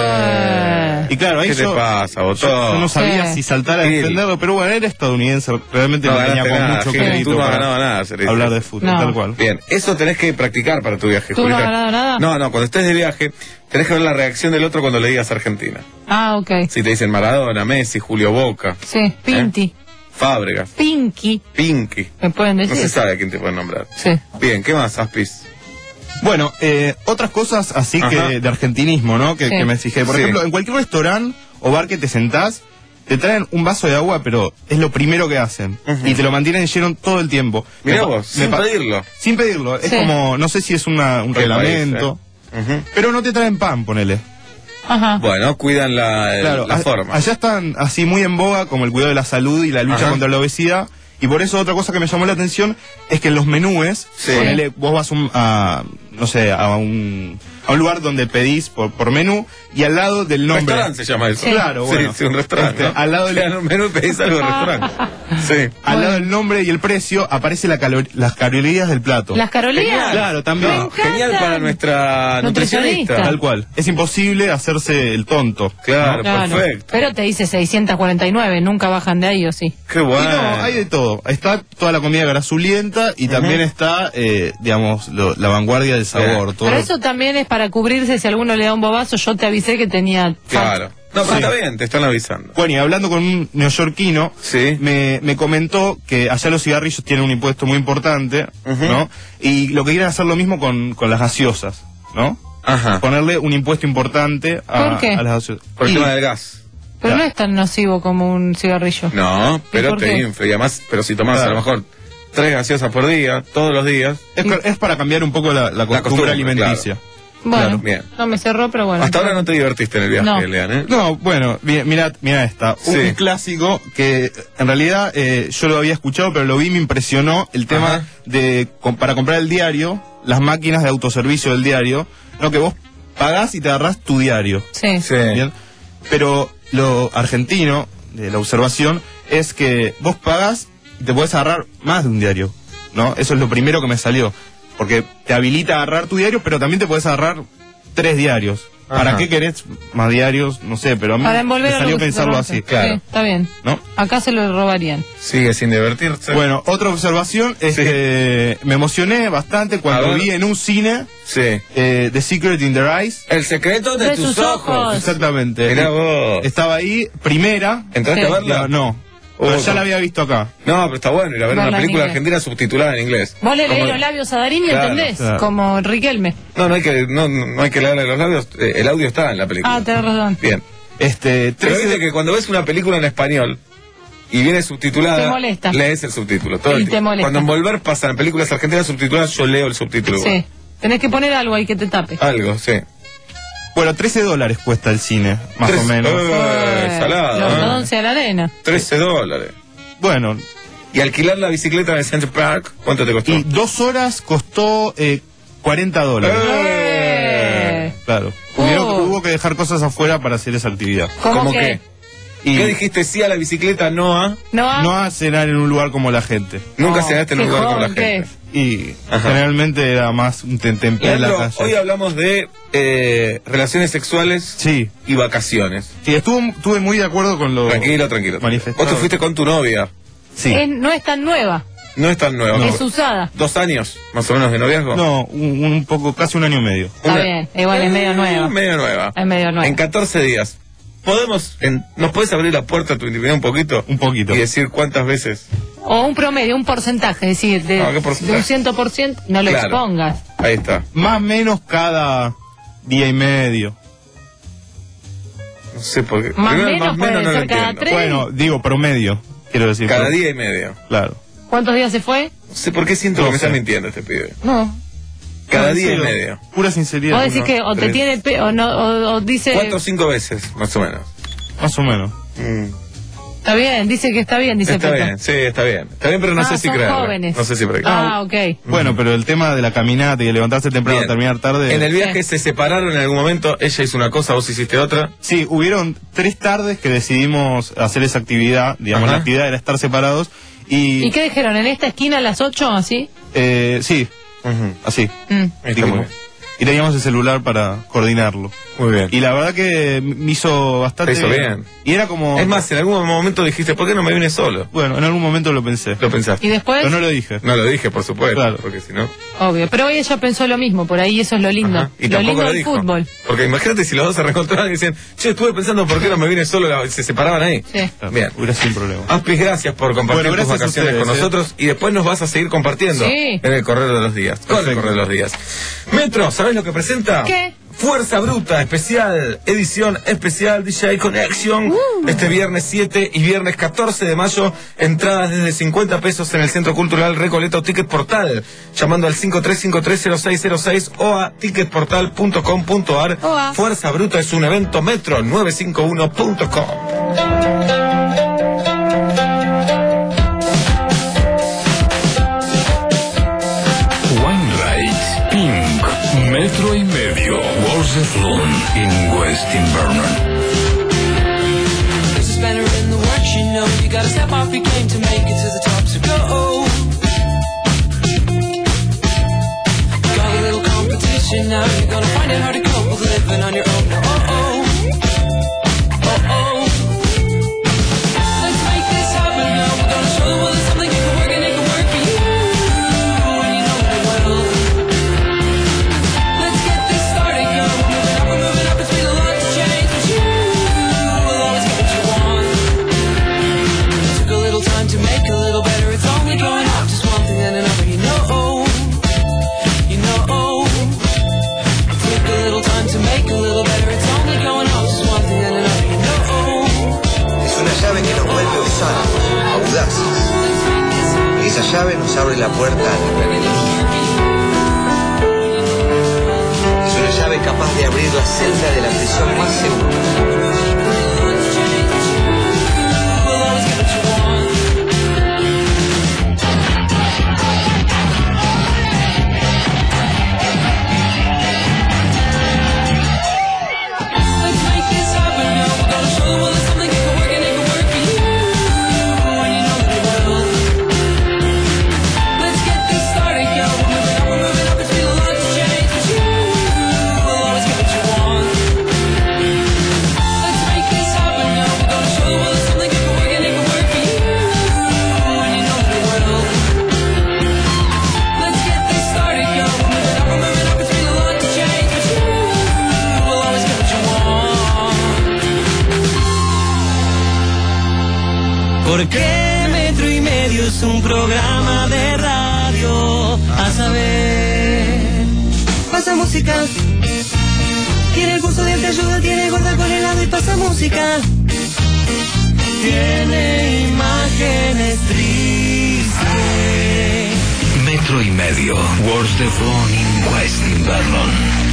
Eh, Y claro, ahí ¿Qué te yo, pasa, yo, botón? yo no sabía Sí. si saltar a Gil. defenderlo, pero bueno, era estadounidense, realmente No me tenía ganaste con nada, mucho Gil, crédito tú no has para ganado nada, Cerezo. hablar de fútbol, No. tal cual. Bien, eso tenés que practicar para tu viaje, ¿Tú no has Julieta. ganado nada? No, no, cuando estés de viaje, tenés que ver la reacción del otro cuando le digas Argentina. Ah, ok. Si te dicen Maradona, Messi, Julio Boca, Sí, Pinti. Fábregas, Pinky. Pinky. ¿Me pueden No decir? se sabe a quién te pueden nombrar. Sí. Bien, ¿qué más, Aspis? Bueno, eh, otras cosas así Ajá. que de argentinismo, ¿no? Que, Sí. que me fijé. Por Sí. ejemplo, en cualquier restaurante o bar que te sentás, te traen un vaso de agua, pero es lo primero que hacen. Ujú. Y te lo mantienen lleno todo el tiempo. Mirá Me pa- vos, me sin pa- pedirlo. Sin pedirlo. Es Sí. como, no sé si es una, un Qué reglamento. país, eh. Ujú. Pero no te traen pan, ponele. Ajá. Bueno, cuidan la, el- Claro, la a- forma. allá están así muy en boga como el cuidado de la salud y la lucha Ajá. contra la obesidad. Y por eso otra cosa que me llamó la atención es que en los menúes, Sí. ponele, vos vas un- a, no sé, a un, a un lugar donde pedís por, por menú y al lado del nombre. Restaurante se llama eso. Claro, Sí, bueno. sí, un restaurante. Este, ¿no? al lado del Te dan un menú y pedís algo de restaurante. Sí. Al lado del nombre y el precio aparece la calor- las calorías del plato. ¿Las calorías? Claro, también. No, genial para nuestra nutricionista. Tal cual. Es imposible hacerse el tonto. Claro, Claro. perfecto. Pero te dice seiscientos cuarenta y nueve, nunca bajan de ahí, ¿o sí? Qué Y bueno. no, hay de todo. Está toda la comida grasulienta y también está, eh, digamos, lo- la vanguardia del sabor. Todo. Pero eso también es para cubrirse si alguno le da un bobazo. Yo te avisé que tenía... Claro. No, pero Sí. está bien, te están avisando. Bueno, y hablando con un neoyorquino, Sí. me, me comentó que allá los cigarrillos tienen un impuesto muy importante, Ujú. ¿no? Y lo que quieren hacer lo mismo con, con las gaseosas, ¿no? Ajá. Ponerle un impuesto importante a, ¿Por qué? a las gaseosas. Por el Y- tema del gas. Pero no es tan nocivo como un cigarrillo. No, pero por te qué? infla. Y además, pero si tomás Claro. a lo mejor tres gaseosas por día, todos los días. Es, ca- es para cambiar un poco la, la costumbre, costumbre, alimenticia. Bueno, Claro. Bien. no me cerró, pero bueno. Hasta ahora no te divertiste en el viaje, No. Lean, ¿eh? No, bueno, mi- mira, mira esta. Un Sí. clásico que en realidad eh, yo lo había escuchado, pero lo vi y me impresionó el tema Ajá. de com- para comprar el diario, las máquinas de autoservicio del diario, no que vos pagás y te agarrás tu diario. Sí. Sí. ¿Bien? Pero lo argentino de la observación es que vos pagás y te podés agarrar más de un diario, ¿no? Eso es lo primero que me salió. Porque te habilita a agarrar tu diario, pero también te podés agarrar tres diarios. ¿Para Ajá. qué querés más diarios? No sé, pero a mí Para me envolver salió algo que se pensarlo rompe. así. Claro. Sí, está bien. ¿No? Acá se lo robarían. Sigue sin divertirse. Bueno, otra observación es Sí. que me emocioné bastante A cuando ver. vi en un cine Sí. eh, The Secret in Their Eyes. El secreto de, De tus tus ojos. ojos. Exactamente. Mirá vos. Estaba ahí, primera. ¿Entraste Sí. a verla? No, no. Oh, Pero ya no. la había visto acá. No, pero está bueno ir a ver Verla una en película inglés. argentina subtitulada en inglés. Vos le leés Como- los labios a Darín y Claro, entendés, claro. como Riquelme. No, no hay que, no, no hay que leerle los labios. eh, el audio está en la película. Ah, tenés razón. Bien. Este, Pero trece viste que cuando ves una película en español y viene subtitulada, Te molesta. lees el subtítulo. Todo Y el te tiempo. molesta. Cuando en Volver pasan películas argentinas subtituladas, yo leo el subtítulo. Sí. Tenés que poner algo ahí que te tape. Algo, sí. Bueno, trece dólares cuesta el cine, más Tres- o menos. Eh, Eh, salado, Los ¿eh? once a la arena. trece dólares. Bueno, ¿Y alquilar la bicicleta en el Central Park? ¿Cuánto te costó? y dos horas costó eh, cuarenta dólares. Eh. Claro. Oh. Hubieron- hubo que dejar cosas afuera para hacer esa actividad. ¿Cómo, ¿Cómo que? qué? Y ¿Qué dijiste sí a la bicicleta, no a? No, ah, no a cenar en un lugar como la gente. Nunca No, cenaste en un qué lugar con la joven que gente. Y Ajá. generalmente era más un tentempié en la Leandro, calle. hoy hablamos de eh, relaciones sexuales Sí. y vacaciones. Sí, estuvo, estuve muy de acuerdo con lo Tranquilo, tranquilo. manifestado. Vos te fuiste con tu novia. Sí. es- no es tan nueva, No es tan nueva. es usada. ¿Dos años, más o menos, de noviazgo? No, un, un poco, casi un año y medio. Está bien, igual es medio nueva. Medio nueva. Es medio nueva. En catorce días. ¿Podemos, en- ¿Nos puedes abrir la puerta a tu intimidad un poquito? Un poquito. Y decir cuántas veces. O un promedio, un porcentaje, es decir, de, Ah, ¿qué porcentaje? de un cien por ciento, no lo Claro. expongas. Ahí está. Más o menos cada día y medio. No sé por qué. Más Primero, menos puede no lo ser cada entiendo. tres. Bueno, digo promedio, quiero decir. Cada pero- día y medio. Claro. ¿Cuántos días se fue? No sé por qué siento que me doce. está mintiendo este pibe. No. Cada No, día y en serio, medio. Pura sinceridad. Vos decís ¿no? que o te Tres. tiene pe o no o, o dice Cuatro o cinco veces, más o menos. Más o menos. Mm. está bien, dice que está bien, dice Está Peto. bien, sí, está bien. Está bien, pero no Ah, sé si son creerlo. jóvenes. No sé si creerlo. Ah, ok. Bueno, pero el tema de la caminata y de levantarse temprano Bien. a terminar tarde. En el viaje se separaron en algún momento. Ella hizo una cosa, vos hiciste otra. Sí, hubieron tres tardes que decidimos hacer esa actividad. Digamos, Ajá. la actividad era estar separados. Y, ¿Y qué dijeron? ¿En esta esquina a las ocho así? eh, sí, Ujú. así. Mm. Está Dijimos. muy bien. y teníamos el celular para coordinarlo. Muy bien. Y la verdad que me hizo bastante Te hizo bien. Y era como... Es más, en algún momento dijiste, ¿por qué no me vine solo? Bueno, en algún momento lo pensé. Lo pensaste. ¿Y después? Pero no lo dije. No lo dije, por supuesto, Claro. porque si no... Obvio, pero hoy ella pensó lo mismo, por ahí eso es lo lindo. Ajá, y lo tampoco lindo lo del dijo. fútbol. Porque imagínate si los dos se reencontraban y dicen, che, estuve pensando por qué no me vine solo, la- se separaban ahí. Sí. Bien. Hubiera sido un problema. Aspis, gracias por compartir Bueno, tus gracias a vacaciones ustedes, con ¿eh? nosotros y después nos vas a seguir compartiendo Sí. en el correr de los días. Con el Perfecto. correr de los días. Metro, ¿sabés lo que presenta? ¿Qué? Fuerza Bruta, especial, edición especial D J Connection, Uh. este viernes siete y viernes catorce de mayo, entradas desde cincuenta pesos en el Centro Cultural Recoleta o Ticket Portal, llamando al cinco tres cinco tres cero seis cero seis o a ticket portal punto com punto ar. Oa. Fuerza Bruta es un evento Metro nueve cinco uno punto com. Weinreich, Pink, Metro y Medio, Wars of Loon, in West Invernon. There's a spanner in the works, you know. You gotta step off your game to make it to the top, so go. Got a little competition now. You're gonna find it hard to cope with living on your own. Now, oh oh, oh oh. Let's make this happen now. We're gonna show the world there's something you can work and it can work for you. And you know it will. Let's get this started, yo. We're moving up, we're moving up. It's been a lot to change, but you will always get what you want. Took a little time to make a little better. It's only going up, just one thing and another. You know, you know. Took a little time to make a little better. It's only going up, just one thing and another. You know. Es una llave que nos vuelve osados, audaces. Esa llave nos abre la puerta a la rebelión. Es una llave capaz de abrir la celda de la prisión más segura. Let's make this happen now. We're gonna show the world there's something you can work and it can work for you. And you know that it will. Let's get this started, yo. We're moving up, we're moving up. It's been a lot to change, but you will always get what you want. Let's make this happen now. We're gonna show the world there's something you can work and it can work for you. And you know that it will. Let's get this started, yo. We're moving up, we're moving up. It's been a lot to change, but you will always get what you want. Porque Metro y Medio es un programa de radio. A saber, pasa música. Tiene el curso de ayuda, tiene gorda con helado y pasa música. Tiene imágenes tristes. Metro y Medio, Wars of Loon, in West Invernon.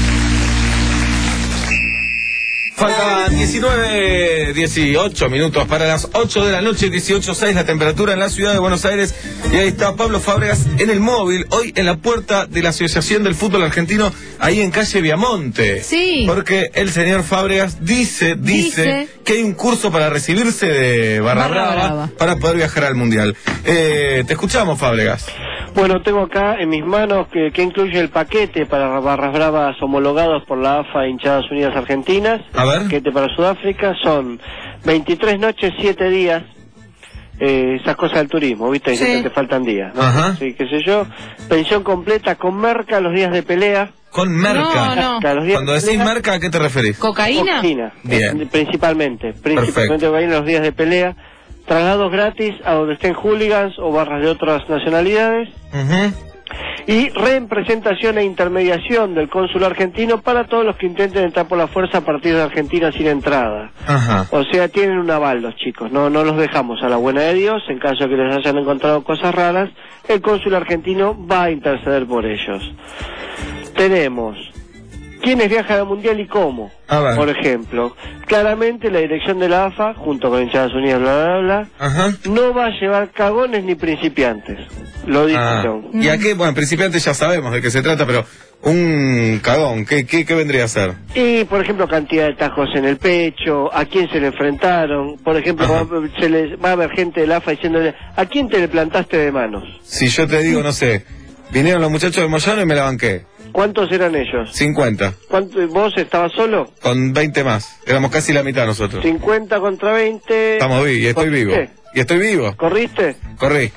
Faltan diecinueve, dieciocho minutos para las ocho de la noche, dieciocho seis la temperatura en la ciudad de Buenos Aires. Y ahí está Pablo Fábregas en el móvil, hoy en la puerta de la Asociación del Fútbol Argentino, ahí en calle Viamonte. Sí. Porque el señor Fábregas dice, dice, Dice. que hay un curso para recibirse de Barra, Barra Brava, Brava. para poder viajar al Mundial. Eh, te escuchamos, Fábregas. Bueno, tengo acá en mis manos que, que incluye el paquete para barras bravas homologados por la A F A Hinchadas Unidas Argentinas. A ver. El paquete para Sudáfrica son veintitrés noches, siete días. Eh, esas cosas del turismo, ¿viste? Sí. Que te faltan días, ¿no? Ajá. Sí, qué sé yo. Pensión completa con merca los días de pelea. Con merca. No, no. Merca, los días Cuando de decís pelea. merca, ¿a qué te referís? ¿Cocaína? Cocaína, Bien. eh, principalmente, principalmente Perfecto. cocaína los días de pelea, traslados gratis a donde estén hooligans o barras de otras nacionalidades Ujú. y representación e intermediación del cónsul argentino para todos los que intenten entrar por la fuerza a partir de Argentina sin entrada. Ajá. O sea, tienen un aval los chicos, no no los dejamos a la buena de Dios, en caso de que les hayan encontrado cosas raras, el cónsul argentino va a interceder por ellos. Tenemos quiénes viajan al Mundial y cómo. A ver. Por ejemplo, claramente la dirección de la A F A, junto con Hinchadas Unidas, bla, bla, bla, Ajá. no va a llevar cagones ni principiantes. Lo Ah, dijeron. ¿y a qué? Bueno, principiantes ya sabemos de qué se trata, pero un cagón, ¿qué, qué, qué vendría a ser? Y, por ejemplo, cantidad de tajos en el pecho, a quién se le enfrentaron. Por ejemplo, va, se les, va a haber gente del A F A diciéndole, ¿a quién te le plantaste de manos? Si yo te digo, no sé, vinieron los muchachos del Moyano y me la banqué. ¿Cuántos eran ellos? cincuenta. ¿Cuánto, ¿Vos estabas solo? Con veinte más. Éramos casi la mitad nosotros. cincuenta contra veinte. Estamos vivos, y estoy vivo. ¿Corriste? Y estoy vivo. ¿Corriste? Corrí.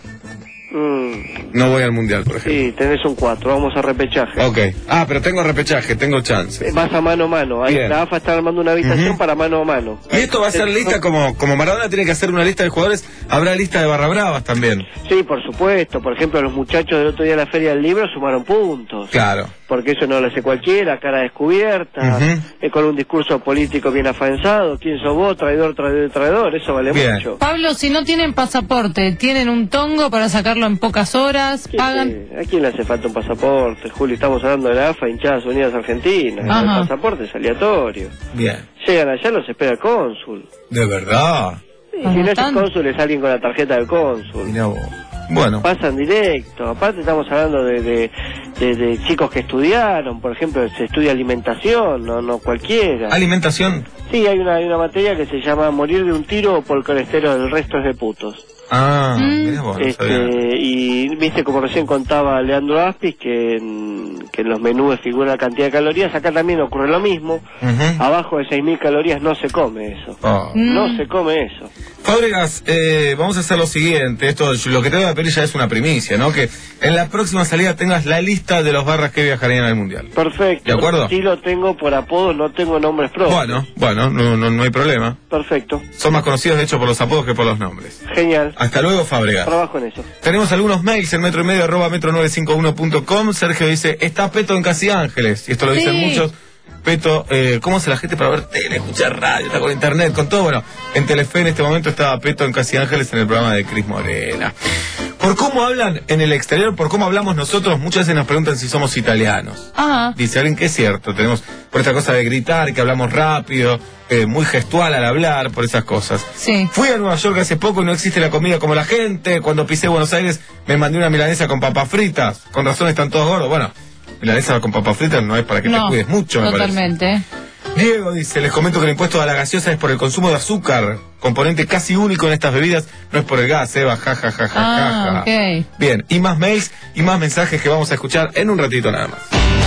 Mm, No voy al mundial, por ejemplo. sí, tenés un cuatro, vamos a repechaje. Ok. Ah, pero tengo repechaje, tengo chance. Vas a mano a mano. Ahí Bien. la A F A está armando una habitación Ujú. para mano a mano. Y esto va a ser lista como, como Maradona tiene que hacer una lista de jugadores, habrá lista de barra bravas también. Sí, por supuesto. Por ejemplo, los muchachos del otro día de la Feria del Libro sumaron puntos. Claro. Porque eso no lo hace cualquiera, cara descubierta, Ujú. eh, con un discurso político bien afianzado. ¿Quién sos vos? Traidor, traidor, traidor. Eso vale Bien. mucho. Pablo, si no tienen pasaporte, tienen un tongo para sacarlo en pocas horas, pagan... Eh, ¿A quién le hace falta un pasaporte, Julio? Estamos hablando de la A F A, hinchadas unidas Argentinas. Ajá. El pasaporte es aleatorio. Bien. Llegan allá, los espera el cónsul. De verdad. Sí, si no es el cónsul, es alguien con la tarjeta del cónsul. Mirá vos. Bueno. Pasan directo. Aparte estamos hablando de, de, de, de chicos que estudiaron. Por ejemplo, se estudia alimentación, no no cualquiera. ¿Alimentación? Sí, hay una, hay una materia que se llama morir de un tiro por el colesterol, el resto es de putos. Ah, mirá vos, no sabía. Este, y viste como recién contaba Leandro Aspis que en, que en los menús figura la cantidad de calorías. Acá también ocurre lo mismo. Ujú. Abajo de seis mil calorías no se come eso. Oh. No se come eso. Fábregas, eh, vamos a hacer lo siguiente, esto, lo que te voy a pedir ya es una primicia, ¿no? Que en la próxima salida tengas la lista de los barras que viajarían al Mundial. Perfecto. ¿De acuerdo? Sí lo tengo por apodo, no tengo nombres propios. Bueno, bueno, no, no, no hay problema. Perfecto. Son más conocidos de hecho por los apodos que por los nombres. Genial. Hasta luego, Fábregas. Trabajo en eso. Tenemos algunos mails en metro y medio arroba metro nueve cinco uno punto com. Sergio dice, está Peto en Casi Ángeles. Y esto lo dicen Sí. muchos. Peto, eh, ¿cómo hace la gente para ver tele, escuchar radio, está con internet, con todo? Bueno, en Telefe en este momento estaba Peto en Casi Ángeles en el programa de Cris Morena. Por cómo hablan en el exterior, por cómo hablamos nosotros, muchas veces nos preguntan si somos italianos. Ajá. Dice alguien que es cierto, tenemos por esta cosa de gritar, que hablamos rápido, eh, muy gestual al hablar, por esas cosas. Sí. Fui a Nueva York hace poco y no existe la comida como la gente. Cuando pisé Buenos Aires me mandé una milanesa con papas fritas. Con razón están todos gordos. Bueno, milanesa con papas fritas no es para que No, te cuides mucho, me parece. totalmente. Diego dice, les comento que el impuesto a la gaseosa es por el consumo de azúcar, componente casi único en estas bebidas, no es por el gas, Eva, ja, ja, ja, ja, Ah, ja, ja. ok. Bien, y más mails y más mensajes que vamos a escuchar en un ratito nada más.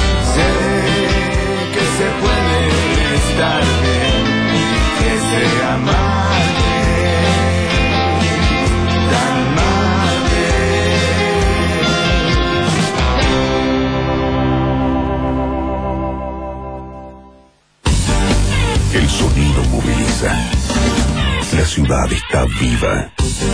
Que se puede estar bien, que se amarte, tan El sonido moviliza. La ciudad está viva.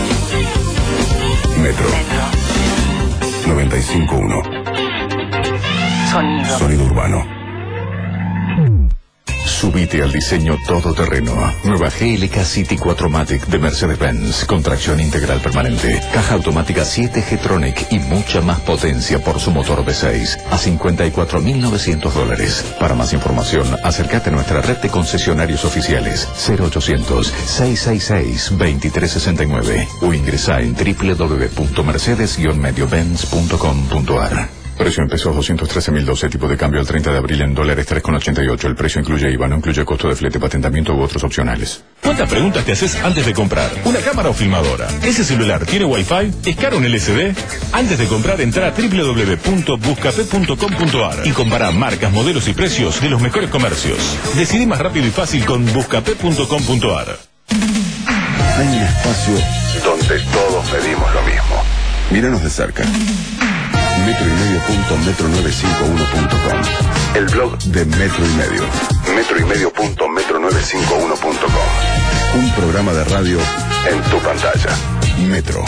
Metro. noventa y cinco punto uno. Sonido. Sonido urbano. Subite al diseño todoterreno. Nueva G L K City cuatro Matic de Mercedes-Benz, con tracción integral permanente, caja automática siete G Tronic y mucha más potencia por su motor V seis, a cincuenta y cuatro mil novecientos dólares. Para más información, acércate a nuestra red de concesionarios oficiales cero ochocientos, seiscientos sesenta y seis, veintitrés sesenta y nueve o ingresa en w w w punto mercedes guion medio benz punto com punto a r. Precio en pesos doscientos trece mil doce, tipo de cambio al treinta de abril en dólares tres con ochenta y ocho. El precio incluye I V A, no incluye costo de flete, patentamiento u otros opcionales. ¿Cuántas preguntas te haces antes de comprar? ¿Una cámara o filmadora? ¿Ese celular tiene Wi-Fi? ¿Es caro un L C D? Antes de comprar, entra a w w w punto buscapé punto com punto a r y compara marcas, modelos y precios de los mejores comercios. Decidí más rápido y fácil con buscapé punto com punto a r. Hay un espacio donde todos pedimos lo mismo. Míranos de cerca. Metro y medio punto metro nueve cinco uno punto com. El blog de Metro y Medio. Metro y medio punto metro nueve cinco uno punto com. Un programa de radio en tu pantalla. Metro.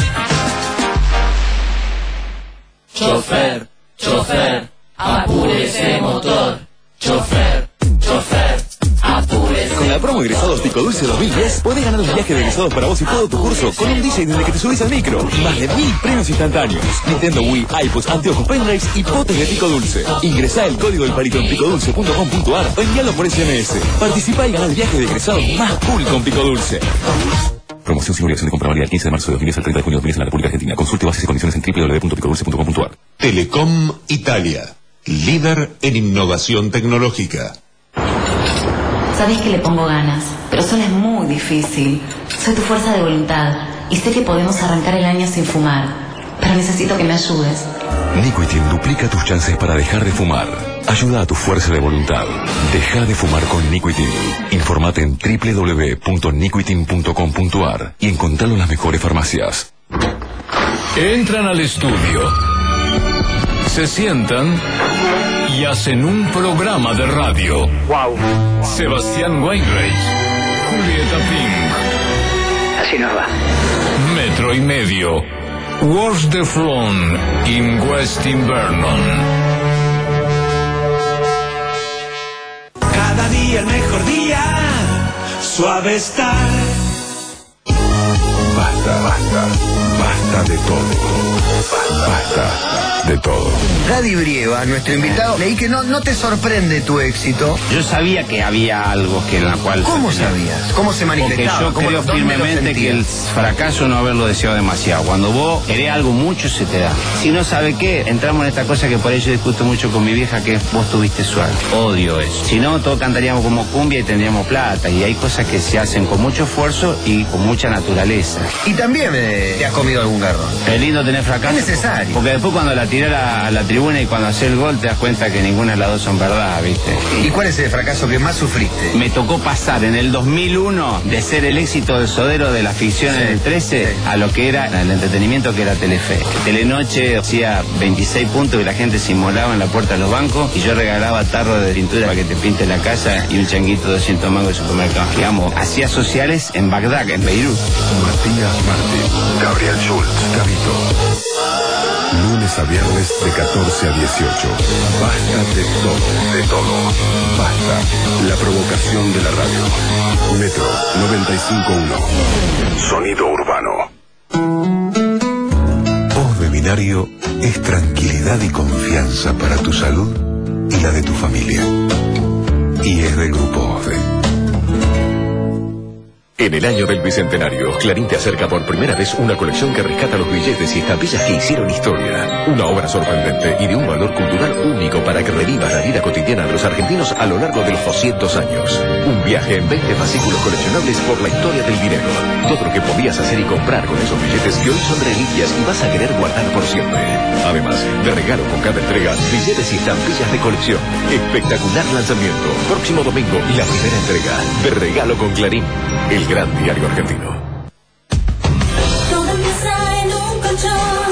Chofer, chofer, apure ese motor. Chofer, chofer, apure ese Con la promo Egresados Pico Dulce dos mil diez, podés ganar un viaje de egresados para vos y todo tu curso con un D J desde que te subís al micro. Más de mil premios instantáneos. Nintendo Wii, iPods, anteojos, pendrives y potes de Pico Dulce. Ingresá el código del palito en picodulce punto com punto a r o envíalo por S M S. Participá y ganá el viaje de egresados más cool con Pico Dulce. Promoción sin obligación de compra válida del quince de marzo de dos mil diez al treinta de junio de dos mil diez en la República Argentina. Consulte bases y condiciones en w w w punto picodulce punto com punto a r. Telecom Italia, líder en innovación tecnológica. Sabés que le pongo ganas, pero solo es muy difícil. Soy tu fuerza de voluntad y sé que podemos arrancar el año sin fumar, pero necesito que me ayudes. Nicotin duplica tus chances para dejar de fumar. Ayuda a tu fuerza de voluntad. Deja de fumar con Nicotin. Informate en doble u doble u doble u punto nicotin punto com punto a r y encontralo en las mejores farmacias. Entran al estudio, se sientan y hacen un programa de radio. Wow. Sebastián Weinreich, Julieta Pink. Así nos va. Metro y medio. Wars the Front in West Invernon. Cada día el mejor día, suave estar. Basta, basta, basta de todo. Basta de todo. Gadi Brieva, nuestro invitado, leí que no, no te sorprende tu éxito. Yo sabía que había algo que en la cual... ¿Cómo sabías? ¿Cómo se manifestaba? Porque yo creo firmemente que el fracaso no haberlo deseado demasiado. Cuando vos querés algo mucho, se te da. Si no sabe qué, entramos en esta cosa que por ello discuto mucho con mi vieja, que vos tuviste suerte. Odio eso. Si no, todos cantaríamos como cumbia y tendríamos plata. Y hay cosas que se hacen con mucho esfuerzo y con mucha naturaleza. Y también eh, te has comido algún garrón. Es lindo tener fracaso. Es necesario. Porque después cuando la tiré a la, a la tribuna y cuando haces el gol te das cuenta que ninguna de las dos son verdad, ¿viste? ¿Y cuál es el fracaso que más sufriste? Me tocó pasar en el dos mil uno de ser el éxito del sodero de la ficción, sí, en el trece, sí, a lo que era el entretenimiento, que era Telefe. Telenoche hacía veintiséis puntos y la gente se inmolaba en la puerta de los bancos y yo regalaba tarros de pintura para que te pinte la casa y un changuito de doscientos mangos de supermercado. Digamos, hacía sociales en Bagdad, en Beirut. Matías Martín, Gabriel Schultz, Gabito. Lunes a viernes de catorce a dieciocho. Basta de todo, de todo. Basta. La provocación de la radio. Metro noventa y cinco punto uno. Sonido urbano. Osde Binario es tranquilidad y confianza para tu salud y la de tu familia. Y es del Grupo Osde. En el año del Bicentenario, Clarín te acerca por primera vez una colección que rescata los billetes y estampillas que hicieron historia. Una obra sorprendente y de un valor cultural único para que revivas la vida cotidiana de los argentinos a lo largo de los doscientos años. Un viaje en veinte fascículos coleccionables por la historia del dinero. Todo lo que podías hacer y comprar con esos billetes que hoy son reliquias y vas a querer guardar por siempre. Además, de regalo con cada entrega, billetes y estampillas de colección. Espectacular lanzamiento. Próximo domingo, la primera entrega de Regalo con Clarín. El gran diario argentino. Todo empieza en un colchón.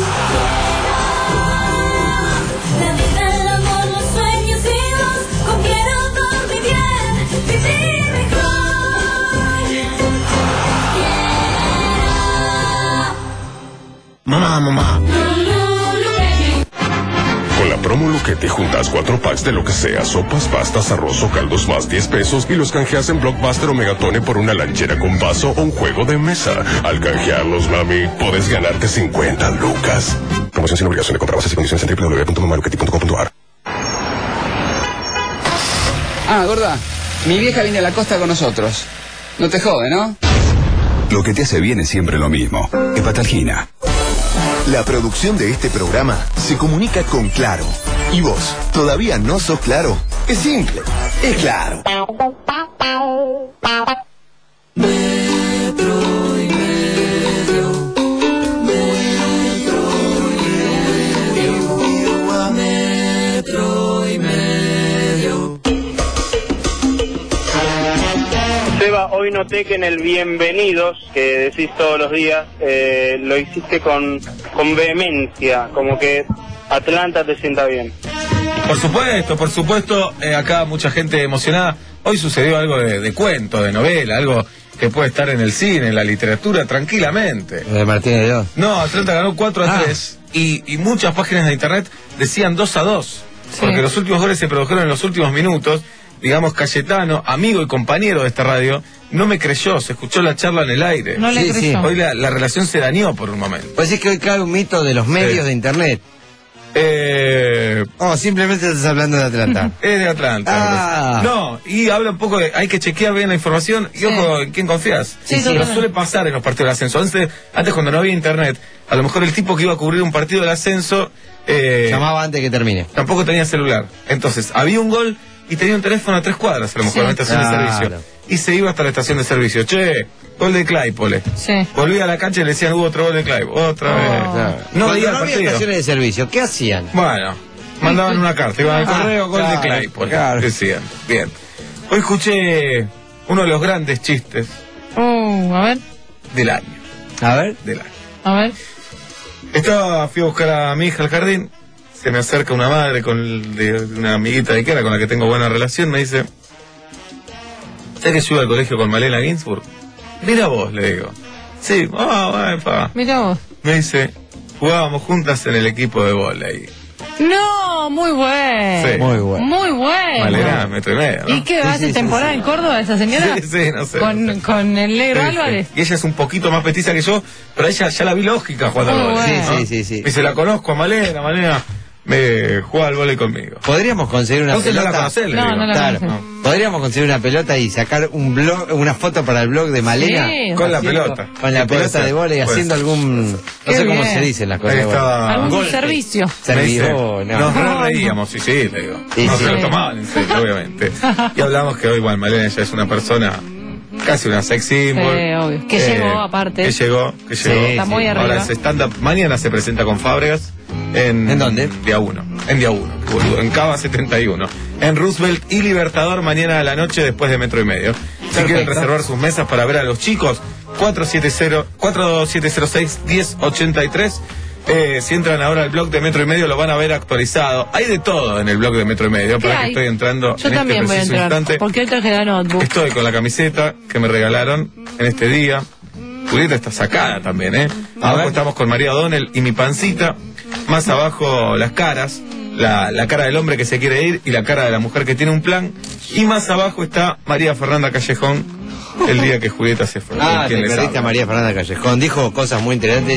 La vida, el amor, los sueños vivos. Confiero con mi bien, vivir mejor. Yeah. Mamá, mamá. Con la promo Luquete juntas cuatro packs de lo que sea, sopas, pastas, arroz o caldos más diez pesos y los canjeas en Blockbuster o Megatone por una lanchera con vaso o un juego de mesa. Al canjearlos, mami, puedes ganarte cincuenta lucas. Promoción sin obligación de compra, bases y condiciones en doble u doble u doble u punto mamaluquete punto com punto a r. Ah, gorda, mi vieja viene a la costa con nosotros. No te jode, ¿no? Lo que te hace bien es siempre lo mismo. Hepatalgina. La producción de este programa se comunica con Claro. ¿Y vos todavía no sos Claro? Es simple, es Claro. Metro y medio. Metro y medio. Metro y medio. Seba, hoy noté que en el bienvenidos, que decís todos los días, eh, lo hiciste con, con vehemencia, como que Atlanta te sienta bien. Por supuesto, por supuesto, eh, acá mucha gente emocionada. Hoy sucedió algo de, de cuento, de novela, algo que puede estar en el cine, en la literatura, tranquilamente. De Martínez de León. No, Atlanta ganó cuatro a tres y, y muchas páginas de internet decían dos a dos, sí, porque los últimos goles se produjeron en los últimos minutos. Digamos, Cayetano, amigo y compañero de esta radio, no me creyó, se escuchó la charla en el aire. No le sí, creyó. Sí. Hoy la, la relación se dañó por un momento. Pues es que hoy cae un mito de los medios sí. de internet. Eh... Oh, simplemente estás hablando de Atlanta. Es de Atlanta. Ah. No, y habla un poco de, hay que chequear bien la información y sí. ojo, ¿en quién confías? Sí, sí, Pero suele pasar en los partidos del ascenso. Antes, antes cuando no había internet, a lo mejor el tipo que iba a cubrir un partido del ascenso eh, llamaba antes que termine. Tampoco tenía celular. Entonces, había un gol y tenía un teléfono a tres cuadras, a lo mejor, sí. en la estación claro. de servicio. Y se iba hasta la estación de servicio. Che, gol de Claypole. Sí. Volvía a la cancha y le decían, hubo otro gol de Claypole. Otra oh. vez. Claro. No, Cuando no había estaciones de servicio, ¿qué hacían? Bueno, Mandaban una carta, iban al Ah, correo, gol claro, de Claypool. claro. Decían, bien. Hoy escuché uno de los grandes chistes Uh, a ver, del año. A ver. Del año. a ver. Estaba, fui a buscar a mi hija al jardín, se me acerca una madre con el- de una amiguita de Ikea con la que tengo buena relación, me dice, ¿sabes que yo iba al colegio con Malena Ginsburg? Mira vos, le digo. Sí, ah, bueno, pa. Mira vos. Me dice, jugábamos juntas en el equipo de vóley. No, muy bueno. Sí. Muy bueno. Muy bueno. Malena, metro y medio, ¿no? ¿Y qué, va a Sí, hacer sí, temporada sí, sí. en Córdoba esa señora? Sí, sí, no sé. Con, con el negro Sí, sí. Álvarez. Y ella es un poquito más petiza que yo, pero ella ya la vi lógica jugando Muy al vóley. bueno. ¿no? Sí, sí, sí. Me dice, la conozco a Malena, Malena me juega al vóley conmigo. Podríamos conseguir una Entonces no la pelota. conocés, le No, digo. no la Claro. conocés. Podríamos conseguir una pelota y sacar un blog, una foto para el blog de Malena. Sí. Con la Haciendo- pelota. Con la Puede pelota ser, de vóley, puede haciendo ser. algún. No Qué sé cómo bien. se dicen las cosas Ahí de vóley. estaba. Algún Golpe. servicio. Me dice, Servicio, no. nos re reíamos, sí, sí, le digo. Sí, no sí. se lo tomaban en serio, obviamente. Y hablamos que hoy, igual, Malena ya es una persona, casi una sex symbol. Sí, obvio. Que llegó, aparte. Que llegó, que Sí, llegó. Está muy Ahora arriba. es stand-up. Mañana se presenta con Fábregas. En, ¿En dónde? Día uno. En Día uno, boludo, en Cava setenta y uno. En Roosevelt y Libertador mañana a la noche después de Metro y Medio. Si Perfecto. quieren reservar sus mesas para ver a los chicos, cuatro siete cero seis, uno cero ocho tres. Eh, si entran ahora al blog de Metro y Medio lo van a ver actualizado. Hay de todo en el blog de Metro y Medio. ¿Qué Para que hay? estoy entrando Yo en también este voy a preciso entrar. instante. Porque hoy traje la notebook. Estoy con la camiseta que me regalaron en este día. Julieta está sacada también, ¿eh? Abajo estamos con María O'Donnell y mi pancita. Más abajo las caras. La, la cara del hombre que se quiere ir y la cara de la mujer que tiene un plan. Y más abajo está María Fernanda Callejón el día que Julieta se fue. Ah, ¿Quién te les perdiste habla? a María Fernanda Callejón. Dijo cosas muy interesantes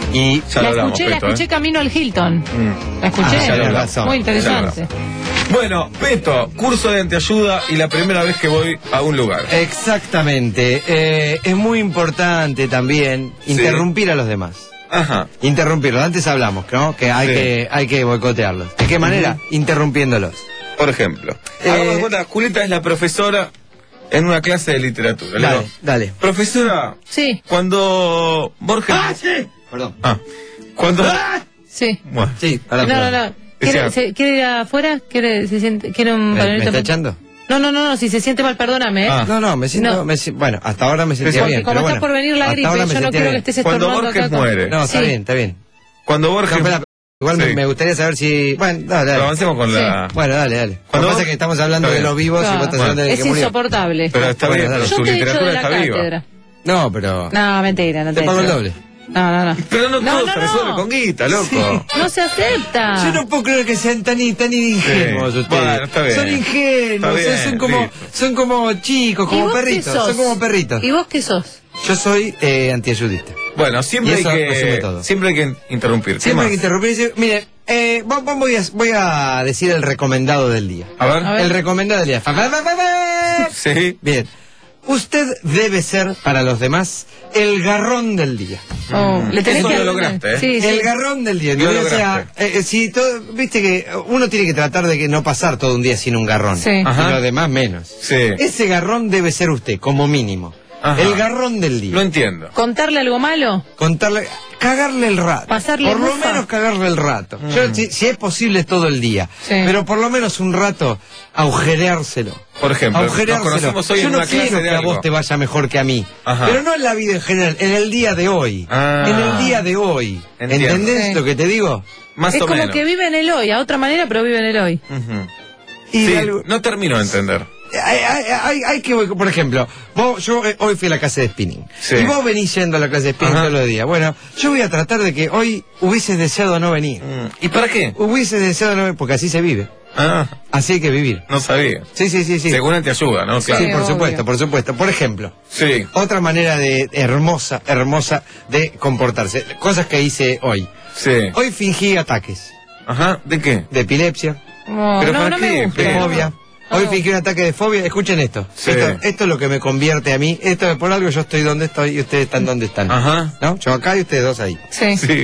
y Ya lo La hablamos, escuché, la Peto, escuché ¿eh? camino al Hilton. Mm. La escuché. Ah, ya lo hablamos. Muy interesante. Bueno, Peto, curso de anteayuda y la primera vez que voy a un lugar. Exactamente. Eh, es muy importante también interrumpir a los demás. Ajá. Interrumpirlos. Antes hablamos, ¿no? Que hay Sí. que hay que boicotearlos. ¿De qué manera? Interrumpiéndolos. Por ejemplo, Eh, hagamos de cuenta, Julieta es la profesora en una clase de literatura. Le Dale, digo, dale. profesora, Sí, cuando Borges... ¡Ah, sí! Perdón. Ah, cuando... sí. Bueno, Sí, No, perdón, no, perdón. no. ¿Quiere, Decía- se- ¿quiere ir afuera? ¿Quiere, se siente, quiere un ¿Me, me panelito? está echando? No, no, no, no, si se siente mal, perdóname. ¿eh? Ah. No, no, me siento, No. me si- bueno, hasta ahora me sentía Porque bien. como pero está bueno, por venir la hasta gripe, ahora me yo no sentía quiero que bien. estés Cuando estorbando Borges acá con- muere. No, está Sí. bien, está bien. Cuando Borges... No, espera, igual me, Sí. me gustaría saber si... Bueno, dale, dale. Avancemos con Sí. la... Bueno, dale, dale. Lo Cuando que pasa vos- es que estamos hablando Está de bien. los vivos y vos Claro. estás hablando de Es que murió. insoportable. Pero está Bueno, bien, dale. pero Yo su te he dicho de literatura la está viva. cátedra. No, pero... No, mentira, no te Te pago el echo. doble. No, no, no. Pero no, No, todo no, se no. resuelve con guita, loco. No se acepta. Yo no puedo creer que sean tan, tan ingenuos Sí. ustedes. Bueno, está bien. Son ingenuos, Está bien, son como listo. son como chicos, ¿Y como vos qué perritos, sos? son como perritos. ¿Y vos qué sos? Yo soy eh, antiayudista. Bueno, siempre Y hay eso resume que... todo. Siempre hay que interrumpir. ¿Qué Siempre hay que más? interrumpir y decir, mire, eh, vo- vo- voy, a, voy a decir el recomendado del día. A ver. A ver. El recomendado del día. Fa, fa, fa, fa, fa. Sí. Bien. Usted debe ser para los demás el garrón del día. Oh, le tenés Eso que lo lograste, ¿eh? Sí, sí. El garrón del día. Lo O sea, lograste. eh, eh, si todo, viste que uno tiene que tratar de que no pasar todo un día sin un garrón. Sí. Ajá. Y los demás menos. Sí. Ese garrón debe ser usted, como mínimo. Ajá. El garrón del día. No entiendo. ¿Contarle algo malo? Contarle, cagarle el rato. Pasarle por lo bufa. menos cagarle el rato. Yo, si, si es posible todo el día. Sí. Pero por lo menos un rato agujereárselo. Por ejemplo, nos Agujereárselo. conocemos hoy Yo en no una clase quiero de que a algo. vos te vaya mejor que a mí. Ajá. Pero no en la vida en general, en el día de hoy. Ah. En el día de hoy. Entiendo. ¿Entendés Sí. lo que te digo? Más Es o como menos. que vive en el hoy, a otra manera, pero vive en el hoy. Ujú. Y Sí, de algo- no termino de entender. Hay, hay- hay- hay que, por ejemplo, vos, yo eh, hoy fui a la clase de spinning. Sí. Y vos venís yendo a la clase de spinning Ajá. todos los días. Bueno, yo voy a tratar de que hoy hubieses deseado no venir. Mm. ¿Y para qué? Hubieses deseado no venir, porque así se vive. Ah, Así hay que vivir. no sabía. Sí, sí, sí, sí. Según te ayuda, ¿no? Sí, Claro. por obvio. supuesto, por supuesto. Por ejemplo, Sí. otra manera de hermosa, hermosa de comportarse. Cosas que hice hoy. Sí. Hoy fingí ataques Ajá, ¿de qué? de epilepsia, Oh, Pero no, ¿para no qué? me gusta. de Pero- fobia. Hoy Oh. fingí un ataque de fobia. Escuchen esto. Sí. Esto, esto es lo que me convierte a mí. Esto por algo yo estoy donde estoy y ustedes están donde están. Ajá. ¿No? Yo acá y ustedes dos ahí. Sí. Sí.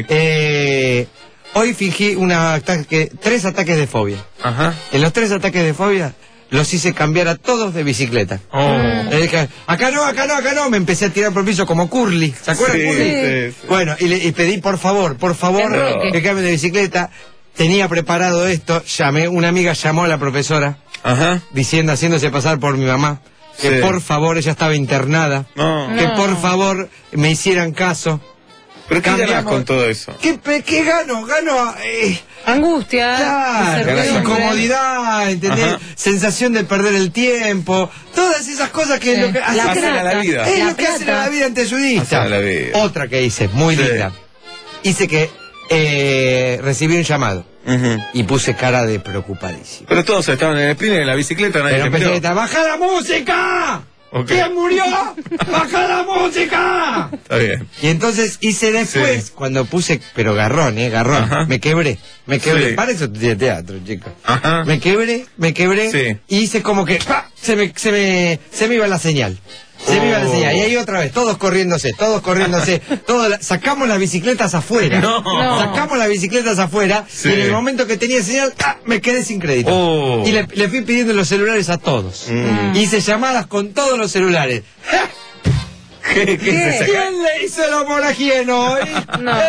Eh, hoy fingí una ataque, tres ataques de fobia. Ajá. En los tres ataques de fobia los hice cambiar a todos de bicicleta. Oh. Le dije, acá no, acá no, acá no. Me empecé a tirar por el piso como Curly. ¿Se acuerdan? Sí, Curly? sí, sí. Bueno, y, le, y pedí por favor, por favor, Enroque. que cambien de bicicleta. tenía preparado esto, llamé, una amiga llamó a la profesora, Ajá. diciendo, haciéndose pasar por mi mamá, que Sí. por favor, ella estaba internada, No. que No. por favor me hicieran caso. ¿Pero qué Cambiamos- ganas con todo eso? ¿Qué, pe- qué gano? Gano eh, Angustia. claro, incertidumbre. incomodidad, ¿entendés? Ajá. Sensación de perder el tiempo, todas esas cosas que es Sí. lo que hace, La hace plata. la vida. Es La lo que hace plata. la vida anteyudista. Hace la vida. Otra que hice, muy Sí. linda. Hice que eh, recibí un llamado Ujú. y puse cara de preocupadísimo. Pero todos estaban en el spinning, en la bicicleta, nadie Pero se empecé a metió. gritar, ¡baja la música! Ok. ¿Quién murió? ¡Baja la música! Está bien. Y entonces hice después, Sí. cuando puse, pero garrón, eh, garrón, Ajá. me quebré, me quebré. Sí. Para eso tiene teatro, chicos. Ajá. Me quebré, me quebré, Sí. y hice como que, ¡pa! se me, se me, se me iba la señal. Se me iba la Oh. señal. Y ahí otra vez, todos corriéndose, todos corriéndose, todos la- sacamos las bicicletas afuera. No. No. Sacamos las bicicletas afuera, Sí. y en el momento que tenía señal, ¡ah! me quedé sin crédito. Oh. Y le, le fui pidiendo los celulares a todos. Mm. Hice llamadas con todos los celulares. ¿Qué, qué, ¿Qué? se saca? ¿Quién le hizo el amor ajeno hoy? No.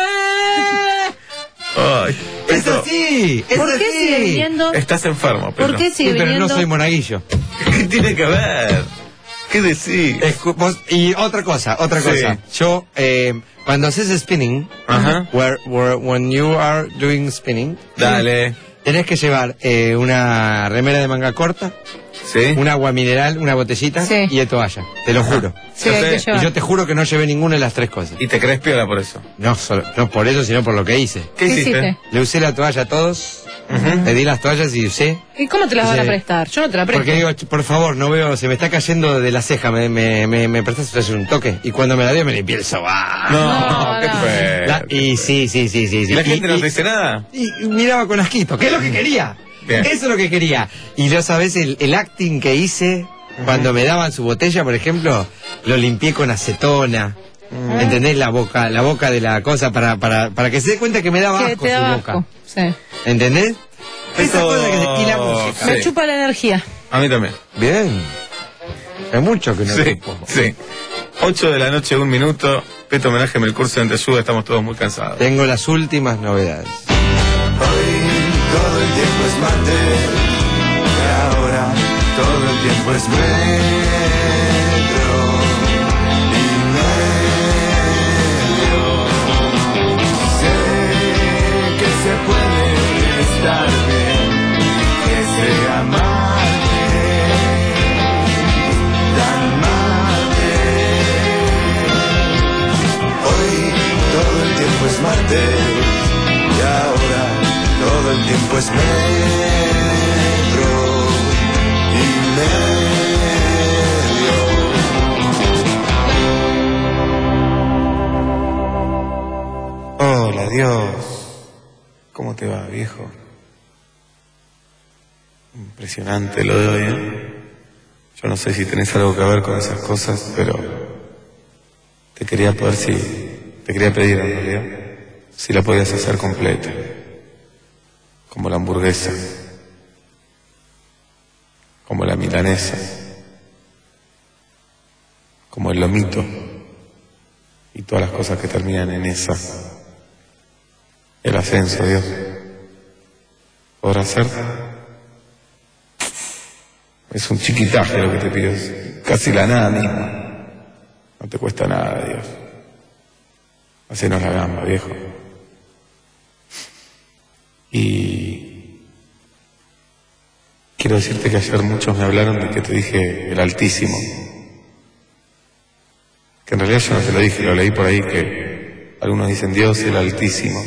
¡Eh! Ay, Es esto- así, es ¿Por qué así. sigue viniendo? Estás enfermo, pero. ¿Por qué Sí, sigue pero viniendo? no soy monaguillo. ¿Qué tiene que ver? ¿Qué decís? Escu- vos- y otra cosa, otra Sí. cosa. Yo, eh, cuando haces spinning, Ajá. where, where- when you are doing spinning, Dale. tenés que llevar eh, una remera de manga corta, ¿Sí? un agua mineral, una botellita Sí. y de toalla. Te lo juro. Sí, Yo hay sé, que Y llevar. yo te juro que no llevé ninguna de las tres cosas. Y te crees piola por eso. No, solo, no por eso, sino por lo que hice. ¿Qué, ¿Qué hiciste? hiciste? Le usé la toalla a todos, Ujú. le di las toallas y usé. ¿Y cómo te las van a Sí. prestar? Yo no te la presto. Porque digo, ch- por favor, no veo, se me está cayendo de la ceja, me, me, me, me prestaste hacer un toque. Y cuando me la dio me limpié el sobaco. No, No, qué no. feo. La- y sí, sí, sí, sí. sí. ¿Y la gente Y- no y- te dice nada? Y, y miraba con asquito, que es lo que quería. Bien. Eso es lo que quería. Y yo, ¿sabes? El, el acting que hice cuando me daban su botella, por ejemplo, lo limpié con acetona. ¿Entendés? La boca, la boca de la cosa para, para, para que se dé cuenta que me daba Que asco te su da boca. asco. Sí. ¿Entendés? Esa Eso- cosa que se... Y la música. Me Sí. chupa la energía. A mí también. Bien. Hay mucho que no Sí, supo. sí. ocho de la noche, un minuto. Peto, homenaje en el curso de entreayuda. Estamos todos muy cansados. Tengo las últimas novedades. Todo el tiempo es martes y ahora todo el tiempo es metro y medio. Sé que se puede estar bien, que sea martes, tan martes. Hoy todo el tiempo es martes y ahora todo el tiempo es metro y medio. Hola, Dios. ¿Cómo te va, viejo? Impresionante lo de hoy, ¿eh? Yo no sé si tenés algo que ver con esas cosas, pero te quería poder si te quería pedir en realidad si la podías hacer completa, como la hamburguesa, como la milanesa, como el lomito y todas las cosas que terminan en esa. El ascenso, Dios. ¿Podrás hacer? Es un chiquitaje lo que te pido, es casi la nada misma. No te cuesta nada, Dios. Hacenos la gamba, viejo. Y quiero decirte que ayer muchos me hablaron de que te dije el Altísimo. Que en realidad yo no te lo dije, lo leí por ahí que algunos dicen Dios el Altísimo.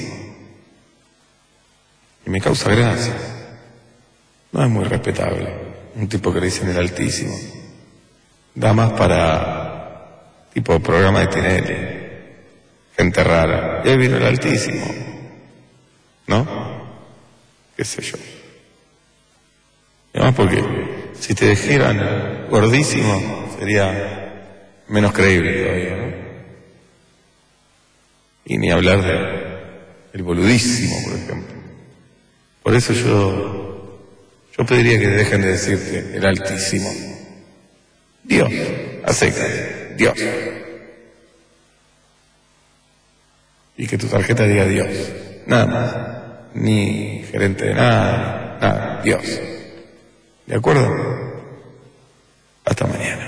Y me causa gracia. No es muy respetable un tipo que le dicen el Altísimo. Da más para tipo programa de Tinelli, gente rara. Y ahí vino el Altísimo, ¿no? Qué sé yo. Y además porque si te dijeran gordísimo sería menos creíble todavía, ¿no? Y ni hablar de el boludísimo, por ejemplo. Por eso yo yo pediría que dejen de decirte el Altísimo. Dios, a secas, Dios. Y que tu tarjeta diga Dios, nada más. ni gerente de nada, nada, Dios. ¿De acuerdo? Hasta mañana.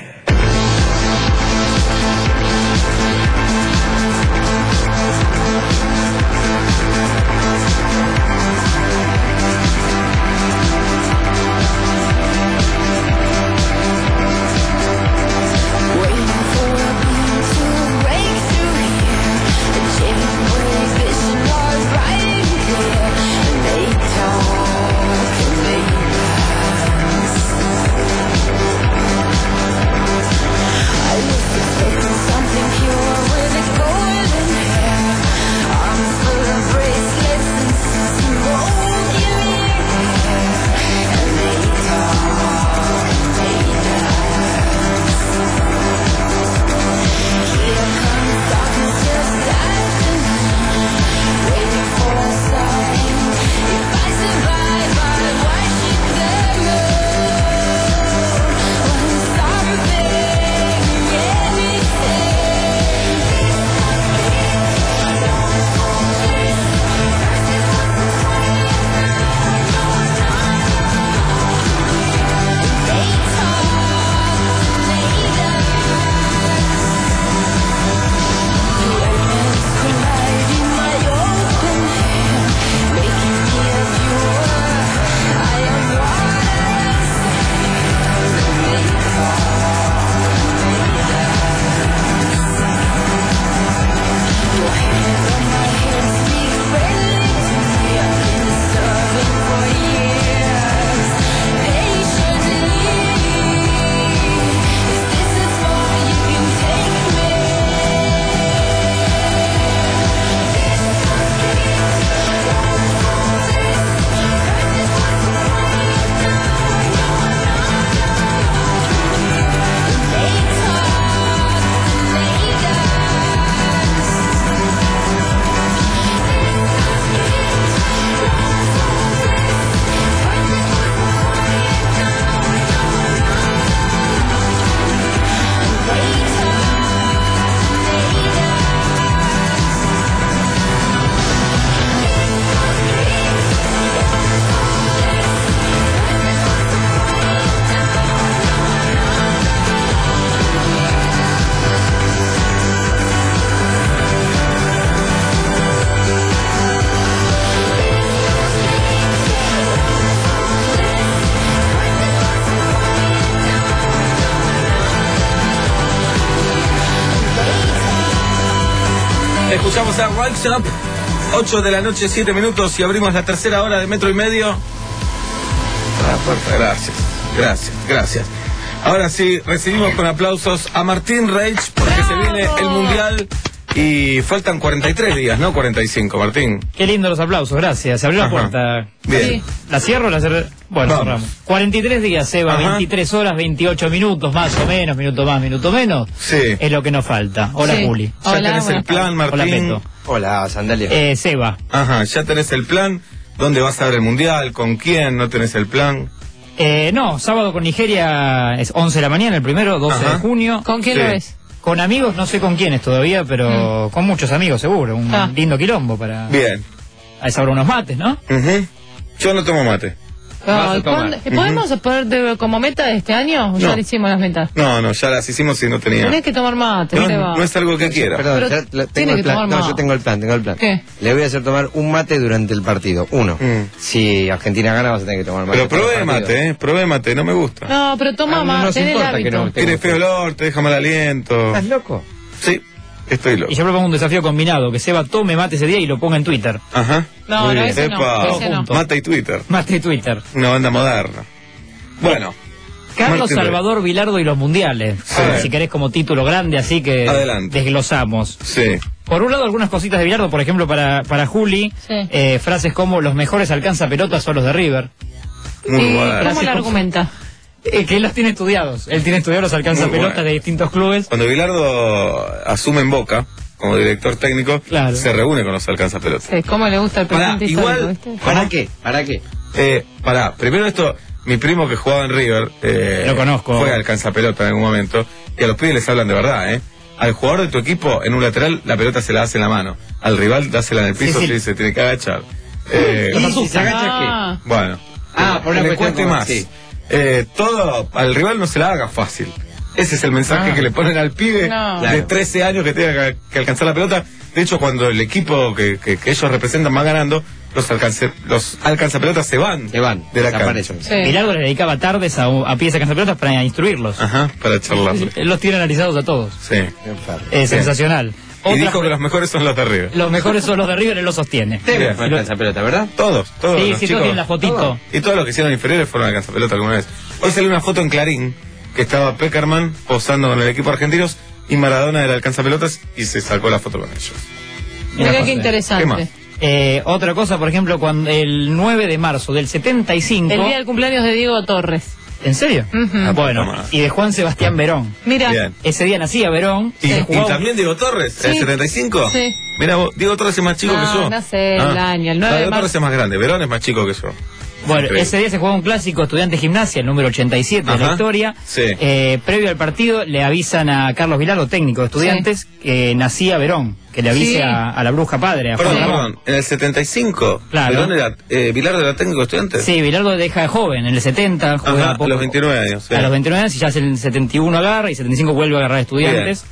Escuchamos a Rise Up, ocho de la noche, siete minutos, y abrimos la tercera hora de Metro y Medio. Ah, puerta, gracias, gracias, gracias. Ahora sí, recibimos con aplausos a Martín Reich, porque se viene el Mundial y faltan cuarenta y tres días, ¿no? cuarenta y cinco, Martín. Qué lindo los aplausos, gracias. Se abrió Ajá. la puerta. Bien. ¿La cierro o la cerré? Bueno, Vamos. cerramos. cuarenta y tres días, Seba, Ajá. veintitrés horas, veintiocho minutos, más o menos, minuto más, minuto menos. Sí. Es lo que nos falta. Hola, Sí. Juli. Ya Hola, tenés el plan, Martín. Hola, Peto. Hola, Sandalia. Eh, Seba. Ajá, ya tenés el plan. ¿Dónde vas a ver el Mundial? ¿Con quién? ¿No tenés el plan? Eh, no, sábado con Nigeria es once de la mañana, el primero, doce Ajá. de junio. ¿Con quién Sí. lo ves? Con amigos, no sé con quiénes todavía, pero con muchos amigos seguro. Un Ah. lindo quilombo para... Bien. A esa hora unos mates, ¿no? Ujú. Yo no tomo mate. Ah, ¿cuándo- ¿Podemos poner de- como meta de este año? ¿O ya No. le hicimos las metas? No, no, ya las hicimos y no tenía. Tenés que tomar mate, No, Seba. no es algo que quiera. Perdón, Pero ya lo- tiene tengo el que plan. tomar No, más. yo tengo el plan, tengo el plan. ¿Qué? Le voy a hacer tomar un mate durante el partido. Uno. Si Argentina gana, vas a tener que tomar mate. Pero todo el probé partido. mate, ¿eh? Probé mate, no me gusta. No, pero toma Ah, más, no se ten el importa que hábito. no. Tiene feo olor, te deja mal aliento. ¿Estás loco? Sí, estoy loco. Y yo propongo un desafío combinado, que Seba tome mate ese día y lo ponga en Twitter. Ajá. No, Muy no, bien. ese no, Epa, ese no. Mate y Twitter. Mate y Twitter. Una banda moderna. Bueno. Carlos Martín Reich. Salvador Vilardo y los mundiales. Sí. Si querés como título grande, así que Adelante. desglosamos. Sí. Por un lado, algunas cositas de Vilardo, por ejemplo, para, para Juli, Sí. eh, frases como los mejores alcanza pelotas son los de River. Muy ¿Y bueno. cómo lo argumenta? Eh, que él los tiene estudiados. Él tiene estudiados los alcanza Muy pelotas bueno. de distintos clubes. Cuando Bilardo asume en Boca, como director técnico, Claro. se reúne con los alcanzapelotas. Sí, ¿cómo le gusta el Pará, presente igual- histórico, ¿viste? ¿Para qué? ¿Para qué? Eh, pará, primero esto, mi primo que jugaba en River, eh, Lo conozco. fue alcanzapelota en algún momento, y a los pibes les hablan de verdad, ¿eh? Al jugador de tu equipo, en un lateral, la pelota se la hace en la mano. Al rival, dásela en el piso, Sí, sí, sí. se tiene que agachar. Eh, ¿Y si se agacha Ah. qué? bueno. Ah, por una que le cuestión cueste como- más. sí. Eh, todo, al rival no se la haga fácil. Ese es el mensaje Ah. que le ponen al pibe No. de Claro. trece años que tiene que, que alcanzar la pelota. De hecho, cuando el equipo que, que, que ellos representan va ganando, los, alcance, los alcanzapelotas se van, Se van, de la cancha. desaparecen. Sí. Bilardo les dedicaba tardes a, a pies de cansapelotas para instruirlos. Ajá, para charlar. Él los tiene analizados a todos. Sí. Es Sí. sensacional. Y Otra- dijo que los mejores son los de arriba. Los mejores son los de River, él los sostiene. Ustedes fue alcanza pelota, ¿verdad? Todos, todos. Sí, los sí, chicos, todos tienen la fotito. todos. Y todos los que hicieron inferiores fueron alcanzapelota alguna vez. Hoy salió una foto en Clarín que estaba Peckerman posando con el equipo argentinos y Maradona del alcanzapelotas y se sacó la foto con ellos. Mira qué ¿Qué interesante. más? Eh, otra cosa, por ejemplo, cuando el nueve de marzo del setenta y cinco... El día del cumpleaños de Diego Torres. ¿En serio? Ujú. Ah, bueno, Toma. y de Juan Sebastián Verón. Mira. Bien. Ese día nacía Verón. ¿Y, se y jugaba- también Diego Torres? Sí. ¿El setenta y cinco? Sí. Mira vos, Diego Torres es más chico No, que yo. no sé el año, el nueve No, de Diego marzo. Torres es más grande, Verón es más chico que yo. Bueno, Increíble. ese día se jugaba un clásico Estudiantes Gimnasia, el número ochenta y siete de la Ajá. historia. Sí. Eh, previo al partido le avisan a Carlos Bilardo, técnico de Estudiantes, que nacía Verón, que le avise Sí. a, a la bruja padre, a Juan Perdón, Ramón. perdón, en el setenta y cinco, Claro. Verón era, eh, Bilardo era técnico de estudiantes. Sí, Bilardo deja de joven, en el setenta, juega Ajá, a poco- los veintinueve años. sí. a los veintinueve años y ya en el setenta y uno agarra y setenta y cinco vuelve a agarrar Estudiantes.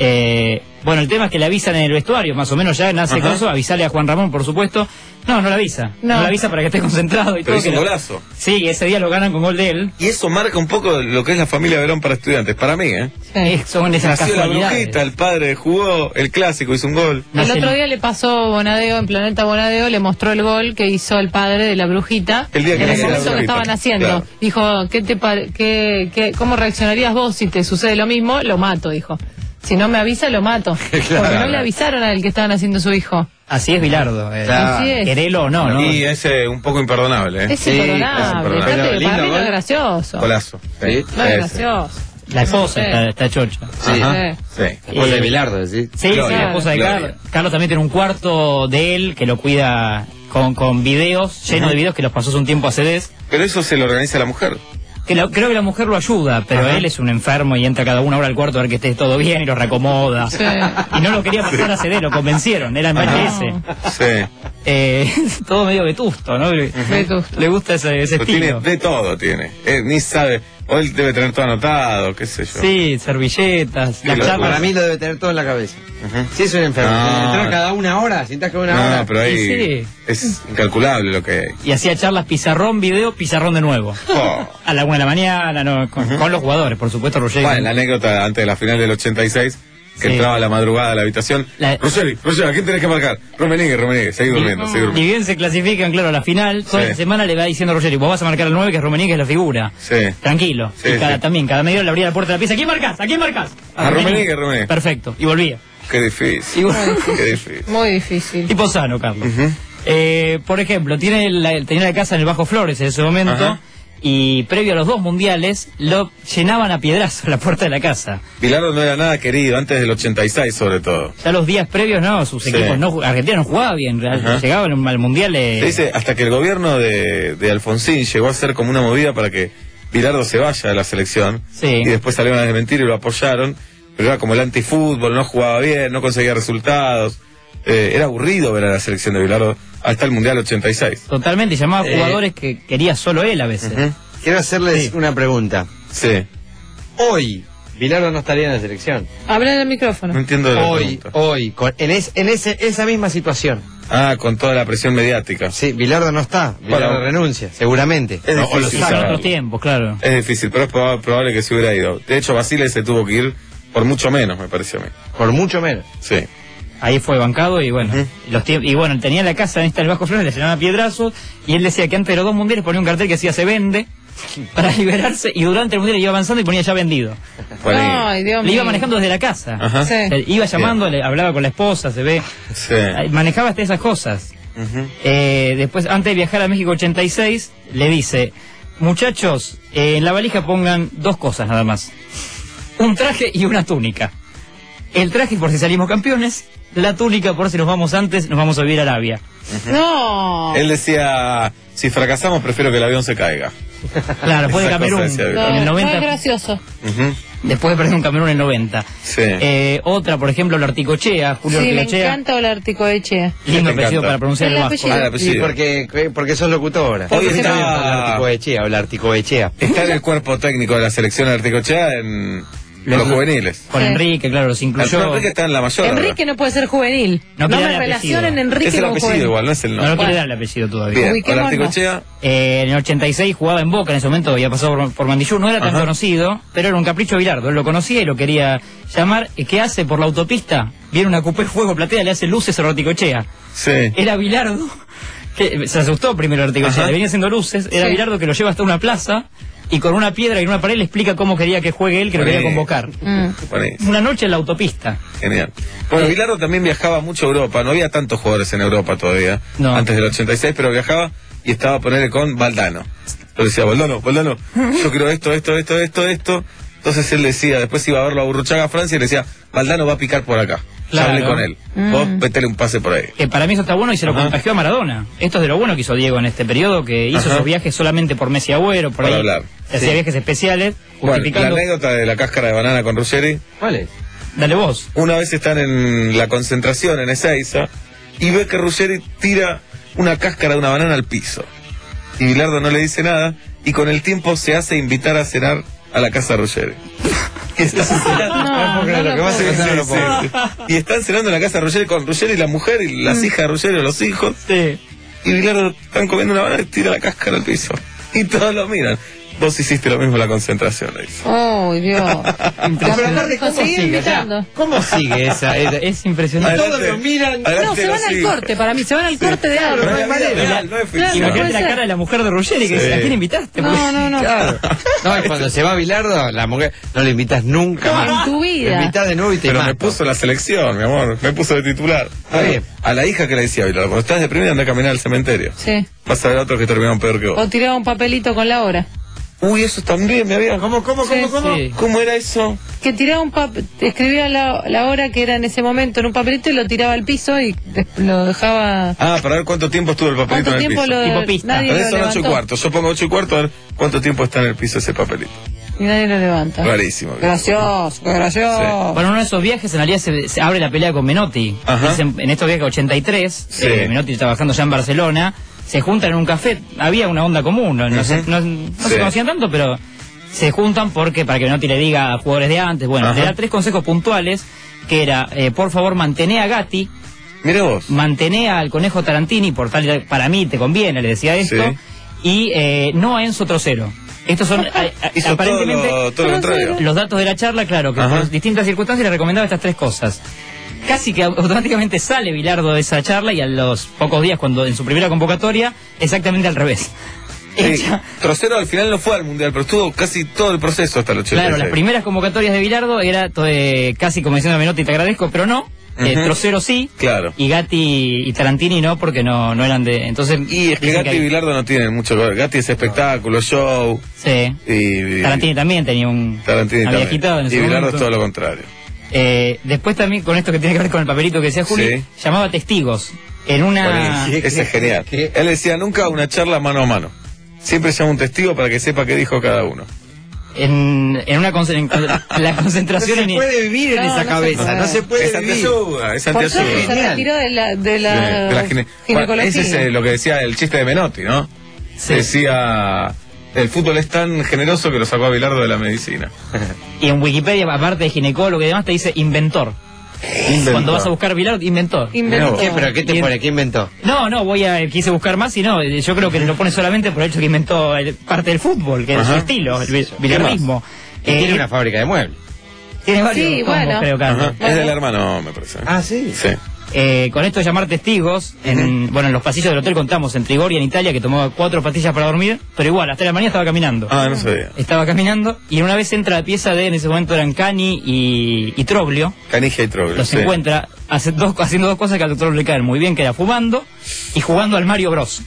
Eh, bueno, el tema es que le avisan en el vestuario, más o menos ya nace Ajá. caso, avisarle a Juan Ramón, por supuesto. No, no le avisa. No, No. le avisa para que esté concentrado y Pero todo. hizo que un lo- golazo. Sí, ese día lo ganan con gol de él. Y eso marca un poco lo que es la familia Verón para estudiantes, para mí, ¿eh? Eh, Son esas Nació la casualidades. brujita, el padre jugó, el clásico hizo un gol. El Nace otro día le pasó Bonadeo, en Planeta Bonadeo, le mostró el gol que hizo el padre de la brujita. El día que en el nació la momento que brujita, estaban haciendo. claro. Dijo, ¿qué te pare- qué, qué- ¿cómo reaccionarías vos si te sucede lo mismo? Lo mato, dijo. Si no me avisa, lo mato. Porque no le avisaron al que estaban haciendo su hijo. Así es Bilardo. eh, Claro. Así es. Querelo o no, ¿no? Y es eh, un poco imperdonable, ¿eh? Es imperdonable. Aparte que para mí no es gracioso. Golazo. Sí. No es Sí, gracioso. La esposa Sí. está, está chocha. Sí. Ajá. Sí. Esposa de Eh, Bilardo, ¿sí? Sí, sí, Gloria, la esposa de Gloria. Carlos. Carlos también tiene un cuarto de él que lo cuida con, con videos, lleno Ujú. de videos que los pasó hace un tiempo a C Ds. Pero eso se lo organiza la mujer. Que la- creo que la mujer lo ayuda, pero Ajá. él es un enfermo y entra cada una hora al cuarto a ver que esté todo bien y lo reacomoda. Sí. Y no lo quería pasar a C D, lo convencieron, era en Ajá. V H S. Sí. Eh, todo medio vetusto, ¿no? Le, Vetusto. le gusta ese, ese Lo tiene estilo. de todo, tiene. Eh, ni sabe. O él debe tener todo anotado, qué sé yo. Sí, servilletas, Qué las locura. charlas. Para mí lo debe tener todo en la cabeza. Ujú. Si es un enfermo, No. entrar cada una hora, si estás cada una No, hora. pero ahí Sí, sí. es incalculable lo que hay. Y hacía charlas pizarrón, video, pizarrón de nuevo. Oh. A la una de la mañana, no, con, con los jugadores, por supuesto, Roger. Bueno, la anécdota antes de la final del ochenta y seis, que Sí. entraba a la madrugada a la habitación. La- Rogeri, Rogeri, ¿a quién tenés que marcar? Romenigue, Romenigue, seguí durmiendo, seguí Ni durmiendo. bien se clasifican, claro, a la final, toda Sí. la semana le va diciendo Roger, vos vas a marcar al nueve, que es Romení, que es la figura. Sí. Tranquilo. Sí, y cada, sí. también, cada media hora le abría la puerta de la pieza. ¿A quién marcás? ¿A quién marcás? A Rummenigge, Rummenigge. Perfecto. Y volvía. Qué difícil. Y bueno, Qué difícil. Muy difícil. tipo sano, Carlos. Ujú. Eh, por ejemplo, tiene la, tenía la casa en el Bajo Flores en ese momento. Ajá. Y previo a los dos mundiales, lo llenaban a piedrazo la puerta de la casa. Bilardo no era nada querido, antes del ochenta y seis sobre todo. Ya los días previos, no, sus Sí. equipos no, Argentina no jugaba bien, Ajá. llegaban al mundial. eh, Se dice hasta que el gobierno de, de Alfonsín llegó a hacer como una movida para que Bilardo se vaya de la selección. Sí. Y después salieron a desmentir y lo apoyaron. Pero era como el antifútbol, no jugaba bien, no conseguía resultados. Eh, era aburrido ver a la selección de Bilardo hasta el Mundial ochenta y seis. Totalmente, llamaba Eh. jugadores que quería solo él a veces. Ujú. Quiero hacerles Sí. una pregunta. Sí. Hoy, Bilardo no estaría en la selección. Habla en el No micrófono. entiendo la Hoy, pregunta. hoy, con, en, es- en ese, esa misma situación. Ah, con toda la presión mediática. Sí, Bilardo no está. Bilardo Bueno. renuncia, seguramente. Es No, o lo difícil Claro, sabe. otros tiempos, claro. Es difícil, pero es proba- probable que se hubiera ido. De hecho, Basile se tuvo que ir por mucho menos, me pareció a mí. Por mucho menos. Sí. Ahí fue bancado y bueno, Ujú. los tiemp- y bueno, tenía la casa en esta del Bajo Flores, le llenaban a piedrazos y él decía que antes de los dos mundiales ponía un cartel que decía se vende para liberarse y durante el mundial iba avanzando y ponía ya vendido. Por ahí. Ay, Dios Le mío. iba manejando desde la casa. Ajá. Sí. Eh, Iba llamando, le hablaba con la esposa, se ve. Sí. Ay, Manejaba hasta esas cosas. Ujú. Eh, después, antes de viajar a México ochenta y seis, le dice, muchachos, eh, en la valija pongan dos cosas nada más. Un traje y una túnica. El traje por si salimos campeones, la túnica por si nos vamos antes, nos vamos a vivir a Arabia. No. Él decía, si fracasamos prefiero que el avión se caiga. Claro, fue de Esa cosa Camerún. decía En Bilardo. el No, no noventa. es gracioso. Ujú. después de perder un Camerún en el noventa. Sí. Eh, otra, por ejemplo, la Articochea, Julio Sí, me Articochea. encanta Olarticoechea. Lindo Me apellido encanta. para pronunciar El el vasco. apellido. Ah, el apellido. Sí, porque, porque sos locutora. Hoy Está está- bien por la Articoechea o la Articoechea. Está en el cuerpo técnico de la selección Articochea en los juveniles. Con Sí. Enrique, claro, los incluyó. No, Enrique está en la mayor. Enrique no puede ser juvenil. No No, quiere me dar relacionen apellido. Enrique Es el con apellido juvenil. igual, no es el No, nombre. no quiere Bueno. dar el apellido todavía. Bien, Ubiquémonos. Olarticochea. Eh, en el ochenta y seis jugaba en Boca, en ese momento había pasado por, por Mandillú, no era tan Ajá. conocido, pero era un capricho de Bilardo, él lo conocía y lo quería llamar. ¿Y qué hace por la autopista? Viene una coupé fuego platea, le hace luces a Olarticochea. Sí. Era Bilardo, que se asustó primero Olarticochea, Ajá. le venía haciendo luces, era Sí. Bilardo que lo lleva hasta una plaza y con una piedra y una pared le explica cómo quería que juegue él, que lo quería Buenísimo. convocar. Mm. Buenísimo. Una noche en la autopista. Genial. Bueno, Bilardo también viajaba mucho a Europa. No había tantos jugadores en Europa todavía, No. antes del ochenta y seis, pero viajaba y estaba a ponerle con Valdano. Entonces decía, Valdano, Valdano, yo quiero esto, esto, esto, esto, esto. Entonces él decía, después iba a verlo a Burruchaga a Francia y le decía, Valdano va a picar por acá. Ya Claro. hablé con él. Mm. Vos metele un pase por ahí. Que para mí eso está bueno y se lo Ajá. contagió a Maradona. Esto es de lo bueno que hizo Diego en este periodo, que hizo Ajá. esos viajes solamente por Messi Agüero, por Para ahí. hablar. Hacía Sí. viajes especiales, Bueno, la justificando. anécdota de la cáscara de banana con Ruggeri. ¿Cuál es? Dale vos. Una vez están en la concentración en Ezeiza y ve que Ruggeri tira una cáscara de una banana al piso. Y Bilardo no le dice nada y con el tiempo se hace invitar a cenar a la casa de Ruggeri. Y están cenando- No, no lo que vas a Sí, contar no lo sí, puedo. sí. Y están cenando en la casa de Ruggeri con Ruggeri y la mujer y las hijas de Ruggeri o los hijos. Sí. Y Bilardo están comiendo una banana y tira la cáscara al piso. Y todos lo miran. Vos hiciste lo mismo en la concentración, le dice. Oh, Dios. Pero aparte, ¿cómo Seguí sigue? O sea, invitando. ¿Cómo sigue esa? esa- Es impresionante. Todos lo miran. No, Adelante, se van los al hijos. corte, para mí, se van al corte de algo. Pero No es hay la vida manera. real, no es ficción. Claro, no Imagínate puede la ser. cara de la mujer de Ruggeri que Sí. dice, ¿a quién invitaste? No, no, no. Claro. No, y cuando se va Bilardo, la mujer no le invitas nunca No, más. en tu vida. Le invitas de nuevo y te Pero me mato. puso la selección, mi amor. Me puso de titular. Está bien. A la hija que le decía, Bilardo, cuando estás deprimida anda a caminar al cementerio. Sí. Vas a ver a otros que terminaron peor que vos. O tiraba un papelito con la hora. Uy, eso también me había... ¿Cómo, cómo, Sí, cómo, cómo? sí. ¿Cómo era eso? Que tiraba un papel, escribía la, la hora que era en ese momento en un papelito y lo tiraba al piso y des- lo dejaba. Ah, para ver cuánto tiempo estuvo el papelito ¿Cuánto en el tiempo piso. lo Tipo pista. nadie Pero lo son ocho y levantó? cuarto. Yo pongo ocho y cuarto a ver cuánto tiempo está en el piso ese papelito. Y nadie lo levanta. Rarísimo. Gracioso, qué gracioso. Bueno, en uno de esos viajes en realidad se, se abre la pelea con Menotti. Ajá. Es en, en estos viajes ochenta y tres, Sí. eh, Menotti trabajando ya en Barcelona, se juntan en un café, había una onda común, no, no se, Ujú. no- no Sí. se conocían tanto, pero se juntan porque para que Menotti le diga a jugadores de antes, bueno, Ajá. le da tres consejos puntuales, que era, eh, por favor, mantené a Gatti, Mira vos. mantené al Conejo Tarantini, por tal, para mí te conviene, le decía esto, Sí. y eh, no a Enzo Trocero. Estos son, a- a- Hizo aparentemente, todo lo, todo lo contrario. los datos de la charla, claro, que Ajá. por distintas circunstancias le recomendaba estas tres cosas. Casi que automáticamente sale Bilardo de esa charla y a los pocos días, cuando en su primera convocatoria, exactamente al revés. Sí, Echa- Trocero al final no fue al mundial, pero estuvo casi todo el proceso hasta el ochenta y seis. claro, las primeras convocatorias de Bilardo era to- eh, casi como diciendo a Menotti, te agradezco, pero no. Eh, Ujú. Trocero sí, Claro. y Gatti y Tarantini no, porque no, no eran de... Entonces, Y es que dicen Gatti y hay- Bilardo no tienen mucho que ver. Gatti es espectáculo, show. Sí. Y, Tarantini también tenía un... Tarantini había también. quitado en ese Y Bilardo momento. es todo lo contrario. Eh, después también con esto que tiene que ver con el papelito que decía Juli, Sí. llamaba testigos. En una... Buenísimo. Ese es genial. Él decía nunca una charla mano a mano. Siempre llama un testigo para que sepa qué dijo cada uno. En, en una con- en con- la concentración No se en... puede vivir en No, esa no cabeza, se no puede. se puede Es vivir. antiayuda, es Por suerte antiayuda. se retiró de la, de la, De, de la gine- ginecología. Ese es eh, lo que decía el chiste de Menotti, ¿no? Sí. Decía, el fútbol es tan generoso que lo sacó a Bilardo de la medicina. Y en Wikipedia, aparte de ginecólogo y demás, te dice inventor. Inventor. Cuando vas a buscar Bilardo, inventor. Inventó. ¿Qué, ¿Pero qué te Y en- pone? ¿Qué inventó? No, no, voy a quise buscar más y no, eh, yo creo que lo pone solamente por el hecho que inventó el- parte del fútbol, que es Ajá. su estilo, el bi- bilardismo. Y Eh, tiene una fábrica de muebles. tiene varios Sí, combos, bueno. creo, Carlos. Ajá. Es del hermano, me parece. Ah, sí. Sí. Eh, con esto de llamar testigos, en, bueno, en los pasillos del hotel contamos en Trigoria, en Italia, que tomaba cuatro pastillas para dormir, pero igual, hasta la mañana estaba caminando. Ah, no sabía. Estaba caminando y una vez entra la pieza de, en ese momento eran Cani y, y Troglio, Canija y Troglio. los sí. encuentra hace dos, haciendo dos cosas que al doctor le caen muy bien, que era fumando y jugando al Mario Bros.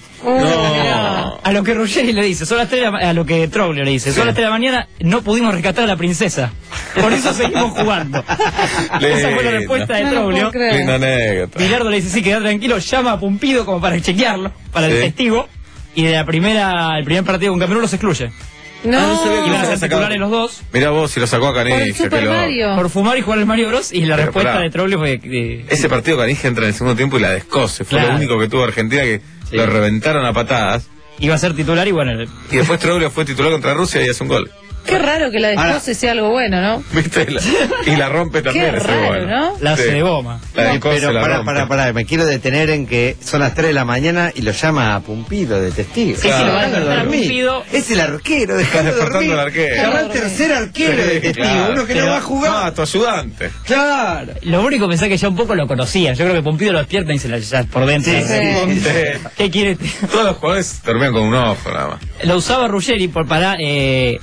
No. A lo que Ruggeri le dice, son las tres de la ma- a lo que Troglio le dice, son las tres de la mañana, no pudimos rescatar a la princesa. Por eso seguimos jugando. Esa fue la Lindo. respuesta de No lo Troglio. puedo creer. Linda anécdota. Bilardo le dice, sí, queda tranquilo, llama a Pumpido como para chequearlo, para Sí. el testigo, y de la primera, el primer partido con Camerún los excluye. No. Ah, no sabía que Iban lo a había ser sacado. titulares los dos. Mirá vos, si lo sacó a Por el Canija. Super que lo- Mario. Por fumar y jugar al Mario Bros. Y la Pero respuesta pará. de Troglio fue... eh, Ese partido Canija entra en el segundo tiempo y la descoce. Fue Claro. lo único que tuvo Argentina, que Sí. lo reventaron a patadas. iba a ser titular y bueno... Y después Troglio fue titular contra Rusia y hace un gol. Qué raro que la descoce sea algo bueno, ¿no? ¿Viste? La- y la rompe también Qué ese raro, gol. ¿no? La hace Sí. de goma. La No, descoce, pero la pará, rompe. pará, pará, me quiero detener en que son las tres de la mañana y lo llama a Pumpido de testigo. Sí, sí, lo van a Déjalo llamar a dormir. Pumpido. Es el arquero, Está dejalo despertando dormir. al arquero. Llama al tercer arquero de testigo, Claro. uno que Pero- no va a jugar. No, a tu ayudante. Claro. Lo único que pensé que ya un poco lo conocía. Yo creo que Pompido lo despierta y se la ya por dentro. Sí, sí. ¿Qué quiere? Todos los jugadores terminan con un ojo nada más. Lo usaba Ruggeri por, para, eh,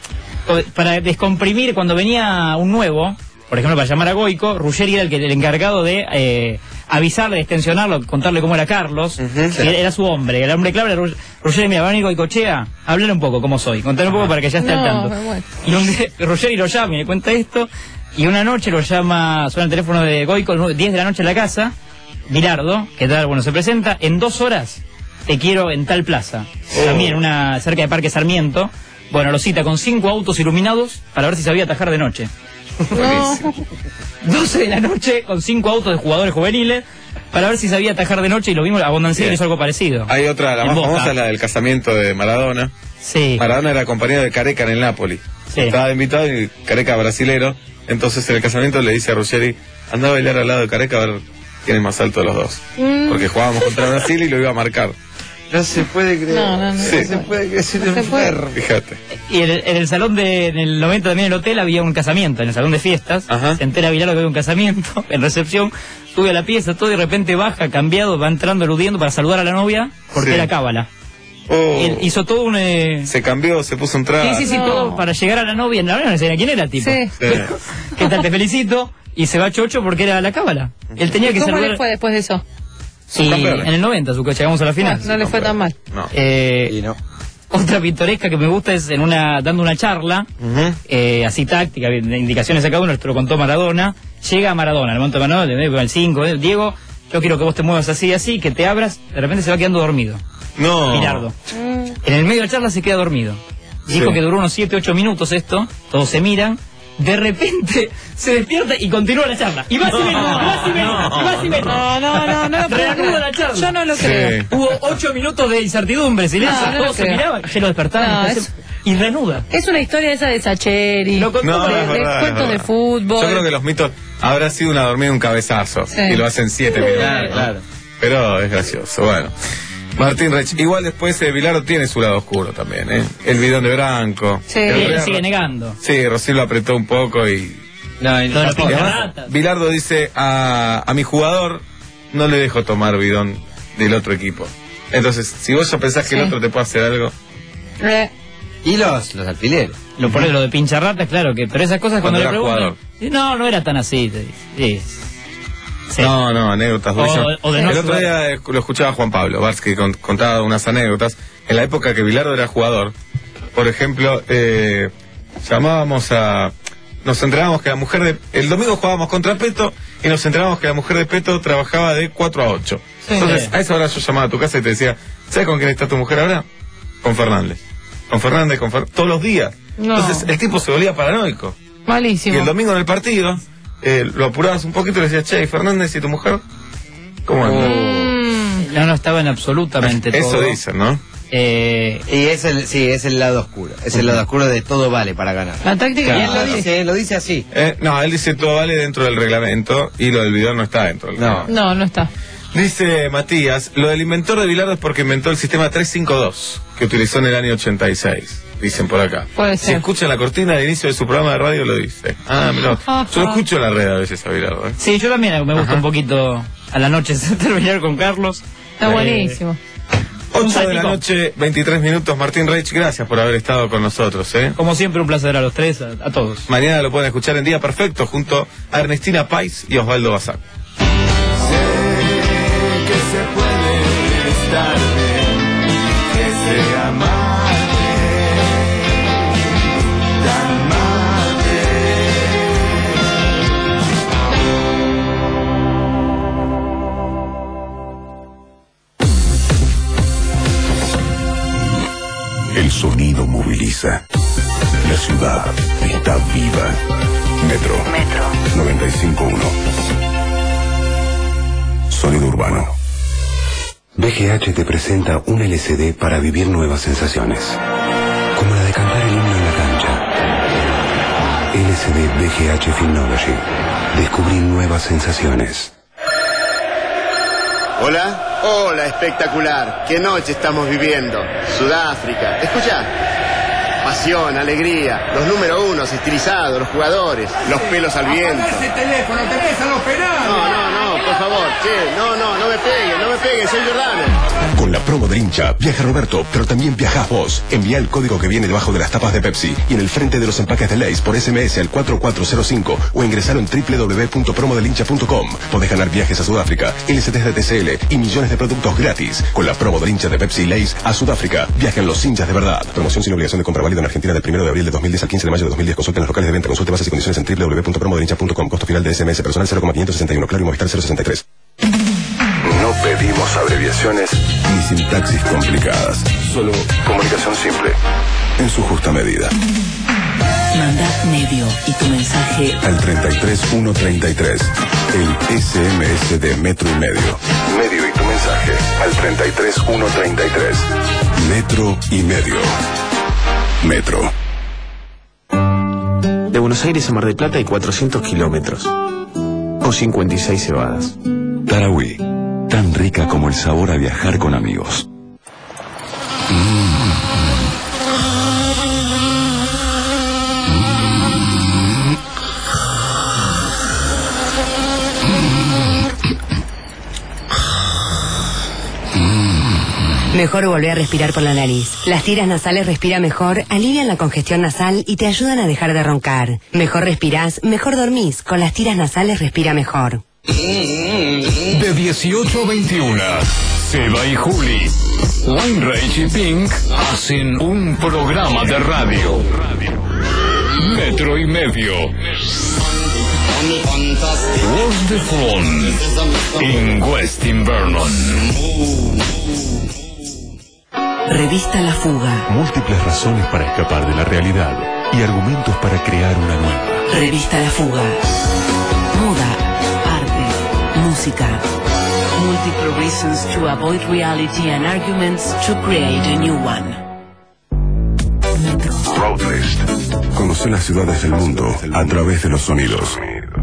para descomprimir cuando venía un nuevo, por ejemplo, para llamar a Goico. Ruggeri era el, que, el encargado de eh, avisarle, extensionarlo, contarle cómo era Carlos. Que era, era su hombre, el hombre clave era Rug- Ruggeri. Mira, va a venir Goicochea, hablar un poco cómo soy, contar un poco para que ya esté al No, tanto. me muero. Y un día Ruggeri lo llama y le cuenta esto. Y una noche lo llama, suena el teléfono de Goico, diez de la noche en la casa. Bilardo, que tal, bueno, se presenta. En dos horas te quiero en tal plaza. También una cerca de Parque Sarmiento. Bueno, lo cita con cinco autos iluminados para ver si sabía atajar de noche. No. doce de la noche con cinco autos de jugadores juveniles para ver si sabía atajar de noche y lo vimos, Abondancieri Bien. hizo algo parecido. Hay otra, la En más Boca. famosa es la del casamiento de Maradona. Sí. Maradona era compañero de Careca en el Napoli. Sí. Estaba invitado y Careca brasilero. Entonces en el casamiento le dice a Ruggeri, anda a bailar al lado de Careca a ver quién es más alto de los dos. Mm. Porque jugábamos contra Brasil y lo iba a marcar. No se puede creer. No, no, no. Sí. No se puede creer. Es un No se puede. enfermo. Fíjate. Y en el, en el salón de, en el noventa también en el hotel había un casamiento, en el salón de fiestas. Ajá. Se entera Bilardo que había un casamiento, en recepción, sube a la pieza, todo y de repente baja, cambiado, va entrando, eludiendo para saludar a la novia, porque Sí. era cábala. Oh, Él hizo todo un... eh, se cambió, se puso un traje. Sí, sí, sí, No. todo para llegar a la novia. En la novia no sabía quién era el tipo. Sí. Sí. ¿Qué tal? Te felicito. Y se va chocho porque era la cábala. Él tenía que ¿Cómo saludar... le fue después de eso? Y campeones. en el noventa, su que llegamos a la final. No, no le fue tan mal. No. Eh, Y no. Otra pintoresca que me gusta es en una dando una charla, Ujú. eh, así táctica, de indicaciones a cada uno, esto lo contó Maradona. Llega Maradona, el monte de Maradona, le ve al cinco, eh, Diego, yo quiero que vos te muevas así, así, que te abras, de repente se va quedando dormido. No. Bilardo. Mm. En el medio de la charla se queda dormido. Dijo Sí. que duró unos siete ocho minutos esto, todos se miran, de repente se despierta y continúa la charla. Y va así, No, y va así, y va así, No, no, no, no lo puedo Reanuda creer. la charla. Yo no lo Sí. creo. Hubo ocho minutos de incertidumbre, silencio, No, no lo todos se creo. miraban, ya lo despertaban. No, entonces- es- Y reanuda. Es una historia esa de Sacheri. Lo contó No, no, de, es de verdad, es cuentos de verdad. fútbol. Yo creo que los mitos habrá sido una dormida y un cabezazo. Sí. Y lo hacen siete minutos. Claro, ¿no? claro. Pero es gracioso, bueno. Martín Rech, igual después eh, Bilardo tiene su lado oscuro también, ¿eh? El bidón de Branco. Sí. El Y él Real- sigue negando. Sí, Rocío lo apretó un poco y... No, y Todo no, lo pinta y además, ratas. Bilardo dice a, a mi jugador no le dejo tomar bidón del otro equipo. Entonces, si vos ya pensás que el Sí. otro te puede hacer algo... Eh, Y los, los alfileres. Lo por lo de pincharratas, claro que, pero esas cosas cuando, Cuando le era preguntan, y no, no era tan así. te dice. Sí. Sí. No, no, anécdotas. O- durísimas. o de no el otro jugar. día eh, lo escuchaba Juan Pablo Varsky con, contaba unas anécdotas. En la época que Bilardo era jugador, por ejemplo, eh, llamábamos a... Nos enterábamos que la mujer de... El domingo jugábamos contra Peto y nos enterábamos que la mujer de Peto trabajaba de cuatro a ocho. Sí. Entonces, a esa hora yo llamaba a tu casa y te decía, ¿sabes con quién está tu mujer ahora? Con Fernández. Con Fernández, con Fer- todos los días. No. Entonces, el tipo se volvía paranoico. Y malísimo. el domingo en el partido, eh, lo apurabas un poquito y le decías, che, ¿y Fernández y tu mujer? ¿Cómo andan? Mm. No, no estaban absolutamente Eso todo. dicen, ¿no? Eh, Y es el, sí, es el lado oscuro. Es el lado oscuro de todo vale para ganar. La táctica Y ya él lo lo dice. dice, lo dice así. Eh, no, él dice todo vale dentro del reglamento y lo del bidón no está dentro del No. reglamento. No, no está. Dice Matías, lo del inventor de Bilardo es porque inventó el sistema tres cinco dos que utilizó en el año ochenta y seis. Dicen por acá. Puede Si ser. escuchan la cortina de inicio de su programa de radio, lo dice. Ah, mira. Yo lo escucho en la red a veces a Bilardo. ¿eh? sí, yo también me gusta Ajá. un poquito a la noche terminar con Carlos. Está Eh, buenísimo. ocho de la salpicón. noche, veintitrés minutos. Martín Reich, gracias por haber estado con nosotros. ¿eh? Como siempre, un placer a los tres, a, a todos. Mañana lo pueden escuchar en Día Perfecto junto a Ernestina Pais y Osvaldo Bazán. Que se puede estar bien, que se amarte, tan El sonido moviliza. La ciudad está viva. Metro. Metro. noventa y cinco punto uno. Sonido urbano. B G H te presenta un L C D para vivir nuevas sensaciones. Como la de cantar el himno en la cancha. L C D B G H Filmnology. Descubrí nuevas sensaciones. Hola. Hola, espectacular. ¿Qué noche estamos viviendo? Sudáfrica. Escucha. Pasión, alegría, los número unos estilizados, los jugadores, los pelos al viento. ¡Apagá ese teléfono! ¡Te pesan los penales! No, no, no, por favor, che, no, no, no me peguen, no me peguen, soy Jordano. Con la promo del hincha, viaja Roberto, pero también viajás vos. Envía el código que viene debajo de las tapas de Pepsi y en el frente de los empaques de Lay's por S M S al cuatro cuatro cero cinco o ingresalo en doble u doble u doble u punto promo del hincha punto com. Podés ganar viajes a Sudáfrica, L C Ds de T C L y millones de productos gratis. Con la promo del hincha de Pepsi y Lay's a Sudáfrica, viajan los hinchas de verdad. Promoción sin obligación de compra válida en Argentina del primero de abril de dos mil diez al quince de mayo de dos mil diez. Consulta en los locales de venta. Consulte bases y condiciones en doble u doble u doble u punto promo del hincha punto com. Costo final de S M S personal cero coma quinientos sesenta y uno. Claro y Movistar cero sesenta y tres. No pedimos abreviaciones ni sintaxis complicadas. Solo comunicación simple, en su justa medida. Manda medio y tu mensaje Al treinta y tres uno treinta y tres. El S M S de Metro y Medio. Medio y tu mensaje al treinta y tres uno treinta y tres. Metro y Medio. Metro. De Buenos Aires a Mar del Plata hay cuatrocientos kilómetros. O cincuenta y seis cebadas. Tarahui, tan rica como el sabor a viajar con amigos. Mejor volver a respirar por la nariz. Las tiras nasales Respira Mejor alivian la congestión nasal y te ayudan a dejar de roncar. Mejor respirás, mejor dormís. Con las tiras nasales Respira Mejor. De dieciocho a veintiuno, Seba y Juli, Weinreich y Pink hacen un programa de radio. Metro y Medio. Was the Fun in Westin Vernon. Revista La Fuga. Múltiples razones para escapar de la realidad y argumentos para crear una nueva. Revista La Fuga. Moda, arte, música. Multiple reasons to avoid reality and arguments to create a new one. Roadlist. Conoce las ciudades del mundo a través de los sonidos.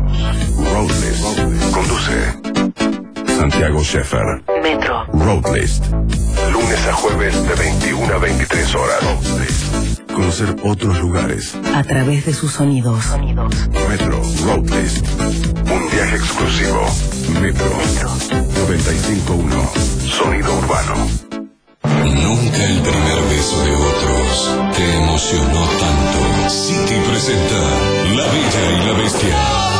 Roadlist. Conduce Santiago Sheffer. Metro. Roadlist. Lunes a jueves de veintiuna a veintitrés horas. Roadlist. Conocer otros lugares A través de sus sonidos. Metro. Roadlist. Un viaje exclusivo. Metro. noventa y cinco punto uno. Sonido urbano. Nunca el primer beso de otros te emocionó tanto. City presenta La Bella y la Bestia.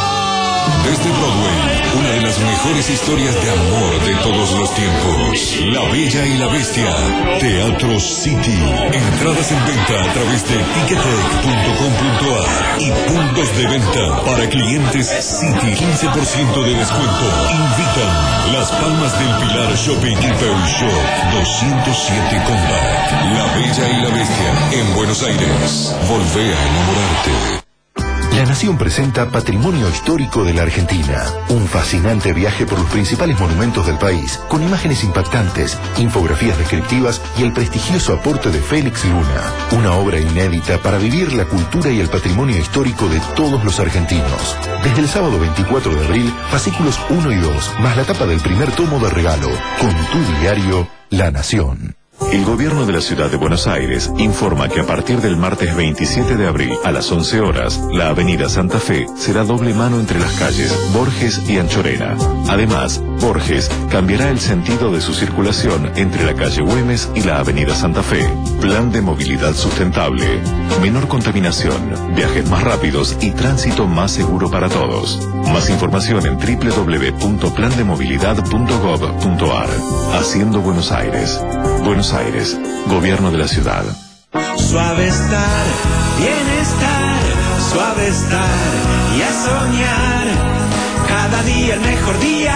Desde Broadway, una de las mejores historias de amor de todos los tiempos. La Bella y la Bestia. Teatro City. Entradas en venta a través de ticketek punto com punto a y puntos de venta para clientes City. quince por ciento de descuento. Invitan Las Palmas del Pilar Shopping y Pearl Shop doscientos siete Combat. La Bella y la Bestia en Buenos Aires. Volvé a enamorarte. La Nación presenta Patrimonio Histórico de la Argentina, un fascinante viaje por los principales monumentos del país, con imágenes impactantes, infografías descriptivas y el prestigioso aporte de Félix Luna, una obra inédita para vivir la cultura y el patrimonio histórico de todos los argentinos. Desde el sábado veinticuatro de abril, fascículos uno y dos, más la tapa del primer tomo de regalo, con tu diario La Nación. El gobierno de la ciudad de Buenos Aires informa que a partir del martes veintisiete de abril a las once horas, la avenida Santa Fe será doble mano entre las calles Borges y Anchorena. Además, Borges cambiará el sentido de su circulación entre la calle Güemes y la avenida Santa Fe. Plan de movilidad sustentable, menor contaminación, viajes más rápidos y tránsito más seguro para todos. Más información en doble u doble u doble u punto plan de movilidad punto gov punto ar. Haciendo Buenos Aires. Buenos Aires, Gobierno de la Ciudad. Suave estar, bienestar, suave estar y a soñar. Cada día el mejor día,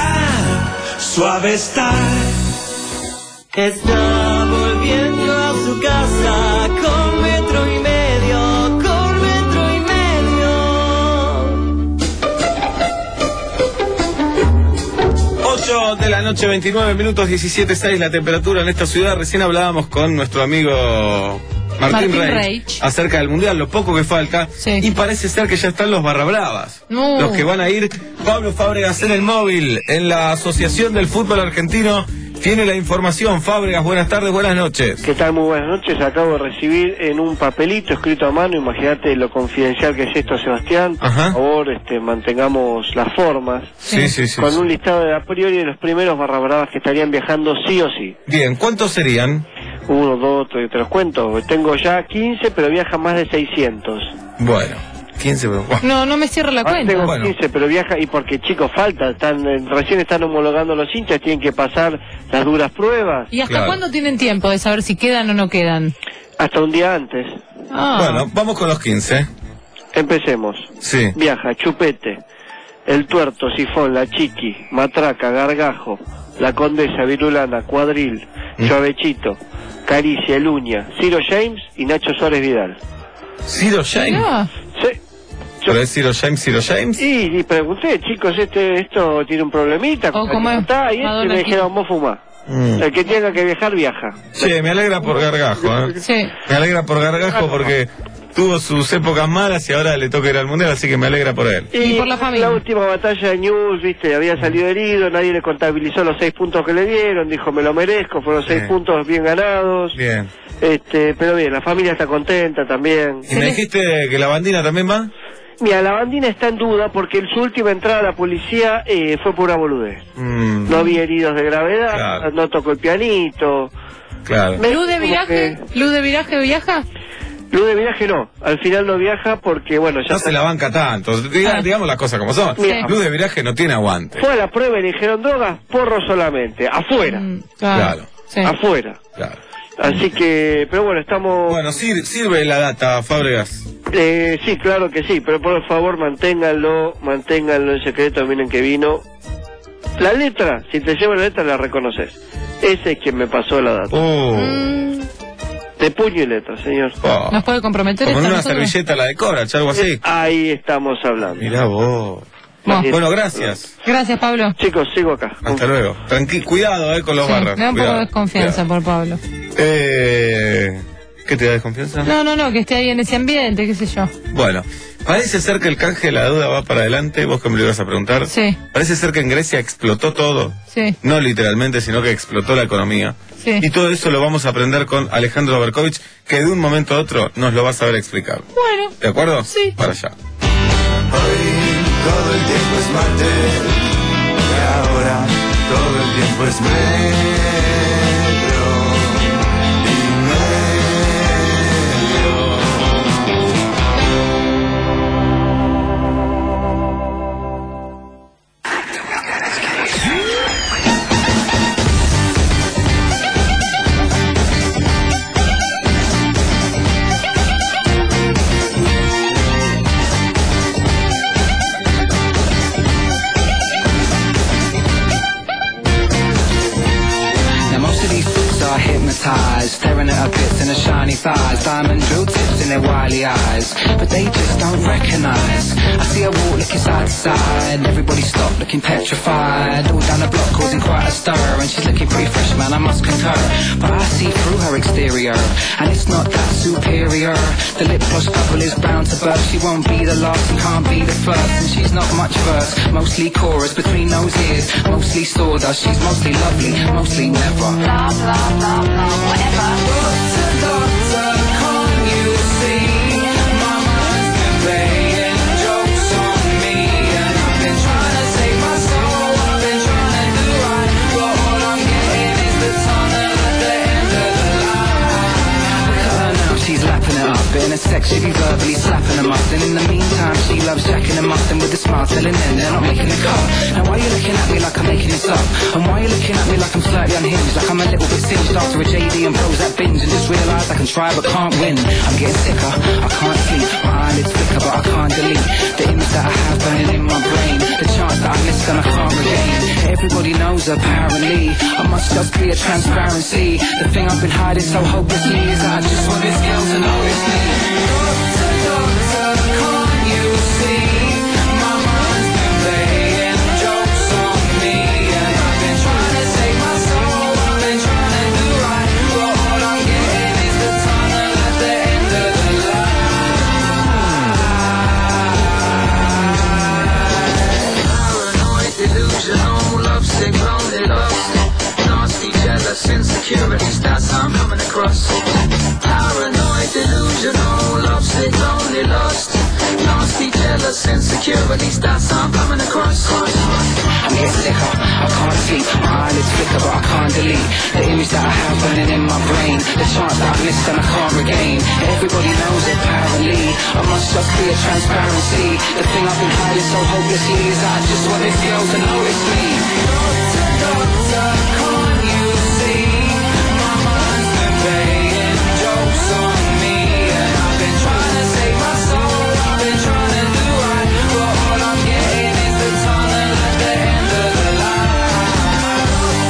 suave estar. Está volviendo a su casa con metro y medio, con ocho de la noche, veintinueve minutos, diecisiete punto seis la temperatura en esta ciudad. Recién hablábamos con nuestro amigo Martín, Martín Reich, Reich acerca del Mundial, lo poco que falta. Sí. Y parece ser que ya están los barra bravas. No. Los que van a ir. Pablo Fábregas en el móvil, en la Asociación del Fútbol Argentino. Tiene la información. Fábregas, buenas tardes, buenas noches. ¿Qué tal? Muy buenas noches. Acabo de recibir en un papelito escrito a mano, imagínate lo confidencial que es esto, Sebastián. Ajá. Por favor, este, mantengamos las formas. Sí, sí, sí. Con sí. un listado de a priori de los primeros barra bravas que estarían viajando sí o sí. Bien, ¿cuántos serían? Uno, dos, tres, te los cuento. Tengo ya quince, pero viajan más de seiscientos. Bueno, quince, pero... bueno. No, no me cierra la Ah, cuenta. tengo Bueno. quince, pero viaja, y porque chicos falta, están eh, recién están homologando los hinchas, tienen que pasar las duras pruebas. ¿Y hasta Claro. cuándo tienen tiempo de saber si quedan o no quedan? Hasta un día antes. Ah. Bueno, vamos con los quince. Empecemos. Sí. Viaja Chupete, El Tuerto, Sifón, La Chiqui, Matraca, Gargajo, La Condesa, Virulana, Cuadril, Mm. Suavechito, Caricia, Luña, Ciro James y Nacho Suárez Vidal. ¿Ciro James? Mirá. Sí. ¿Pero es Ciro James, Ciro James? Y, y pregunté, chicos, este esto tiene un problemita. O como es está, y este Madonna me aquí. dijeron, vos fumá. Mm. El que tenga que viajar, viaja. Che, me alegra por Gargajo, ¿eh? Sí. Me alegra por Gargajo porque tuvo sus épocas malas y ahora le toca ir al Mundial, así que me alegra por él. Y por la familia. La última batalla de News, viste, había salido herido, nadie le contabilizó los seis puntos que le dieron, dijo, me lo merezco, fueron seis Bien. puntos bien ganados. Bien. Este, pero bien, la familia está contenta también. ¿Y me dijiste que la bandina también va? Mira, la bandina está en duda porque en su última entrada a la policía eh, fue pura boludez. Mm, No había heridos de gravedad, Claro. no tocó el pianito. claro. Me- ¿Luz de como viraje? ¿Luz de viraje viaja? que- Luz de viaje no, al final no viaja porque, bueno, ya No se la banca tanto. Diga- Ah. Digamos las cosas como son. Mira. Luz de viraje no tiene aguante. fue a la prueba y le dijeron drogas, porro solamente, afuera, Mm, Claro, Sí. afuera. claro. Así que, pero bueno, estamos... Bueno, sir- sirve la data, Fábregas. Eh, sí, claro que sí, pero por favor manténganlo, manténganlo en secreto, miren que vino. La letra, si te llevo la letra la reconoces. Ese es quien me pasó la data. Oh. Mm, De puño y letra, señor. Oh. ¿Nos puede comprometer Como en esto a una nosotros? servilleta la de Cobrach, algo así. Ahí estamos hablando. Mirá vos. Bueno. Bueno, gracias. Gracias, Pablo. Chicos, sigo acá. Hasta luego. Tranqui cuidado, eh, con los Sí, barras. me da un poco Cuidado, de desconfianza cuidado. por Pablo. Eh, ¿Qué te da desconfianza? No, no, no, que esté ahí en ese ambiente, qué sé yo. Bueno, parece ser que el canje de la deuda va para adelante. Vos que me lo ibas a preguntar. Sí. Parece ser que en Grecia explotó todo. Sí. No literalmente, sino que explotó la economía. Sí. Y todo eso lo vamos a aprender con Alejandro Berkovich, que de un momento a otro nos lo va a saber explicar. Bueno. ¿De acuerdo? Sí. Para allá. Todo el tiempo es martes y ahora todo el tiempo es metro y Now most of these fools are hypnotized, staring at her bits and her shiny thighs, diamond drill tips in their wily eyes, but they just don't recognize. I see her walk looking side to side, everybody stop looking petrified, all down the block causing quite a stir, and she's looking pretty fresh, man, I must concur. But I see through her exterior, and it's not that superior. The lip gloss bubble is bound to burst. She won't be the last and can't be the first, and she's not much verse, mostly chorus between those ears, mostly sawdust. She's mostly lovely, mostly never. Blah blah blah blah, whatever. Doctor, doctor, can't you see? Mama's been playing jokes on me, and I've been trying to save my soul. I've been trying to do right, but all I'm getting is the tunnel at the end of the line. Look at her now, she's lapping it up, but in a sec she be verbally slapping them up. And in the meantime, she loves jacking them up, and with a smile telling them they're not making a cut. Now why you looking at me like I'm making this up? And why you looking at me like I'm slightly unhinged? Like I'm a little bit singed after a J D and Prozac binge, and just realised I can try but can't win. I'm getting sicker, I can't sleep, my eyelids flicker but I can't delete the image that I have burning in my brain. The chance that I missed and I can't regain. Everybody knows apparently, I must just be a transparency. The thing I've been hiding so hopelessly is that I just want this girl to notice me. Doctor, doctor, can't you see? My mind's been playing jokes on me, and I've been release that sound coming across. I'm getting liquor, I can't sleep, my eyelids flicker but I can't delete the image that I have burning in my brain, the chance that I missed and I can't regain. Everybody knows it apparently, I must just be a transparency. The thing I've been hiding so hopelessly is that I just want this girl to notice me. Doctor, doctor, can't you see? My mind's been playing jokes on me, and I've been trying to save my soul, I've been trying to do right, but all I'm getting is the tunnel at the end of the line.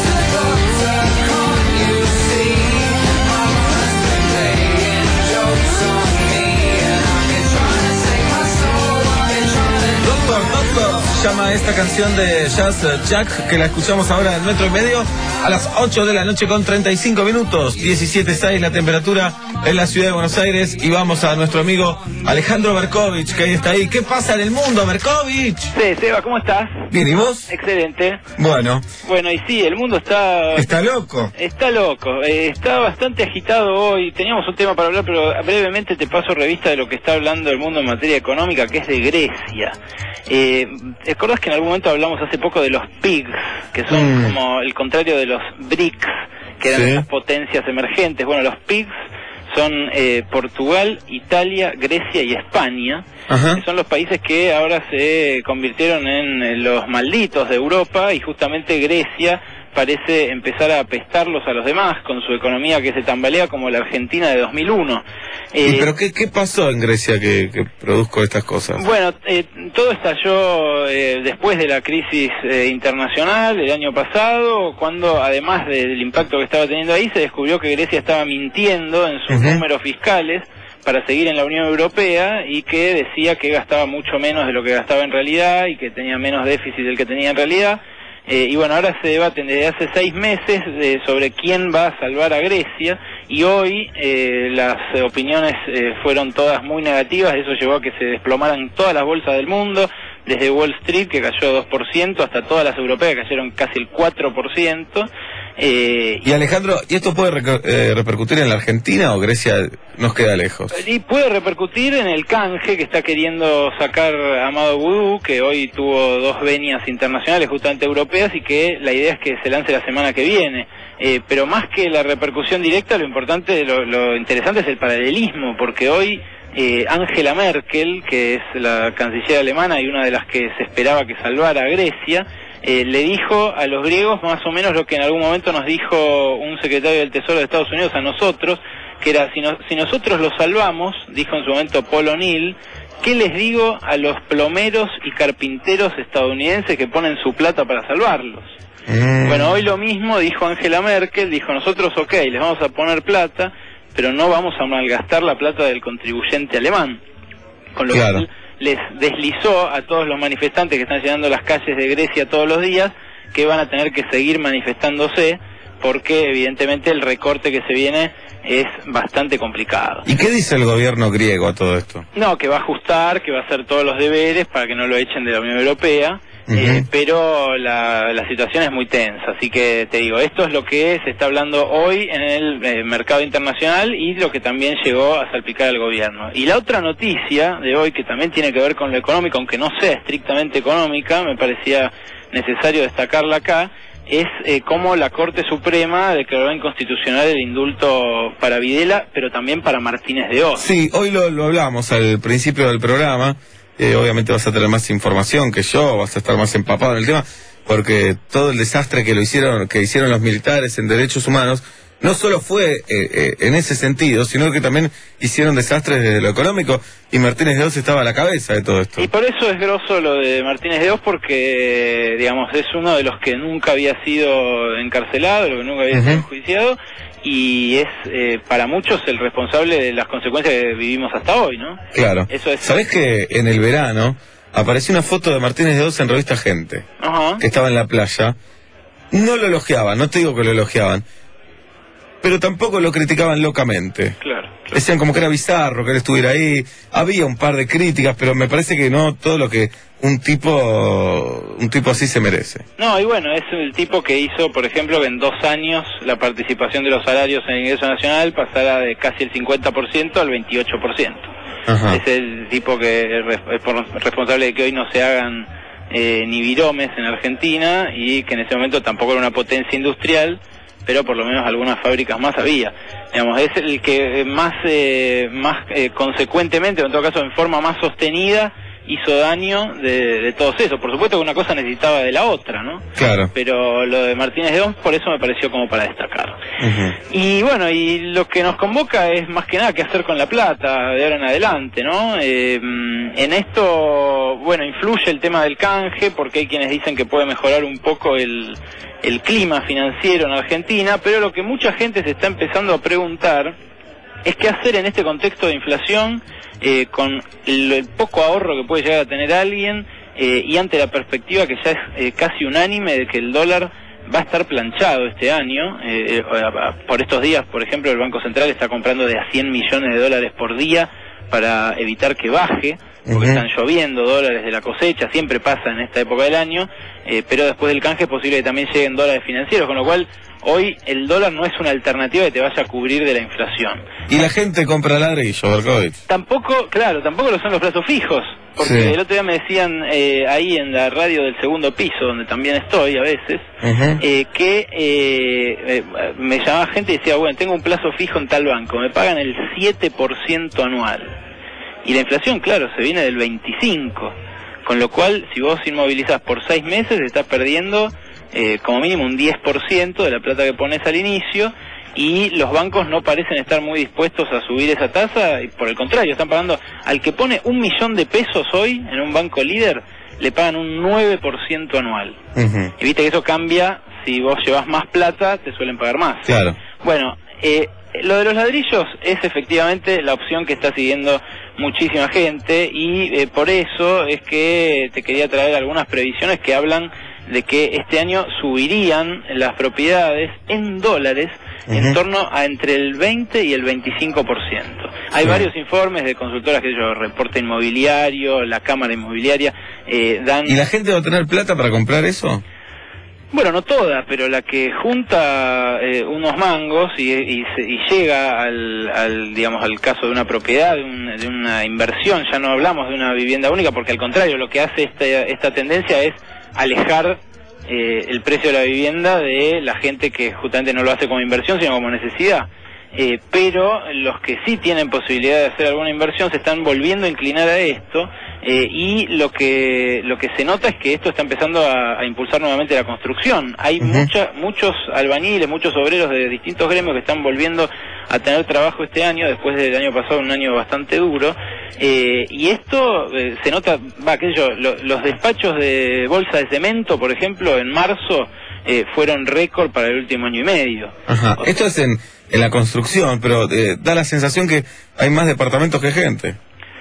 Doctor, doctor, can't you see? My mind's been playing jokes on me, and I've been trying to save my soul, I've been trying to do Doctor, Doctor, llama esta canción de Jazz Jack, que la escuchamos ahora en Metro y Medio a las ocho de la noche con treinta y cinco minutos, diecisiete punto seis la temperatura en la ciudad de Buenos Aires, y vamos a nuestro amigo Alejandro Berkovich, que ahí está ahí. ¿Qué pasa en el mundo, Berkovich? Sí, Seba, ¿cómo estás? Bien, ¿y vos? Excelente. Bueno. Bueno, y sí, el mundo está... Está loco. Está loco, eh, está bastante agitado hoy. Teníamos un tema para hablar, pero brevemente te paso revista de lo que está hablando el mundo en materia económica, que es de Grecia. Eh, ¿Te acordás que en algún momento hablamos hace poco de los pigs, que son Mm. como el contrario de los BRICS, que eran Sí. esas potencias emergentes? Bueno, los pigs son eh, Portugal, Italia, Grecia y España, Ajá. que son los países que ahora se convirtieron en eh, los malditos de Europa, y justamente Grecia parece empezar a apestarlos a los demás con su economía que se tambalea como la Argentina de dos mil uno. ¿Y Eh, pero qué, qué pasó en Grecia que, que produjo estas cosas? Bueno, eh, todo estalló eh, después de la crisis eh, internacional del año pasado, cuando además del impacto que estaba teniendo ahí, se descubrió que Grecia estaba mintiendo en sus Ujú. números fiscales para seguir en la Unión Europea, y que decía que gastaba mucho menos de lo que gastaba en realidad y que tenía menos déficit del que tenía en realidad. Eh, y bueno, ahora se debaten desde hace seis meses eh, sobre quién va a salvar a Grecia, y hoy eh, las eh, opiniones eh, fueron todas muy negativas. Eso llevó a que se desplomaran todas las bolsas del mundo, desde Wall Street, que cayó dos por ciento, hasta todas las europeas, que cayeron casi el cuatro por ciento. Eh, Y Alejandro, ¿y esto puede reco- eh, repercutir en la Argentina o Grecia nos queda lejos? Y puede repercutir en el canje que está queriendo sacar Amado Boudou, que hoy tuvo dos venias internacionales justamente europeas, y que la idea es que se lance la semana que viene. Eh, pero más que la repercusión directa, lo importante, lo, lo interesante es el paralelismo, porque hoy eh, Angela Merkel, que es la canciller alemana y una de las que se esperaba que salvara a Grecia, eh, le dijo a los griegos más o menos lo que en algún momento nos dijo un secretario del Tesoro de Estados Unidos a nosotros, que era, si, no, si nosotros los salvamos, dijo en su momento Paul O'Neill, ¿qué les digo a los plomeros y carpinteros estadounidenses que ponen su plata para salvarlos? Mm. Bueno, hoy lo mismo dijo Angela Merkel, dijo nosotros ok, les vamos a poner plata, pero no vamos a malgastar la plata del contribuyente alemán. Con lo Claro. cual les deslizó a todos los manifestantes que están llenando las calles de Grecia todos los días que van a tener que seguir manifestándose, porque evidentemente el recorte que se viene es bastante complicado. ¿Y qué dice el gobierno griego a todo esto? No, que va a ajustar, que va a hacer todos los deberes para que no lo echen de la Unión Europea, Ujú. eh, pero la, la situación es muy tensa, así que te digo, esto es lo que se está hablando hoy en el eh, mercado internacional, y lo que también llegó a salpicar al gobierno. Y la otra noticia de hoy, que también tiene que ver con lo económico, aunque no sea estrictamente económica, me parecía necesario destacarla acá, es eh, cómo la Corte Suprema declaró inconstitucional el indulto para Videla, pero también para Martínez de Oz. Sí, hoy lo, lo hablamos al principio del programa. Eh, obviamente vas a tener más información que yo, vas a estar más empapado en el tema, porque todo el desastre que lo hicieron, que hicieron los militares en derechos humanos, no solo fue eh, eh, en ese sentido, sino que también hicieron desastres desde lo económico, y Martínez de Oz estaba a la cabeza de todo esto. Y por eso es grosso lo de Martínez de Oz, porque, digamos, es uno de los que nunca había sido encarcelado, lo que nunca había Ujú. sido enjuiciado, y es eh, para muchos el responsable de las consecuencias que vivimos hasta hoy, ¿no? Claro. Eso es. ¿Sabés que en el verano apareció una foto de Martínez de Oz en revista Gente, Ajá. que estaba en la playa? No lo elogiaban, no te digo que lo elogiaban, pero tampoco lo criticaban locamente. Claro. Decían como que era bizarro que él estuviera ahí. Había un par de críticas, pero me parece que no todo lo que un tipo un tipo así se merece. No, y bueno, es el tipo que hizo, por ejemplo, que en dos años la participación de los salarios en el ingreso nacional pasara de casi el cincuenta por ciento al veintiocho por ciento. Ajá. Es el tipo que es responsable de que hoy no se hagan eh, ni viromes en Argentina y que en ese momento tampoco era una potencia industrial, pero por lo menos algunas fábricas más había. Digamos, es el que más, eh, más eh, consecuentemente, o en todo caso en forma más sostenida, hizo daño de, de todos esos. Por supuesto que una cosa necesitaba de la otra, ¿no? Claro. Pero lo de Martínez de Oms, por eso me pareció como para destacar. Ujú. Y bueno, y lo que nos convoca es más que nada qué hacer con la plata de ahora en adelante, ¿no? Eh, en esto, bueno, influye el tema del canje, porque hay quienes dicen que puede mejorar un poco el, el clima financiero en Argentina, pero lo que mucha gente se está empezando a preguntar es qué hacer en este contexto de inflación, eh, con el, el poco ahorro que puede llegar a tener alguien, eh, y ante la perspectiva que ya es eh, casi unánime de que el dólar va a estar planchado este año. Eh, eh, por estos días, por ejemplo, el Banco Central está comprando de a cien millones de dólares por día para evitar que baje, porque están lloviendo dólares de la cosecha, siempre pasa en esta época del año, eh, pero después del canje es posible que también lleguen dólares financieros, con lo cual hoy el dólar no es una alternativa que te vaya a cubrir de la inflación. Y la gente compra ladrillo, Berkovich. Tampoco, claro, tampoco lo son los plazos fijos, porque Sí. el otro día me decían eh, ahí en la radio del segundo piso, donde también estoy a veces, Ujú. eh, que eh, eh, me llamaba gente y decía, bueno, tengo un plazo fijo en tal banco, me pagan el siete por ciento anual. Y la inflación, claro, se viene del veinticinco, con lo cual, si vos inmovilizás por seis meses, estás perdiendo eh, como mínimo un diez por ciento de la plata que pones al inicio, y los bancos no parecen estar muy dispuestos a subir esa tasa, y por el contrario, están pagando al que pone un millón de pesos hoy en un banco líder, le pagan un nueve por ciento anual. Ujú. Y viste que eso cambia, si vos llevas más plata, te suelen pagar más. Claro. Bueno, eh, lo de los ladrillos es efectivamente la opción que está siguiendo muchísima gente, y eh, por eso es que te quería traer algunas previsiones que hablan de que este año subirían las propiedades en dólares en Ujú. torno a entre el veinte y el veinticinco por ciento. Hay Sí. varios informes de consultoras, que yo, Reporte Inmobiliario, la Cámara Inmobiliaria, eh, dan... ¿Y la gente va a tener plata para comprar eso? Bueno, no toda, pero la que junta eh, unos mangos y, y, se- y llega al, al, digamos, al caso de una propiedad, de, un- de una inversión, ya no hablamos de una vivienda única, porque al contrario, lo que hace esta, esta tendencia es alejar eh, el precio de la vivienda de la gente que justamente no lo hace como inversión, sino como necesidad. Eh, pero los que sí tienen posibilidad de hacer alguna inversión se están volviendo a inclinar a esto, eh, y lo que lo que se nota es que esto está empezando a, a impulsar nuevamente la construcción. Hay Ujú. mucha, muchos albañiles, muchos obreros de distintos gremios que están volviendo a tener trabajo este año, después del año pasado, un año bastante duro, eh, y esto eh, se nota, va, qué sé yo, lo- los despachos de bolsa de cemento, por ejemplo, en marzo eh, fueron récord para el último año y medio. Ajá. Esto es en, en la construcción, pero eh, da la sensación que hay más departamentos que gente.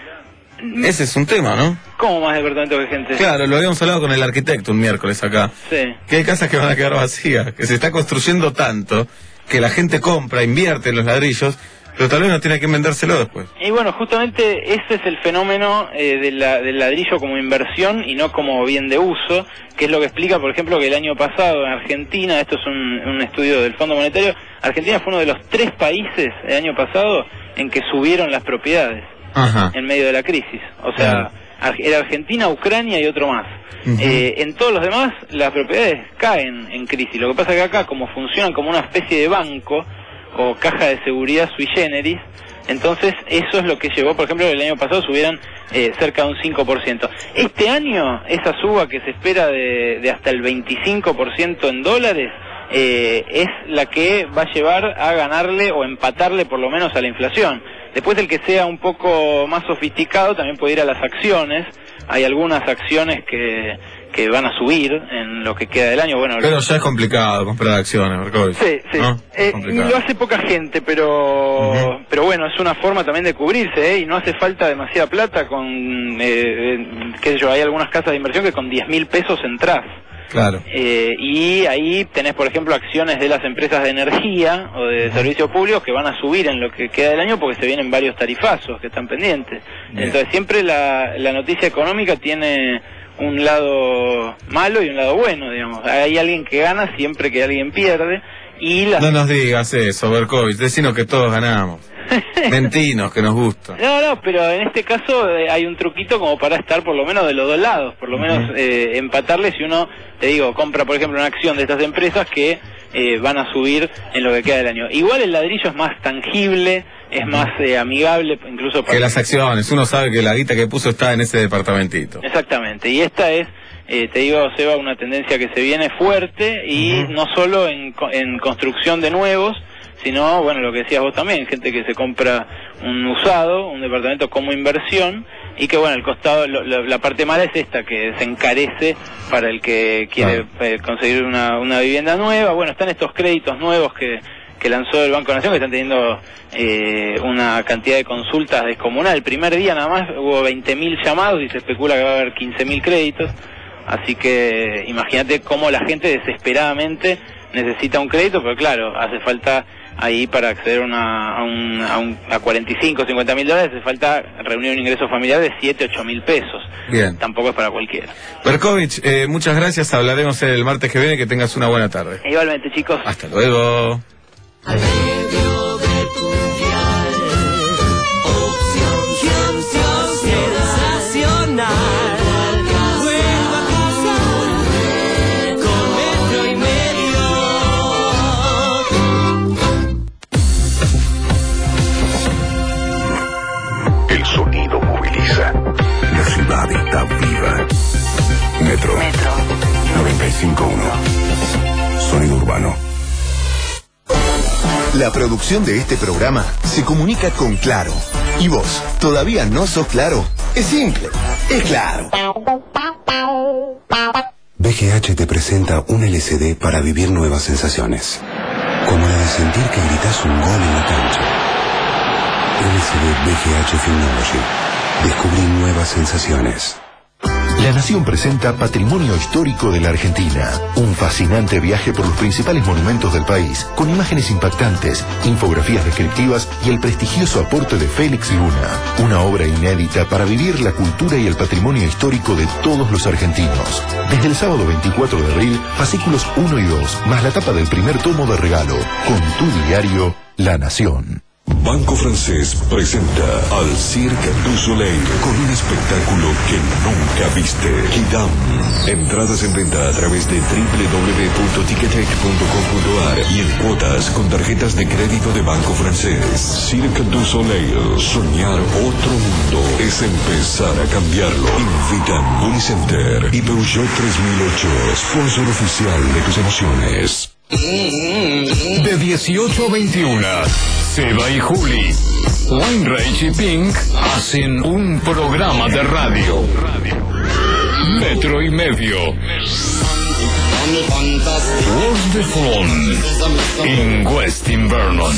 Ese es un tema, ¿no? ¿Cómo más departamentos que gente? Claro, lo habíamos hablado con el arquitecto un miércoles acá. Sí. Que hay casas que van a quedar vacías, que se está construyendo tanto, que la gente compra, invierte en los ladrillos, pero tal vez no tiene que vendérselo después. Y bueno, justamente ese es el fenómeno eh, de la- del ladrillo como inversión y no como bien de uso, que es lo que explica, por ejemplo, que el año pasado en Argentina, esto es un, un estudio del Fondo Monetario, Argentina fue uno de los tres países el año pasado en que subieron las propiedades Ajá. en medio de la crisis. O sea, Claro. Ar- era Argentina, Ucrania y otro más. Ujú. Eh, en todos los demás, las propiedades caen en crisis. Lo que pasa es que acá, como funcionan como una especie de banco o caja de seguridad sui generis, entonces eso es lo que llevó, por ejemplo, el año pasado subieran eh, cerca de un cinco por ciento. Este año, esa suba que se espera de, de hasta el veinticinco por ciento en dólares, eh, es la que va a llevar a ganarle o empatarle por lo menos a la inflación. Después, el que sea un poco más sofisticado también puede ir a las acciones. Hay algunas acciones que, que van a subir en lo que queda del año. Bueno, Pero ya es complicado comprar acciones, Berkovich. sí, sí. ¿No? Eh, y complicado. lo hace poca gente, pero pero bueno, es una forma también de cubrirse, ¿eh? Y no hace falta demasiada plata con, eh, eh, qué sé yo, hay algunas casas de inversión que con diez mil pesos entrás. Claro. Eh, y ahí tenés, por ejemplo, acciones de las empresas de energía o de servicios públicos que van a subir en lo que queda del año porque se vienen varios tarifazos que están pendientes. Bien. Entonces siempre la, la noticia económica tiene un lado malo y un lado bueno, digamos. Hay alguien que gana siempre que alguien pierde, y las... No nos digas eso, Berkovich, decinos que todos ganamos. Mentinos, que nos gusta. No, no, pero en este caso eh, hay un truquito como para estar por lo menos de los dos lados, por lo menos eh, empatarle si uno, te digo, compra por ejemplo una acción de estas empresas que eh, van a subir en lo que queda del año. Igual el ladrillo es más tangible, es más eh, amigable, incluso para... Que las acciones, uno sabe que la guita que puso está en ese departamentito. Exactamente, y esta es, eh, te digo, Seba, una tendencia que se viene fuerte y uh-huh. no solo en, en construcción de nuevos, sino, bueno, lo que decías vos también, gente que se compra un usado, un departamento como inversión, y que, bueno, el costado, lo, lo, la parte mala es esta, que se encarece para el que quiere ah. eh, conseguir una, una vivienda nueva. Bueno, están estos créditos nuevos que, que lanzó el Banco Nación, que están teniendo eh, una cantidad de consultas descomunal. El primer día nada más hubo veinte mil llamados y se especula que va a haber quince mil créditos. Así que imagínate cómo la gente desesperadamente necesita un crédito, pero claro, hace falta ahí para acceder una, a, un, a, un, a cuarenta y cinco, cincuenta mil dólares, hace falta reunir un ingreso familiar de siete, ocho mil pesos. Bien. Tampoco es para cualquiera. Berkovich, eh, muchas gracias, hablaremos el martes que viene, que tengas una buena tarde. Igualmente, chicos. Hasta luego. La ciudad está viva. Metro. Metro. noventa y cinco punto uno. Sonido urbano. La producción de este programa se comunica con Claro. ¿Y vos todavía no sos Claro? Es simple. Es Claro. B G H te presenta un L C D para vivir nuevas sensaciones. Como la de sentir que gritas un gol en la cancha. L C D B G H Filmology. Descubrí nuevas sensaciones. La Nación presenta Patrimonio Histórico de la Argentina, un fascinante viaje por los principales monumentos del país, con imágenes impactantes, infografías descriptivas y el prestigioso aporte de Félix Luna, una obra inédita para vivir la cultura y el patrimonio histórico de todos los argentinos. Desde el sábado veinticuatro de abril, fascículos uno y dos, más la tapa del primer tomo de regalo, con tu diario La Nación. Banco Francés presenta al Cirque du Soleil con un espectáculo que nunca viste. Kidam. Entradas en venta a través de doble u doble u doble u punto ticketek punto com punto a r y en cuotas con tarjetas de crédito de Banco Francés. Cirque du Soleil. Soñar otro mundo es empezar a cambiarlo. Invitan Unicenter y Peugeot tres mil ocho, sponsor oficial de tus emociones. De dieciocho a veintiuno, Seba y Juli, Weinreich y Pink hacen un programa de radio. Metro y medio. What's the fun in West Invernon?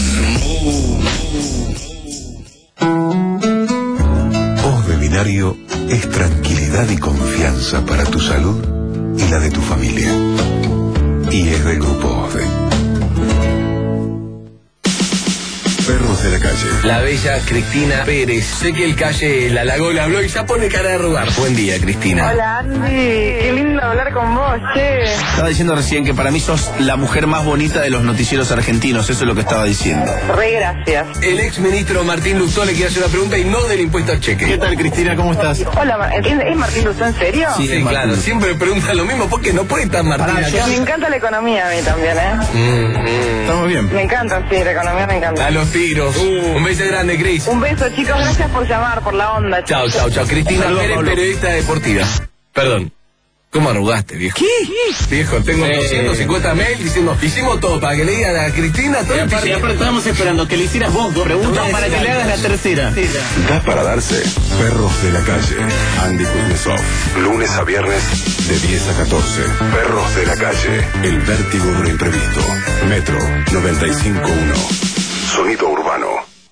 Voz de binario es tranquilidad y confianza para tu salud y la de tu familia. Y es del Grupo OSDE. Perros de la calle. La bella Cristina Pérez. Sé que el calle la halagó, la habló y ya pone cara de rogar. Buen día, Cristina. Hola, Andy. Qué lindo hablar con vos, che. Estaba diciendo recién que para mí sos la mujer más bonita de los noticieros argentinos. Eso es lo que estaba diciendo. Re gracias. El ex ministro Martín Lustó le quiere hacer una pregunta y no del impuesto al cheque. ¿Qué tal, Cristina? ¿Cómo estás? Hola, ¿es, es Martín Lustó en serio? Sí, sí, claro. Siempre me preguntan lo mismo porque no puede estar Martín Pará, acá. Me encanta la economía a mí también, ¿eh? Mm, mm. Estamos bien. Me encanta, sí, la economía me encanta. A los tiros. Uh. Un beso grande, Cris. Un beso, chicos. Gracias por llamar, por la onda. Chao, chao, chao. Cristina Pérez, periodista deportiva. Perdón. ¿Cómo arrugaste, viejo? ¿Qué? Viejo, tengo eh, doscientos cincuenta mails diciendo, hicimos todo para que le digan a Cristina todo. Sí, sí, pero estábamos esperando que le hicieras vos dos preguntas no, para que le hagas la tercera. Sí, da para darse. Perros de la calle. Andy Kuznetsov. Lunes a viernes de diez a catorce. Perros de la calle. El vértigo de lo imprevisto. Metro noventa y cinco punto uno. Sonido urbano.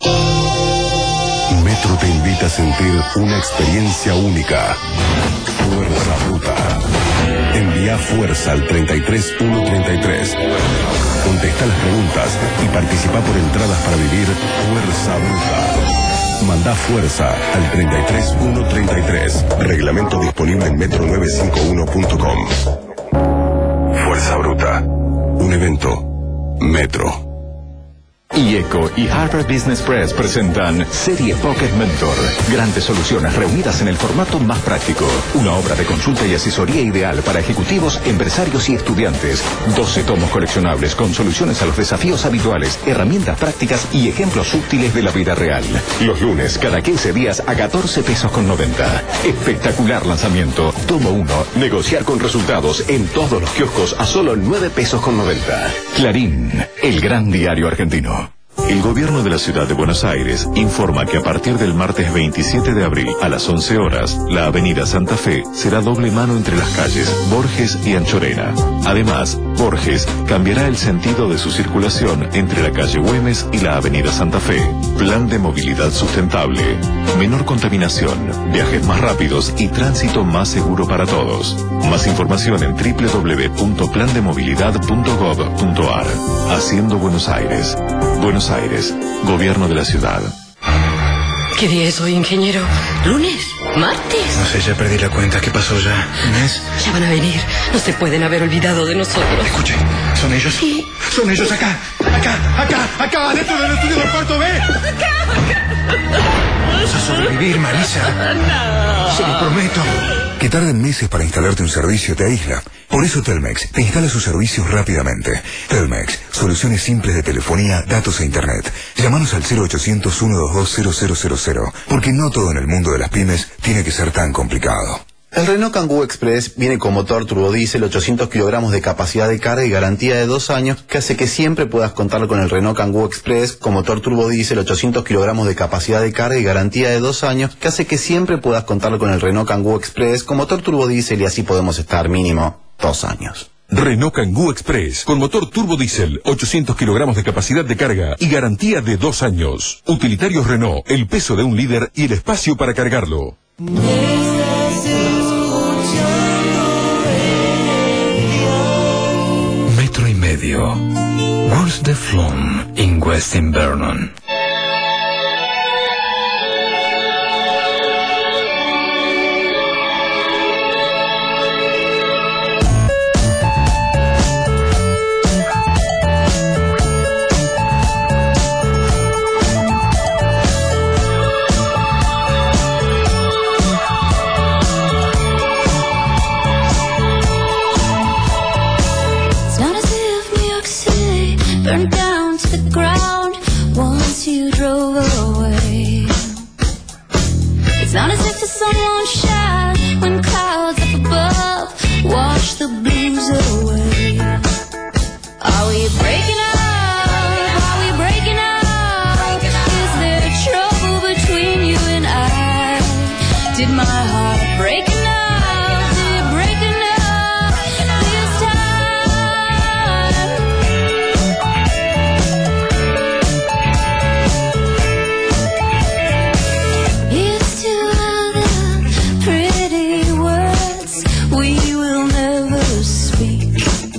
Metro te invita a sentir una experiencia única. Fuerza Bruta. Envía fuerza al treinta y tres uno treinta y tres. Contesta las preguntas y participa por entradas para vivir Fuerza Bruta. Manda fuerza al treinta y tres uno treinta y tres. Reglamento disponible en metro novecientos cincuenta y uno punto com. Fuerza Bruta. Un evento. Metro. IECO y Harvard Business Press presentan Serie Pocket Mentor. Grandes soluciones reunidas en el formato más práctico. Una obra de consulta y asesoría ideal para ejecutivos, empresarios y estudiantes. doce tomos coleccionables con soluciones a los desafíos habituales, herramientas prácticas y ejemplos útiles de la vida real. Los lunes, cada quince días a catorce pesos con noventa. Espectacular lanzamiento. Tomo uno. Negociar con resultados en todos los kioscos a solo nueve pesos con noventa. Clarín, el gran diario argentino. El gobierno de la ciudad de Buenos Aires informa que a partir del martes veintisiete de abril a las once horas, la avenida Santa Fe será doble mano entre las calles Borges y Anchorena. Además, Borges cambiará el sentido de su circulación entre la calle Güemes y la avenida Santa Fe. Plan de movilidad sustentable. Menor contaminación, viajes más rápidos y tránsito más seguro para todos. Más información en doble u doble u doble u punto plan de movilidad punto gov punto ar. Haciendo Buenos Aires. Buenos Aires, Gobierno de la Ciudad. ¿Qué día es hoy, ingeniero? ¿Lunes? ¿Martes? No sé, ya perdí la cuenta. ¿Qué pasó ya? ¿Mes? Ya van a venir. No se pueden haber olvidado de nosotros. Escuche, ¿son ellos? Sí. Son ellos acá. Acá, acá, acá, dentro del estudio del cuarto B. Vamos a sobrevivir, Marisa. No. Se lo prometo. Que tarden meses para instalarte un servicio te aísla. Por eso Telmex te instala sus servicios rápidamente. Telmex, soluciones simples de telefonía, datos e internet. Llámanos al cero ochocientos, ciento veintidós, cero cero cero cero, porque no todo en el mundo de las pymes tiene que ser tan complicado. El Renault Kangoo Express viene con motor turbodiesel, ochocientos kilogramos de capacidad de carga y garantía de dos años, que hace que siempre puedas contar con el Renault Kangoo Express con motor turbodiesel, ochocientos kilogramos de capacidad de carga y garantía de dos años, que hace que siempre puedas contar con el Renault Kangoo Express con motor turbodiesel y así podemos estar mínimo dos años. Renault Kangoo Express con motor turbodiesel, ochocientos kilogramos de capacidad de carga y garantía de dos años. Utilitarios Renault, el peso de un líder y el espacio para cargarlo. Metro y medio. What's the Flom in West Invernon? Burned down to the ground once you drove away. It's not as if the sun won't shine when clouds up above wash the blues away. Are we breaking up? Are we breaking up? Is there trouble between you and I? Did my heart break enough? Did it break enough this time? Here's to all the pretty words we will never speak.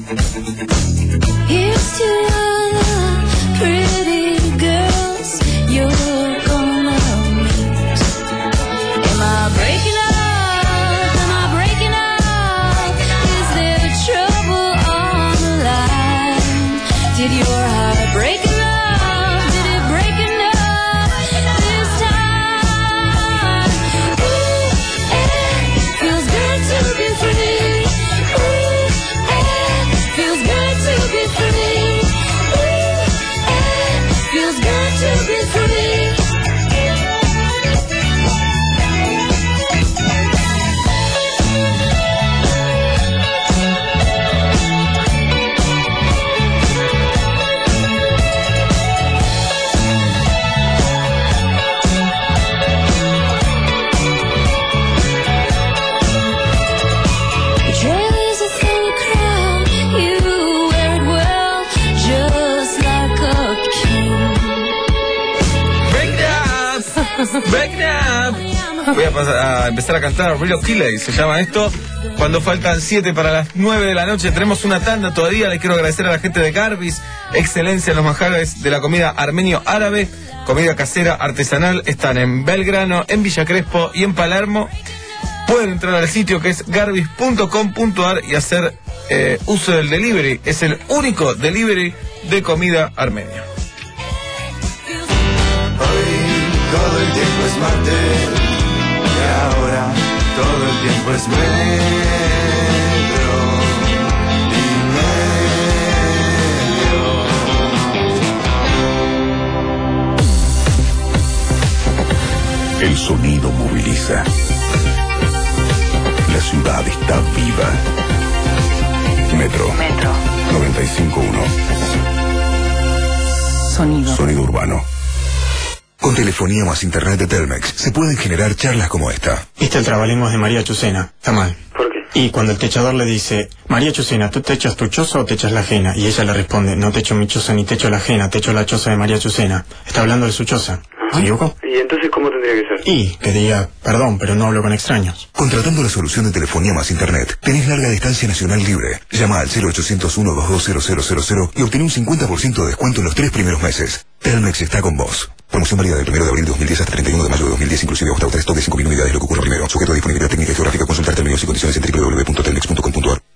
Here's to all the pretty girls you're gonna meet. Am I breaking up? Am I breaking up? Is there trouble on the line? Did your heart break enough? Did it break enough this time? Ooh, it feels good to be free. Ooh, it feels good to be free. Ooh, it feels good to be free. Betrayal is a thin crown, you wear it well, just like a king. Break up, break up. Voy a, pasar, a empezar a cantar Real Killey, se llama esto. Cuando faltan siete para las nueve de la noche, tenemos una tanda todavía. Les quiero agradecer a la gente de Garbis, excelencia en los manjares de la comida armenio-árabe, comida casera artesanal. Están en Belgrano, en Villa Crespo y en Palermo. Pueden entrar al sitio que es garbis punto com punto ar y hacer eh, uso del delivery. Es el único delivery de comida armenia. todo el tiempo es martes. Y ahora todo el tiempo es metro y medio. El sonido moviliza. La ciudad está viva. Metro. Metro. noventa y cinco punto uno. Sonido. Sonido urbano. Con telefonía más internet de Telmex se pueden generar charlas como esta. Viste el trabalenguas de María Chucena. Está mal. ¿Por qué? Y cuando el techador le dice, María Chucena, ¿tú te echas tu choza o te echas la ajena? Y ella le responde, no te echo mi choza ni te echo la ajena, te echo la choza de María Chucena. Está hablando de su choza. ¿Se equivocó? ¿Y entonces cómo tendría que ser? Y que diga, perdón, pero no hablo con extraños. Contratando la solución de telefonía más internet, tenés larga distancia nacional libre. Llama al cero ochocientos uno, veintidós cero cero cero cero y obtén un cincuenta por ciento de descuento en los tres primeros meses. Telmex está con vos. Promoción válida del primero de abril de dos mil diez hasta treinta y uno de mayo de dos mil diez, inclusive hasta tres stock de cinco mil unidades, lo que ocurra primero. Sujeto a disponibilidad técnica y geográfica. Consultar términos y condiciones en doble u doble u doble u punto telmex punto com punto a r.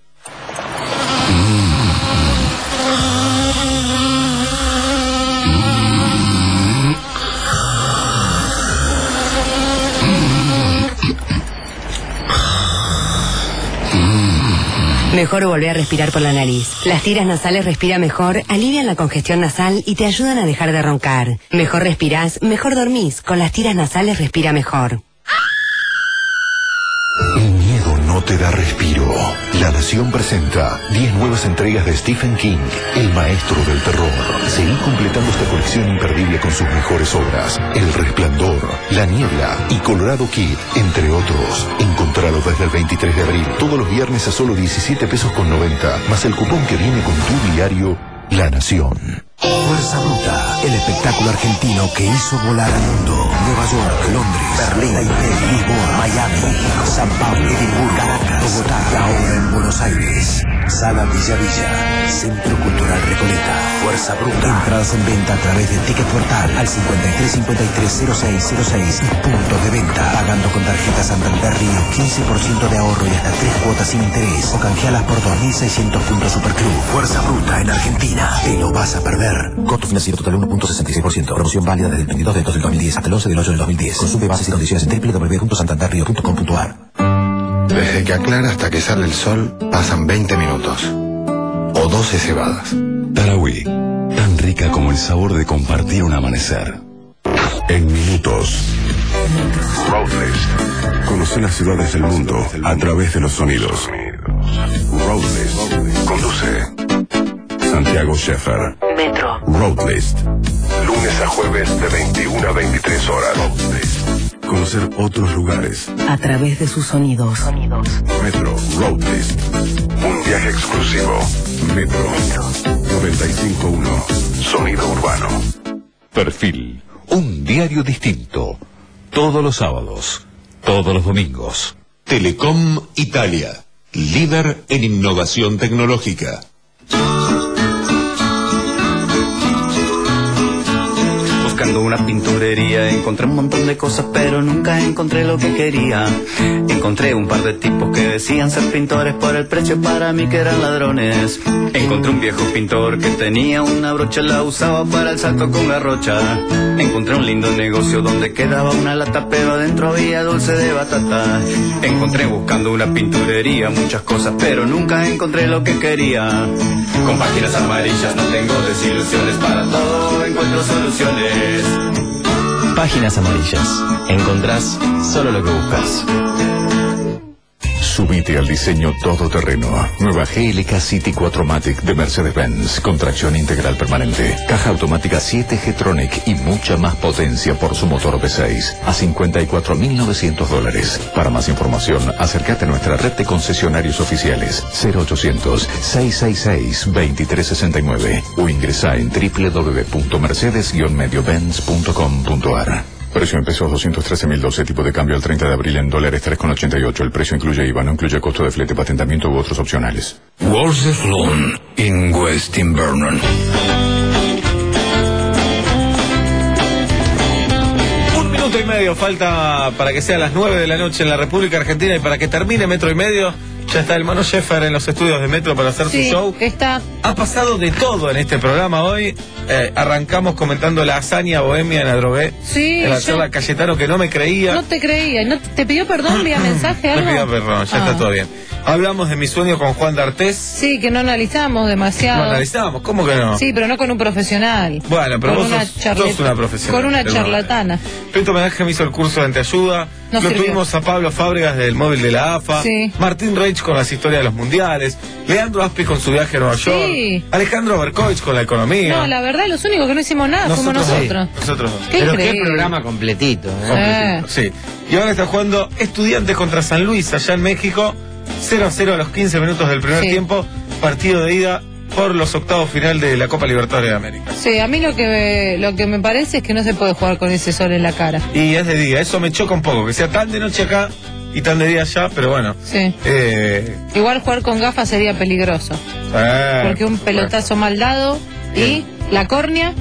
Mejor volver a respirar por la nariz. Las tiras nasales Respira Mejor alivian la congestión nasal y te ayudan a dejar de roncar. Mejor respirás, mejor dormís. Con las tiras nasales Respira Mejor. El miedo no te da respiro. La Nación presenta diez nuevas entregas de Stephen King, el maestro del terror. Seguí completando esta colección imperdible con sus mejores obras: El Resplandor, La Niebla y Colorado Kid, entre otros. Encontralo desde el veintitrés de abril, todos los viernes a solo diecisiete pesos con noventa, más el cupón que viene con tu diario La Nación. Fuerza Bruta, el espectáculo argentino que hizo volar al mundo. Nueva York, Londres, Berlín, Taipei, Lisboa, Miami, San Pablo, Edimburgo, Caracas, Bogotá y ahora en Buenos Aires. Sala Villa Villa, Centro Cultural Recoleta. Fuerza Bruta. Entradas en venta a través de Ticket Portal al cincuenta y tres cincuenta y tres cero seis cero seis y puntos de venta. Pagando con tarjeta Santander Río, quince por ciento de ahorro y hasta tres cuotas sin interés. O canjealas por dos mil seiscientos puntos Superclub. Fuerza Bruta en Argentina. Te lo vas a perder. Costo financiero total uno punto sesenta y seis por ciento. Promoción válida desde el veintidós de dos del dos mil diez hasta el once del ocho del dos mil diez. Consulte bases y condiciones en doble u doble u doble u punto santander río punto com punto a r. Desde que aclara hasta que sale el sol, pasan veinte minutos. O doce cebadas. Tarahui, tan rica como el sabor de compartir un amanecer. En minutos. Roadlist. Conoce las ciudades del mundo a través de los sonidos. Roadlist. Conduce Santiago Scheffer. Metro. Roadlist. Lunes a jueves de veintiuna a veintitrés horas. Roadlist. Conocer otros lugares. A través de sus sonidos. Metro Roadlist. Un viaje exclusivo. Metro. noventa y cinco punto uno. Sonido urbano. Perfil. Un diario distinto. Todos los sábados. Todos los domingos. Telecom Italia. Líder en innovación tecnológica. Buscando una pinturería, encontré un montón de cosas, pero nunca encontré lo que quería. Encontré un par de tipos que decían ser pintores, por el precio para mí que eran ladrones. Encontré un viejo pintor que tenía una brocha, la usaba para el salto con garrocha. Encontré un lindo negocio donde quedaba una lata, pero adentro había dulce de batata. Encontré buscando una pinturería muchas cosas, pero nunca encontré lo que quería. Con páginas amarillas no tengo desilusiones, para todo encuentro soluciones. Páginas Amarillas. Encontrás solo lo que buscas. Subite al diseño todoterreno. Nueva G L K City cuatro Matic de Mercedes-Benz, con tracción integral permanente, caja automática siete G-Tronic y mucha más potencia por su motor V seis a cincuenta y cuatro mil novecientos dólares. Para más información, acércate a nuestra red de concesionarios oficiales cero ochocientos, seiscientos sesenta y seis, veintitrés sesenta y nueve o ingresa en doble u doble u doble u punto mercedes guion medio benz punto com punto a r. Precio en pesos doscientos trece mil doce, tipo de cambio al treinta de abril en dólares tres con ochenta y ocho. El precio incluye I V A, no incluye costo de flete, patentamiento u otros opcionales. Walls of Lawn in West Invernon. Un minuto y medio falta para que sea las nueve de la noche en la República Argentina y para que termine metro y medio. Ya está el Mono Sheffer en los estudios de Metro para hacer Sí, su show. está. Ha pasado de todo en este programa hoy. Eh, arrancamos comentando la hazaña bohemia en la drogué. Sí, En la yo- charla Cayetano que no me creía. No te creía. ¿No te, te pidió perdón vía mensaje Me algo? pidió perdón, ya Ah. está todo bien. Hablamos de mi sueño con Juan D'Artés. Sí, que no analizamos Lo demasiado. analizábamos, ¿cómo que no? Sí, pero no con un profesional. Bueno, pero Con vos una sos, charlet- sos una profesional. Con una Pero no. charlatana. Peto Homenaje me hizo el curso de Anteayuda. No Lo sirvió. tuvimos a Pablo Fábregas del móvil de la A F A. Sí. Martín Reich con las historias de los mundiales. Leandro Aspi con su viaje a Nueva Sí. York. Alejandro Berkovich con la economía. No, la verdad, los únicos que no hicimos nada fuimos Nosotros nosotros. dos. Nosotros dos. Qué Pero qué increíble. programa completito. ¿eh? Completito, sí. Y ahora está jugando Estudiantes contra San Luis allá en México. cero a cero a los quince minutos del primer Sí. tiempo. Partido de ida por los octavos final de la Copa Libertadores de América. Sí, a mí lo que, lo que me parece es que no se puede jugar con ese sol en la cara. Y es de día, eso me choca un poco, que sea tan de noche acá y tan de día allá, pero bueno. Sí. Eh, Igual jugar con gafas sería peligroso. eh, Porque un pelotazo mal dado y la córnea.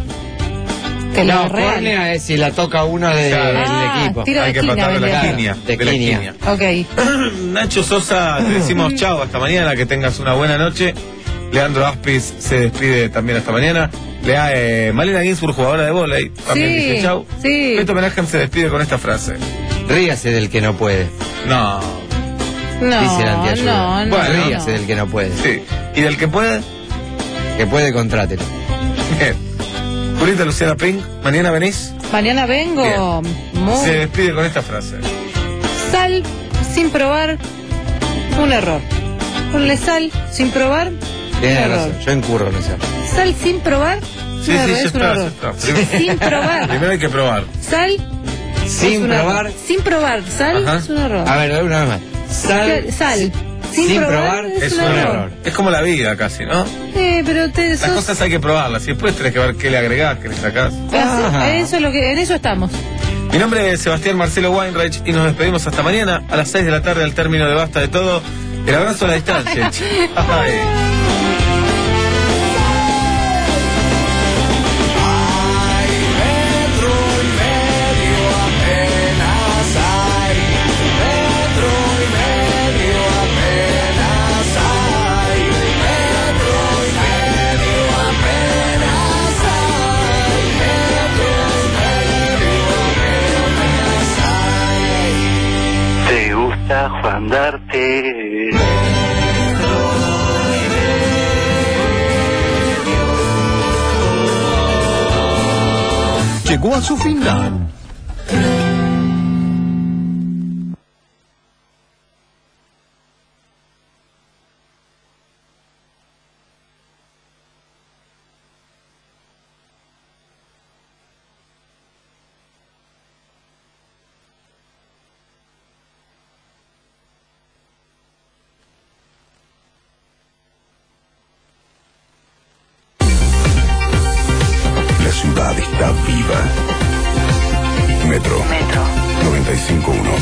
Que la No, real. córnea es si la toca uno de- Claro. del Ah, equipo. tiro de hay que esquina, patarle la vendría. esquina. De de la esquina. Ok. Nacho Sosa, te decimos chao hasta mañana, que tengas una buena noche. Leandro Aspis se despide también hasta mañana. Lea, eh, Malena Ginsburg, jugadora de vóley, también Sí, dice chau. sí. Peto Homenaje se despide con esta frase. Ríase del que no puede. No. No, Dice el antiayuda. no, no. Bueno, no. ríase del que no puede. Sí. ¿Y del que puede? Que puede, contrátelo. Bien. Julita Luciana Pink, mañana venís. Mañana vengo. Muy- Se despide con esta frase. Sal sin probar, un error. Ponle sal sin probar, un Tienes error. razón, yo incurro en eso. Sal sin probar, Sí, un sí, error, ya es un está, ya error. está. Primero- Sin probar. Primero hay que probar. Sal Sin es un error. probar. Sin probar, sal Ajá. es un error. A ver, una vez más. Sal. ¿Qué? Sal sin, sin probar, probar es, Es un, un error. error. Es como la vida casi, ¿no? Eh, pero te Las sos- cosas hay que probarlas y después tenés que ver qué le agregás, qué le sacás. así- eso es lo que, en eso estamos. Mi nombre es Sebastián Marcelo Weinreich y nos despedimos hasta mañana a las seis de la tarde al término de Basta de Todo. El abrazo a la distancia. Ay. ¿Te gusta Juan D'Artés? Llegó a su final. La ciudad está viva. Metro. Metro. noventa y cinco punto uno.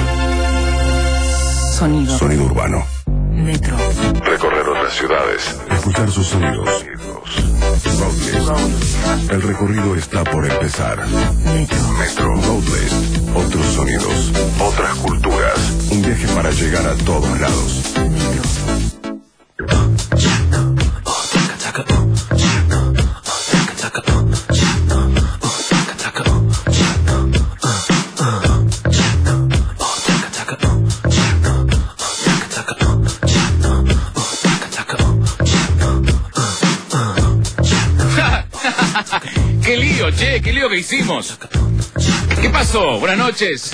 Sonido. Sonido urbano. Metro. Recorrer otras ciudades. Escuchar sus sonidos. Roadlist. El recorrido está por empezar. Metro. Metro. Roadlist. Otros sonidos. Otras culturas. Un viaje para llegar a todos lados. ¡Qué lío, che! ¡Qué lío que hicimos! ¿Qué pasó? Buenas noches.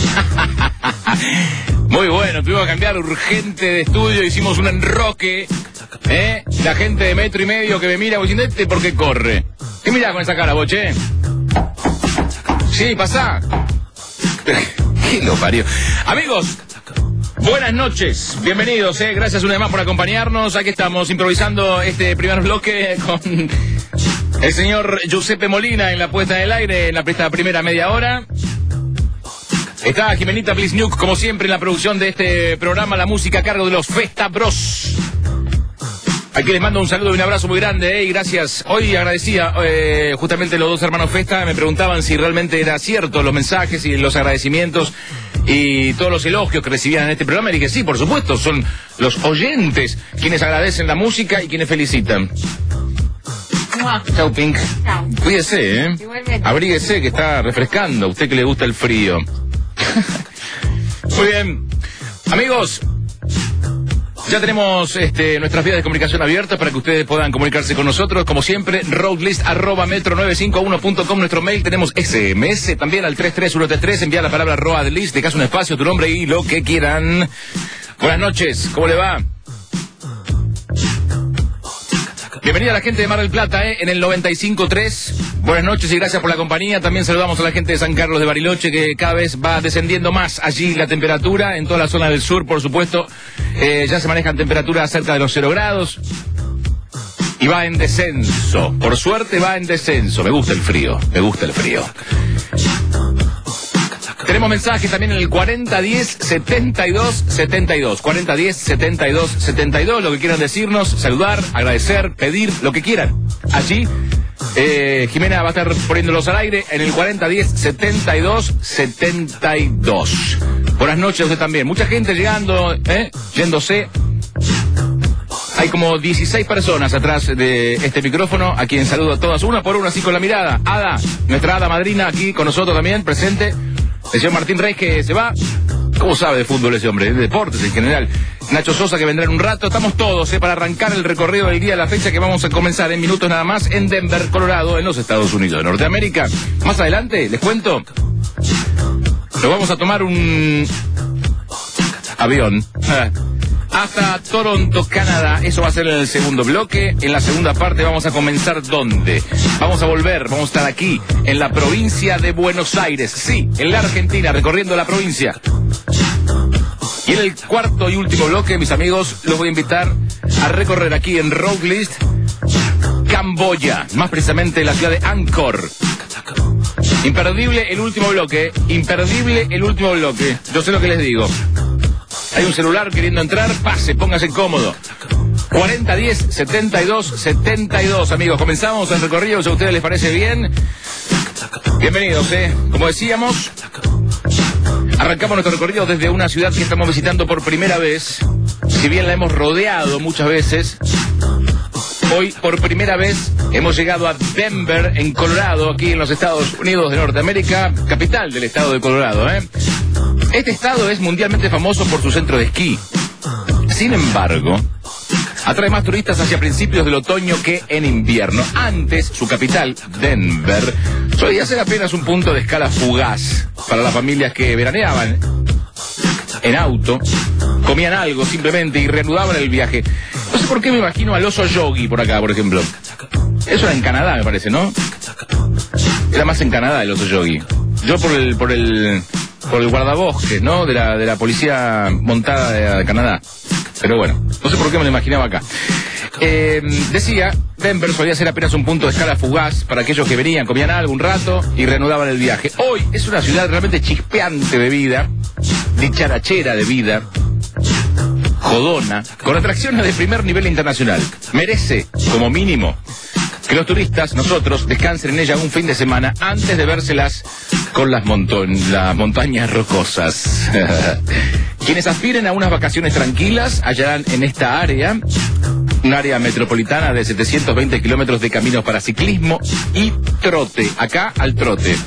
Muy bueno, tuvimos que cambiar urgente de estudio, hicimos un enroque. ¿Eh? La gente de metro y medio que me mira diciendo, ¿este por qué corre? ¿Qué mirás con esa cara, boche? Sí, pasá. ¿Qué lo parió? Amigos, buenas noches, bienvenidos, eh. Gracias una vez más por acompañarnos. Aquí estamos improvisando este primer bloque con el señor Giuseppe Molina en la puesta del aire, en la esta primera media hora. Está Jimenita Blizniuk, como siempre, en la producción de este programa, la música a cargo de los Festa Bros. Aquí les mando un saludo y un abrazo muy grande, eh, y gracias. Hoy agradecía, eh, justamente los dos hermanos Festa, me preguntaban si realmente era cierto los mensajes y los agradecimientos y todos los elogios que recibían en este programa. Y dije, sí, por supuesto, son los oyentes quienes agradecen la música y quienes felicitan. Chau, Pink. Chau. Cuídese, ¿eh? Igualmente. Abríguese, que está refrescando. A usted que le gusta el frío. Muy bien. Amigos, ya tenemos este, nuestras vías de comunicación abiertas para que ustedes puedan comunicarse con nosotros. Como siempre, roadlist arroba metro nueve cinco uno punto com, nuestro mail. Tenemos ese eme ese también al tres tres uno tres tres. Envía la palabra roadlist, dejas un espacio, tu nombre y lo que quieran. Buenas noches, ¿cómo le va? Bienvenida a la gente de Mar del Plata, ¿eh? En el noventa y cinco punto tres. Buenas noches y gracias por la compañía. También saludamos a la gente de San Carlos de Bariloche, que cada vez va descendiendo más allí la temperatura. En toda la zona del sur, por supuesto, eh, ya se manejan temperaturas cerca de los cero grados. Y va en descenso. Por suerte va en descenso. Me gusta el frío, me gusta el frío. Tenemos mensajes también en el cuarenta diez setenta y dos setenta y dos. cuarenta diez setenta y dos setenta y dos. Lo que quieran decirnos, saludar, agradecer, pedir, lo que quieran. Allí, eh, Jimena va a estar poniéndolos al aire en el cuarenta diez setenta y dos setenta y dos. Buenas noches a usted también. Mucha gente llegando, ¿eh? Yéndose. Hay como dieciséis personas atrás de este micrófono, a quien saludo a todas, una por una, así con la mirada. Ada, nuestra Ada madrina, aquí con nosotros también, presente. El señor Martín Reis, que se va. ¿Cómo sabe de fútbol ese hombre? De deportes en general. Nacho Sosa, que vendrá en un rato. Estamos todos eh, para arrancar el recorrido del día de la fecha, que vamos a comenzar en minutos nada más en Denver, Colorado, en los Estados Unidos de Norteamérica. Más adelante, les cuento, nos vamos a tomar un avión hasta Toronto, Canadá. Eso va a ser en el segundo bloque. En la segunda parte vamos a comenzar ¿dónde? Vamos a volver, vamos a estar aquí, en la provincia de Buenos Aires. Sí, en la Argentina, recorriendo la provincia. Y en el cuarto y último bloque, mis amigos, los voy a invitar a recorrer aquí en Roadlist Camboya, más precisamente la ciudad de Angkor. Imperdible el último bloque, imperdible el último bloque. Yo sé lo que les digo. Hay un celular queriendo entrar, pase, póngase cómodo. cuarenta diez setenta y dos setenta y dos, amigos. Comenzamos el recorrido, si a ustedes les parece bien. Bienvenidos, eh. Como decíamos, arrancamos nuestro recorrido desde una ciudad que estamos visitando por primera vez. Si bien la hemos rodeado muchas veces, hoy por primera vez hemos llegado a Denver, en Colorado, aquí en los Estados Unidos de Norteamérica, capital del estado de Colorado, eh. Este estado es mundialmente famoso por su centro de esquí. Sin embargo, atrae más turistas hacia principios del otoño que en invierno. Antes, su capital, Denver, solía ser apenas un punto de escala fugaz para las familias que veraneaban en auto, comían algo simplemente y reanudaban el viaje. No sé por qué me imagino al oso yogi por acá, por ejemplo. Eso era en Canadá, me parece, ¿no? Era más en Canadá el oso yogi. Yo por el... por el por el guardabosques, ¿no? De la, de la policía montada de, de Canadá. Pero bueno, no sé por qué me lo imaginaba acá. Eh, decía, Denver solía ser apenas un punto de escala fugaz para aquellos que venían, comían algo un rato y reanudaban el viaje. Hoy es una ciudad realmente chispeante de vida, dicharachera de vida, jodona, con atracciones de primer nivel internacional. Merece, como mínimo, que los turistas, nosotros, descansen en ella un fin de semana antes de vérselas con las, monton las montañas rocosas. Quienes aspiren a unas vacaciones tranquilas hallarán en esta área un área metropolitana de setecientos veinte kilómetros de caminos para ciclismo y trote. Acá al trote.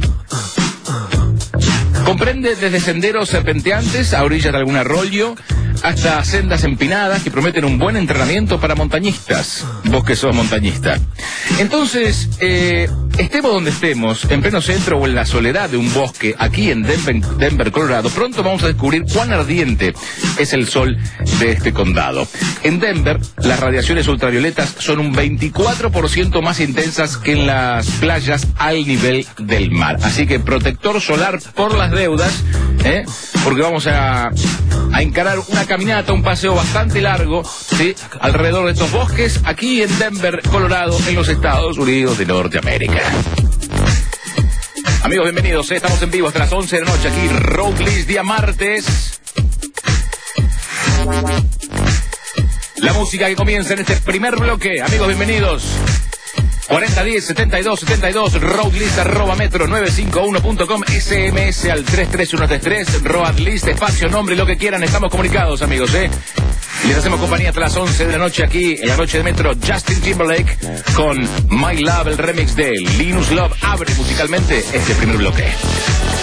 Comprende desde senderos serpenteantes a orillas de algún arroyo hasta sendas empinadas que prometen un buen entrenamiento para montañistas. Vos que sos montañista. Entonces, eh, estemos donde estemos, en pleno centro o en la soledad de un bosque, aquí en Denver, Denver, Colorado, pronto vamos a descubrir cuán ardiente es el sol de este condado. En Denver, las radiaciones ultravioletas son un veinticuatro por ciento más intensas que en las playas al nivel del mar. Así que protector solar por las deudas, ¿eh? Porque vamos a, a encarar una caminata, un paseo bastante largo, ¿sí? Alrededor de estos bosques, aquí en Denver, Colorado, en los Estados Unidos de Norteamérica. Amigos, bienvenidos, ¿eh? Estamos en vivo hasta las once de la noche, aquí Roadlist, día martes. La música que comienza en este primer bloque, amigos, bienvenidos. cuarenta diez setenta y dos setenta y dos, roadlist arroba metro novecientos cincuenta y uno punto com, S M S al tres tres uno tres tres, roadlist, espacio, nombre, lo que quieran, estamos comunicados, amigos, ¿eh? Les hacemos compañía hasta las once de la noche aquí en la noche de Metro. Justin Timberlake con My Love, el remix de Linus Love, abre musicalmente este primer bloque.